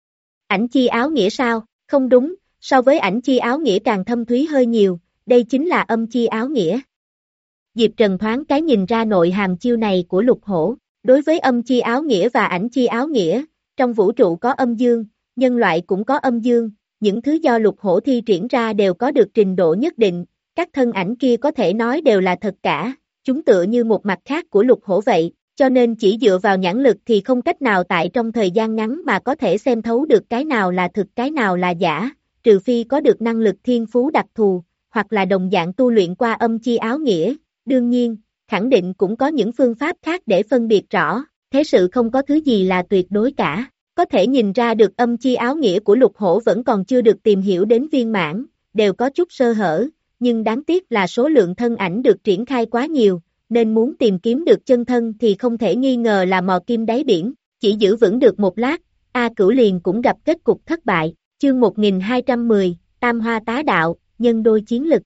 Ảnh chi áo nghĩa sao? Không đúng, so với ảnh chi áo nghĩa càng thâm thúy hơi nhiều, đây chính là âm chi áo nghĩa. Diệp Trần thoáng cái nhìn ra nội hàm chiêu này của Lục Hổ, đối với âm chi áo nghĩa và ảnh chi áo nghĩa, trong vũ trụ có âm dương, nhân loại cũng có âm dương. Những thứ do Lục Hổ thi triển ra đều có được trình độ nhất định, các thân ảnh kia có thể nói đều là thật cả, chúng tựa như một mặt khác của Lục Hổ vậy, cho nên chỉ dựa vào nhãn lực thì không cách nào tại trong thời gian ngắn mà có thể xem thấu được cái nào là thực cái nào là giả, trừ phi có được năng lực thiên phú đặc thù, hoặc là đồng dạng tu luyện qua âm chi áo nghĩa, đương nhiên, khẳng định cũng có những phương pháp khác để phân biệt rõ, thế sự không có thứ gì là tuyệt đối cả. Có thể nhìn ra được âm chi áo nghĩa của Lục Hổ vẫn còn chưa được tìm hiểu đến viên mãn, đều có chút sơ hở, nhưng đáng tiếc là số lượng thân ảnh được triển khai quá nhiều, nên muốn tìm kiếm được chân thân thì không thể nghi ngờ là mò kim đáy biển, chỉ giữ vững được một lát, A Cửu liền cũng gặp kết cục thất bại, chương một nghìn hai trăm mười, Tam Hoa Tá Đạo, nhân đôi chiến lực.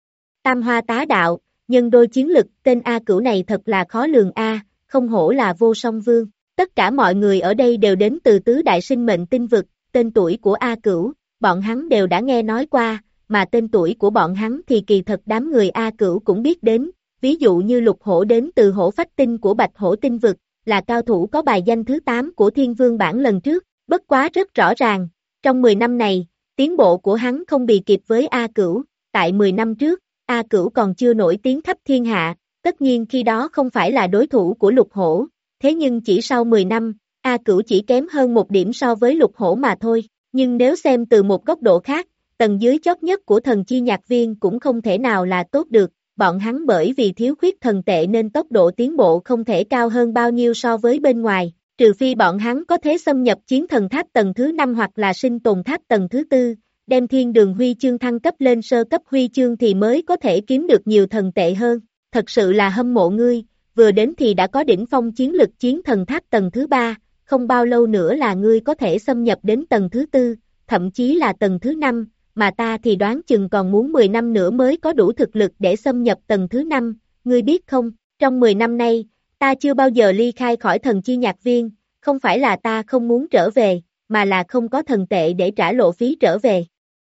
Tam Hoa Tá Đạo, nhân đôi chiến lực, tên A Cửu này thật là khó lường a, không hổ là vô song vương. Tất cả mọi người ở đây đều đến từ tứ đại sinh mệnh tinh vực, tên tuổi của A Cửu, bọn hắn đều đã nghe nói qua, mà tên tuổi của bọn hắn thì kỳ thật đám người A Cửu cũng biết đến, ví dụ như Lục Hổ đến từ hổ phách tinh của Bạch Hổ tinh vực, là cao thủ có bài danh thứ tám của Thiên Vương bản lần trước, bất quá rất rõ ràng, trong mười năm này, tiến bộ của hắn không bì kịp với A Cửu, tại mười năm trước, A Cửu còn chưa nổi tiếng khắp thiên hạ, tất nhiên khi đó không phải là đối thủ của Lục Hổ. Thế nhưng chỉ sau mười năm, A Cửu chỉ kém hơn một điểm so với Lục Hổ mà thôi, nhưng nếu xem từ một góc độ khác, tầng dưới chót nhất của thần chi nhạc viên cũng không thể nào là tốt được, bọn hắn bởi vì thiếu khuyết thần tệ nên tốc độ tiến bộ không thể cao hơn bao nhiêu so với bên ngoài, trừ phi bọn hắn có thể xâm nhập chiến thần tháp tầng thứ năm hoặc là sinh tồn tháp tầng thứ tư, đem thiên đường huy chương thăng cấp lên sơ cấp huy chương thì mới có thể kiếm được nhiều thần tệ hơn, thật sự là hâm mộ ngươi. Vừa đến thì đã có đỉnh phong chiến lực chiến thần tháp tầng thứ ba, không bao lâu nữa là ngươi có thể xâm nhập đến tầng thứ tư, thậm chí là tầng thứ năm, mà ta thì đoán chừng còn muốn mười năm nữa mới có đủ thực lực để xâm nhập tầng thứ năm, ngươi biết không, trong mười năm nay, ta chưa bao giờ ly khai khỏi thần chi nhạc viên, không phải là ta không muốn trở về, mà là không có thần tệ để trả lộ phí trở về.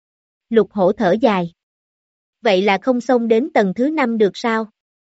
Lục Hổ thở dài. Vậy là không xông đến tầng thứ năm được sao?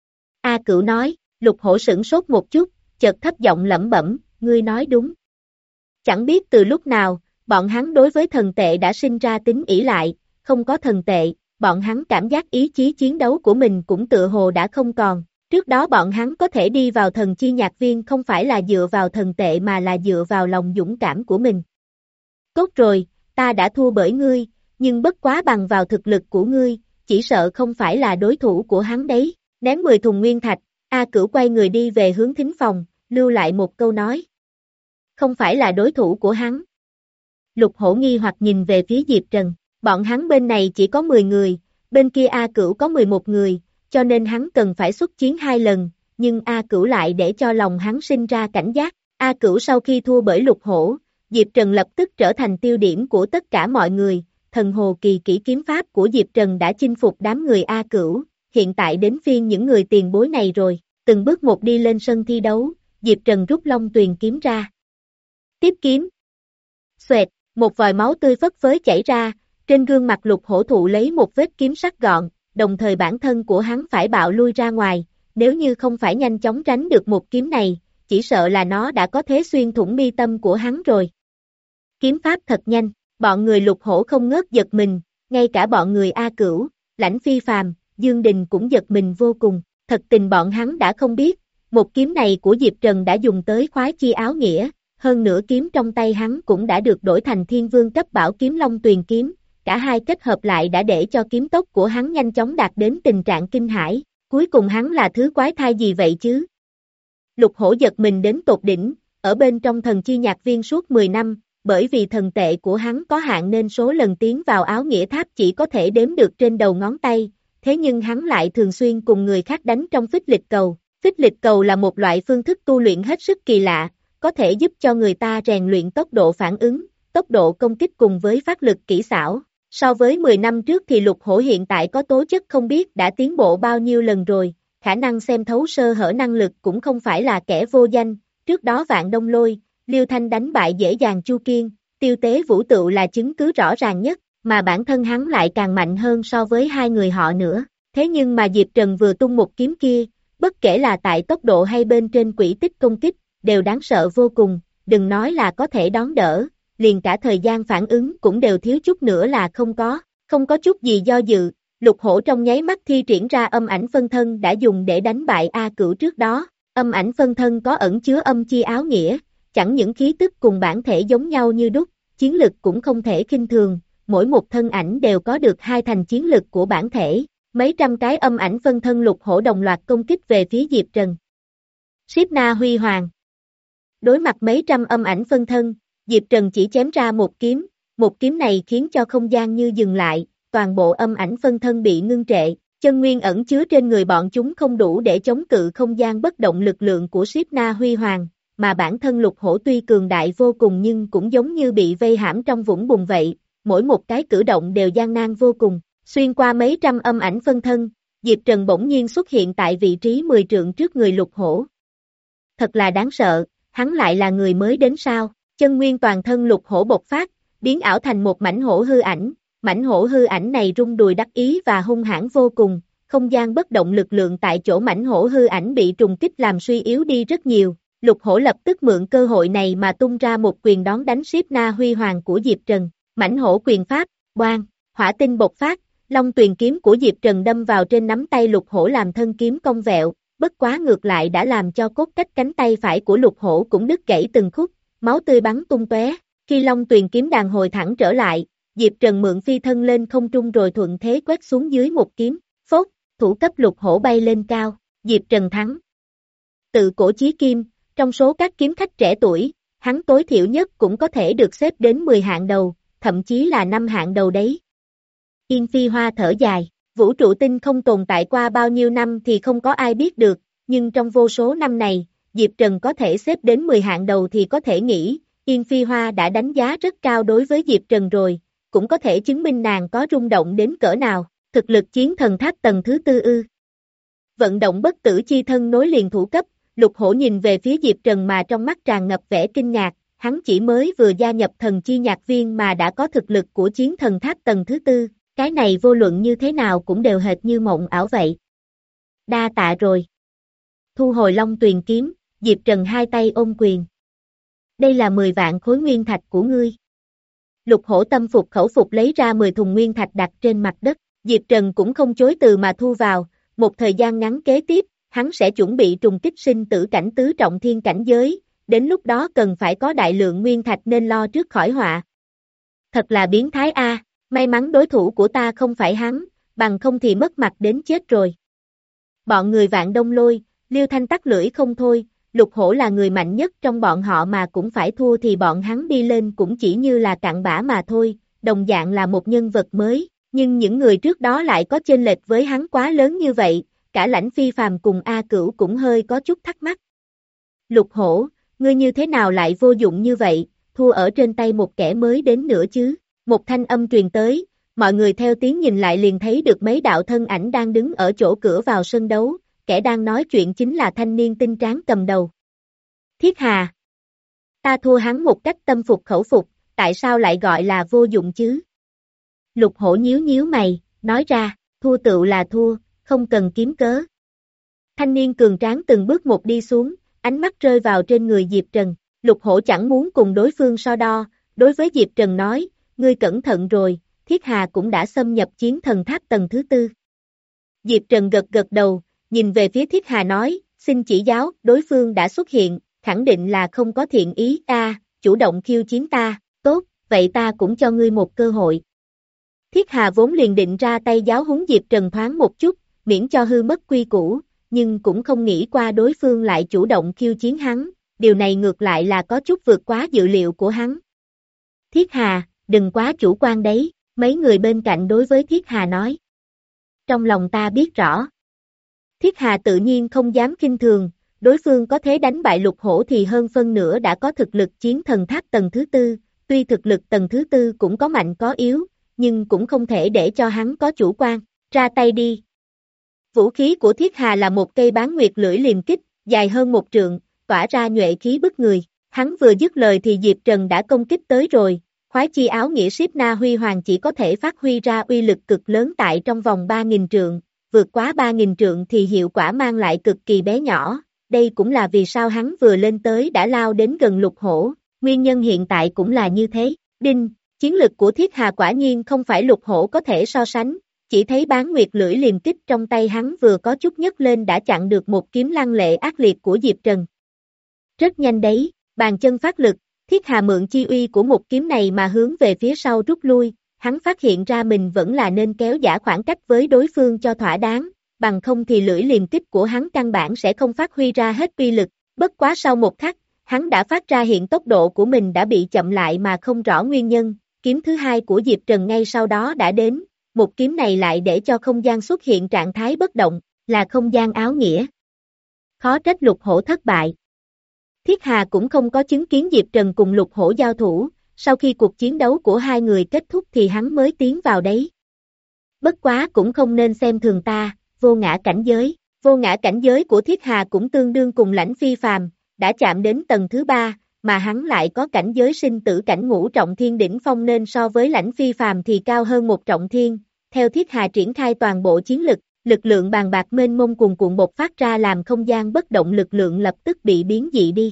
A Cửu nói. Lục Hổ sửng sốt một chút, chợt thấp giọng lẩm bẩm, ngươi nói đúng. Chẳng biết từ lúc nào, bọn hắn đối với thần tệ đã sinh ra tính ỷ lại, không có thần tệ, bọn hắn cảm giác ý chí chiến đấu của mình cũng tựa hồ đã không còn. Trước đó bọn hắn có thể đi vào thần chi nhạc viên không phải là dựa vào thần tệ mà là dựa vào lòng dũng cảm của mình. Tốt rồi, ta đã thua bởi ngươi, nhưng bất quá bằng vào thực lực của ngươi, chỉ sợ không phải là đối thủ của hắn đấy. Ném mười thùng nguyên thạch, A Cửu quay người đi về hướng thính phòng, lưu lại một câu nói. Không phải là đối thủ của hắn. Lục Hổ nghi hoặc nhìn về phía Diệp Trần, bọn hắn bên này chỉ có mười người, bên kia A Cửu có mười một người, cho nên hắn cần phải xuất chiến hai lần, nhưng A Cửu lại để cho lòng hắn sinh ra cảnh giác. A Cửu sau khi thua bởi Lục Hổ, Diệp Trần lập tức trở thành tiêu điểm của tất cả mọi người, thần hồ kỳ kỹ kiếm pháp của Diệp Trần đã chinh phục đám người A Cửu. Hiện tại đến phiên những người tiền bối này rồi, từng bước một đi lên sân thi đấu, Diệp Trần rút long tuyền kiếm ra. Tiếp kiếm. Xoẹt, một vòi máu tươi phất phới chảy ra, trên gương mặt Lục Hổ thụ lấy một vết kiếm sắc gọn, đồng thời bản thân của hắn phải bạo lui ra ngoài, nếu như không phải nhanh chóng tránh được một kiếm này, chỉ sợ là nó đã có thế xuyên thủng mi tâm của hắn rồi. Kiếm pháp thật nhanh, bọn người Lục Hổ không ngớt giật mình, ngay cả bọn người A Cửu, Lãnh Phi Phàm, Dương Đình cũng giật mình vô cùng, thật tình bọn hắn đã không biết, một kiếm này của Diệp Trần đã dùng tới khoái chi áo nghĩa, hơn nữa kiếm trong tay hắn cũng đã được đổi thành thiên vương cấp bảo kiếm Long Tuyền kiếm, cả hai kết hợp lại đã để cho kiếm tốc của hắn nhanh chóng đạt đến tình trạng kinh hãi, cuối cùng hắn là thứ quái thai gì vậy chứ? Lục Hổ giật mình đến tột đỉnh, ở bên trong thần chi nhạc viên suốt mười năm, bởi vì thần tệ của hắn có hạn nên số lần tiến vào áo nghĩa tháp chỉ có thể đếm được trên đầu ngón tay, thế nhưng hắn lại thường xuyên cùng người khác đánh trong phích lịch cầu. Phích lịch cầu là một loại phương thức tu luyện hết sức kỳ lạ, có thể giúp cho người ta rèn luyện tốc độ phản ứng, tốc độ công kích cùng với phát lực kỹ xảo. So với mười năm trước thì Lục Hổ hiện tại có tố chất không biết đã tiến bộ bao nhiêu lần rồi, khả năng xem thấu sơ hở năng lực cũng không phải là kẻ vô danh, trước đó Vạn Đông Lôi, Liêu Thanh đánh bại dễ dàng Chu Kiên, Tiêu Tế Vũ Tựu là chứng cứ rõ ràng nhất, mà bản thân hắn lại càng mạnh hơn so với hai người họ nữa, thế nhưng mà Diệp Trần vừa tung một kiếm kia, bất kể là tại tốc độ hay bên trên quỹ tích công kích, đều đáng sợ vô cùng, đừng nói là có thể đón đỡ, liền cả thời gian phản ứng cũng đều thiếu chút nữa là không có, không có chút gì do dự, Lục Hổ trong nháy mắt thi triển ra âm ảnh phân thân đã dùng để đánh bại A Cửu trước đó, âm ảnh phân thân có ẩn chứa âm chi áo nghĩa, chẳng những khí tức cùng bản thể giống nhau như đúc, chiến lực cũng không thể khinh thường, mỗi một thân ảnh đều có được hai thành chiến lực của bản thể, mấy trăm cái âm ảnh phân thân Lục Hổ đồng loạt công kích về phía Diệp Trần. Siết Na Huy Hoàng. Đối mặt mấy trăm âm ảnh phân thân, Diệp Trần chỉ chém ra một kiếm, một kiếm này khiến cho không gian như dừng lại, toàn bộ âm ảnh phân thân bị ngưng trệ, chân nguyên ẩn chứa trên người bọn chúng không đủ để chống cự không gian bất động lực lượng của Siết Na Huy Hoàng, mà bản thân Lục Hổ tuy cường đại vô cùng nhưng cũng giống như bị vây hãm trong vũng bùn vậy, mỗi một cái cử động đều gian nan vô cùng, xuyên qua mấy trăm âm ảnh phân thân, Diệp Trần bỗng nhiên xuất hiện tại vị trí mười trượng trước người Lục Hổ. Thật là đáng sợ, hắn lại là người mới đến sao, chân nguyên toàn thân Lục Hổ bộc phát, biến ảo thành một mảnh hổ hư ảnh, mảnh hổ hư ảnh này rung đùi đắc ý và hung hãn vô cùng, không gian bất động lực lượng tại chỗ mảnh hổ hư ảnh bị trùng kích làm suy yếu đi rất nhiều, Lục Hổ lập tức mượn cơ hội này mà tung ra một quyền đón đánh Siết Na Huy Hoàng của Diệp Trần, mảnh hổ quyền pháp, boang, hỏa tinh bộc phát, Long Tuyền kiếm của Diệp Trần đâm vào trên nắm tay Lục Hổ làm thân kiếm cong vẹo, bất quá ngược lại đã làm cho cốt cách cánh tay phải của Lục Hổ cũng đứt gãy từng khúc, máu tươi bắn tung tóe. Khi Long Tuyền kiếm đàn hồi thẳng trở lại, Diệp Trần mượn phi thân lên không trung rồi thuận thế quét xuống dưới một kiếm, phốt, thủ cấp Lục Hổ bay lên cao, Diệp Trần thắng. Tự cổ chí kim, trong số các kiếm khách trẻ tuổi, hắn tối thiểu nhất cũng có thể được xếp đến mười hạng đầu, thậm chí là năm hạng đầu đấy. Yên Phi Hoa thở dài, vũ trụ tinh không tồn tại qua bao nhiêu năm thì không có ai biết được, nhưng trong vô số năm này, Diệp Trần có thể xếp đến mười hạng đầu thì có thể nghĩ, Yên Phi Hoa đã đánh giá rất cao đối với Diệp Trần rồi, cũng có thể chứng minh nàng có rung động đến cỡ nào, thực lực chiến thần tháp tầng thứ tư ư. Vận động bất tử chi thân nối liền thủ cấp, Lục Hổ nhìn về phía Diệp Trần mà trong mắt tràn ngập vẻ kinh ngạc, hắn chỉ mới vừa gia nhập thần chi nhạc viên mà đã có thực lực của chiến thần tháp tầng thứ tư, cái này vô luận như thế nào cũng đều hệt như mộng ảo vậy. Đa tạ rồi. Thu hồi Long Tuyền kiếm, Diệp Trần hai tay ôm quyền. Đây là mười vạn khối nguyên thạch của ngươi. Lục Hổ tâm phục khẩu phục lấy ra mười thùng nguyên thạch đặt trên mặt đất, Diệp Trần cũng không chối từ mà thu vào, một thời gian ngắn kế tiếp, hắn sẽ chuẩn bị trùng kích sinh tử cảnh tứ trọng thiên cảnh giới, đến lúc đó cần phải có đại lượng nguyên thạch nên lo trước khỏi họa. Thật là biến thái a, may mắn đối thủ của ta không phải hắn, bằng không thì mất mặt đến chết rồi. Bọn người Vạn Đông Lôi, Liêu Thanh tắc lưỡi không thôi, Lục Hổ là người mạnh nhất trong bọn họ mà cũng phải thua thì bọn hắn đi lên cũng chỉ như là cặn bã mà thôi, đồng dạng là một nhân vật mới, nhưng những người trước đó lại có chênh lệch với hắn quá lớn như vậy, cả Lãnh Phi Phàm cùng A Cửu cũng hơi có chút thắc mắc. Lục Hổ, ngươi như thế nào lại vô dụng như vậy, thua ở trên tay một kẻ mới đến nữa chứ? Một thanh âm truyền tới, mọi người theo tiếng nhìn lại liền thấy được mấy đạo thân ảnh đang đứng ở chỗ cửa vào sân đấu, kẻ đang nói chuyện chính là thanh niên tinh tráng cầm đầu. Thiết Hà. Ta thua hắn một cách tâm phục khẩu phục, tại sao lại gọi là vô dụng chứ? Lục Hổ nhíu nhíu mày, nói ra, thua tựu là thua, không cần kiếm cớ. Thanh niên cường tráng từng bước một đi xuống, ánh mắt rơi vào trên người Diệp Trần, Lục Hổ chẳng muốn cùng đối phương so đo, đối với Diệp Trần nói, ngươi cẩn thận rồi, Thiết Hà cũng đã xâm nhập chiến thần tháp tầng thứ tư. Diệp Trần gật gật đầu, nhìn về phía Thiết Hà nói, xin chỉ giáo, đối phương đã xuất hiện, khẳng định là không có thiện ý, a, chủ động khiêu chiến ta, tốt, vậy ta cũng cho ngươi một cơ hội. Thiết Hà vốn liền định ra tay giáo huấn Diệp Trần thoáng một chút, miễn cho hư mất quy củ, nhưng cũng không nghĩ qua đối phương lại chủ động khiêu chiến hắn, điều này ngược lại là có chút vượt quá dự liệu của hắn. Thiết Hà, đừng quá chủ quan đấy, mấy người bên cạnh đối với Thiết Hà nói. Trong lòng ta biết rõ. Thiết Hà tự nhiên không dám khinh thường, đối phương có thế đánh bại Lục Hổ thì hơn phân nửa đã có thực lực chiến thần tháp tầng thứ tư, tuy thực lực tầng thứ tư cũng có mạnh có yếu, nhưng cũng không thể để cho hắn có chủ quan, ra tay đi. Vũ khí của Thiết Hà là một cây bán nguyệt lưỡi liềm kích, dài hơn một trượng, tỏa ra nhuệ khí bức người, hắn vừa dứt lời thì Diệp Trần đã công kích tới rồi, khoái chi áo nghĩa Siếp Na Huy Hoàng chỉ có thể phát huy ra uy lực cực lớn tại trong vòng ba nghìn trượng, vượt quá ba nghìn trượng thì hiệu quả mang lại cực kỳ bé nhỏ, đây cũng là vì sao hắn vừa lên tới đã lao đến gần Lục Hổ, nguyên nhân hiện tại cũng là như thế, đinh, chiến lực của Thiết Hà quả nhiên không phải Lục Hổ có thể so sánh, chỉ thấy bán nguyệt lưỡi liềm kích trong tay hắn vừa có chút nhấc lên đã chặn được một kiếm lăng lệ ác liệt của Diệp Trần. Rất nhanh đấy, bàn chân phát lực, Thiết Hà mượn chi uy của một kiếm này mà hướng về phía sau rút lui, hắn phát hiện ra mình vẫn là nên kéo giả khoảng cách với đối phương cho thỏa đáng, bằng không thì lưỡi liềm kích của hắn căn bản sẽ không phát huy ra hết uy lực, bất quá sau một khắc, hắn đã phát ra hiện tốc độ của mình đã bị chậm lại mà không rõ nguyên nhân, kiếm thứ hai của Diệp Trần ngay sau đó đã đến, một kiếm này lại để cho không gian xuất hiện trạng thái bất động, là không gian áo nghĩa. Khó trách Lục Hổ thất bại. Thiết Hà cũng không có chứng kiến Diệp Trần cùng Lục Hổ giao thủ, sau khi cuộc chiến đấu của hai người kết thúc thì hắn mới tiến vào đấy. Bất quá cũng không nên xem thường ta, vô ngã cảnh giới, vô ngã cảnh giới của Thiết Hà cũng tương đương cùng Lãnh Phi Phàm, đã chạm đến tầng thứ ba, mà hắn lại có cảnh giới sinh tử cảnh ngũ trọng thiên đỉnh phong nên so với Lãnh Phi Phàm thì cao hơn một trọng thiên, theo Thiết Hà triển khai toàn bộ chiến lực, lực lượng bàn bạc mênh mông cuồn cuộn bộc phát ra làm không gian bất động lực lượng lập tức bị biến dị đi.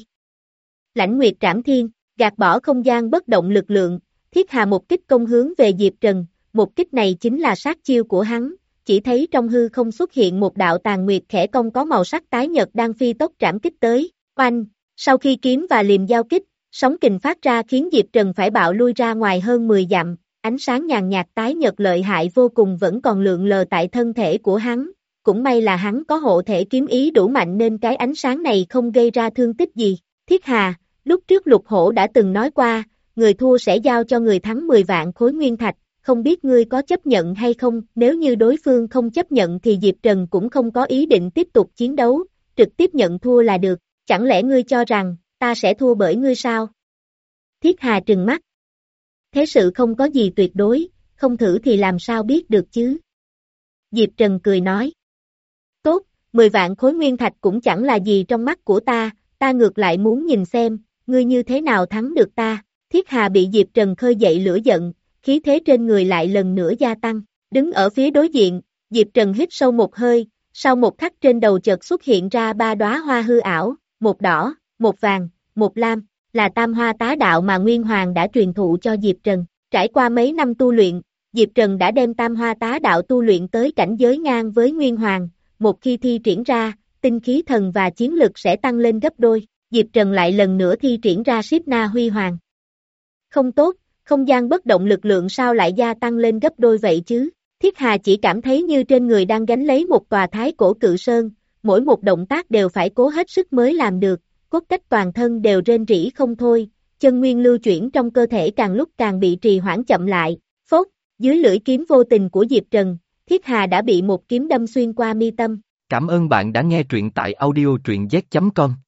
Lãnh Nguyệt Trảm Thiên, gạt bỏ không gian bất động lực lượng, Thiết Hà một kích công hướng về Diệp Trần, một kích này chính là sát chiêu của hắn, chỉ thấy trong hư không xuất hiện một đạo tàn nguyệt khẽ cong có màu sắc tái nhợt đang phi tốc trảm kích tới, oanh, sau khi kiếm và liềm giao kích, sóng kình phát ra khiến Diệp Trần phải bạo lui ra ngoài hơn mười dặm, ánh sáng nhàn nhạt tái nhợt lợi hại vô cùng vẫn còn lượn lờ tại thân thể của hắn, cũng may là hắn có hộ thể kiếm ý đủ mạnh nên cái ánh sáng này không gây ra thương tích gì. Thiết Hà, lúc trước Lục Hổ đã từng nói qua, người thua sẽ giao cho người thắng mười vạn khối nguyên thạch, không biết ngươi có chấp nhận hay không, nếu như đối phương không chấp nhận thì Diệp Trần cũng không có ý định tiếp tục chiến đấu, trực tiếp nhận thua là được, chẳng lẽ ngươi cho rằng, ta sẽ thua bởi ngươi sao? Thiết Hà trừng mắt. Thế sự không có gì tuyệt đối, không thử thì làm sao biết được chứ? Diệp Trần cười nói. Tốt, mười vạn khối nguyên thạch cũng chẳng là gì trong mắt của ta, ta ngược lại muốn nhìn xem, ngươi như thế nào thắng được ta. Thiết Hà bị Diệp Trần khơi dậy lửa giận, khí thế trên người lại lần nữa gia tăng, đứng ở phía đối diện, Diệp Trần hít sâu một hơi, sau một khắc trên đầu chợt xuất hiện ra ba đóa hoa hư ảo, một đỏ, một vàng, một lam, là tam hoa tá đạo mà Nguyên Hoàng đã truyền thụ cho Diệp Trần. Trải qua mấy năm tu luyện, Diệp Trần đã đem tam hoa tá đạo tu luyện tới cảnh giới ngang với Nguyên Hoàng, một khi thi triển ra, tinh khí thần và chiến lực sẽ tăng lên gấp đôi, Diệp Trần lại lần nữa thi triển ra Siếp Na Huy Hoàng. Không tốt, không gian bất động lực lượng sao lại gia tăng lên gấp đôi vậy chứ? Thiết Hà chỉ cảm thấy như trên người đang gánh lấy một tòa thái cổ cự sơn, mỗi một động tác đều phải cố hết sức mới làm được, cốt cách toàn thân đều rên rỉ không thôi, chân nguyên lưu chuyển trong cơ thể càng lúc càng bị trì hoãn chậm lại, phốt, dưới lưỡi kiếm vô tình của Diệp Trần, Thiết Hà đã bị một kiếm đâm xuyên qua mi tâm. Cảm ơn bạn đã nghe truyện tại audio truyện z chấm com.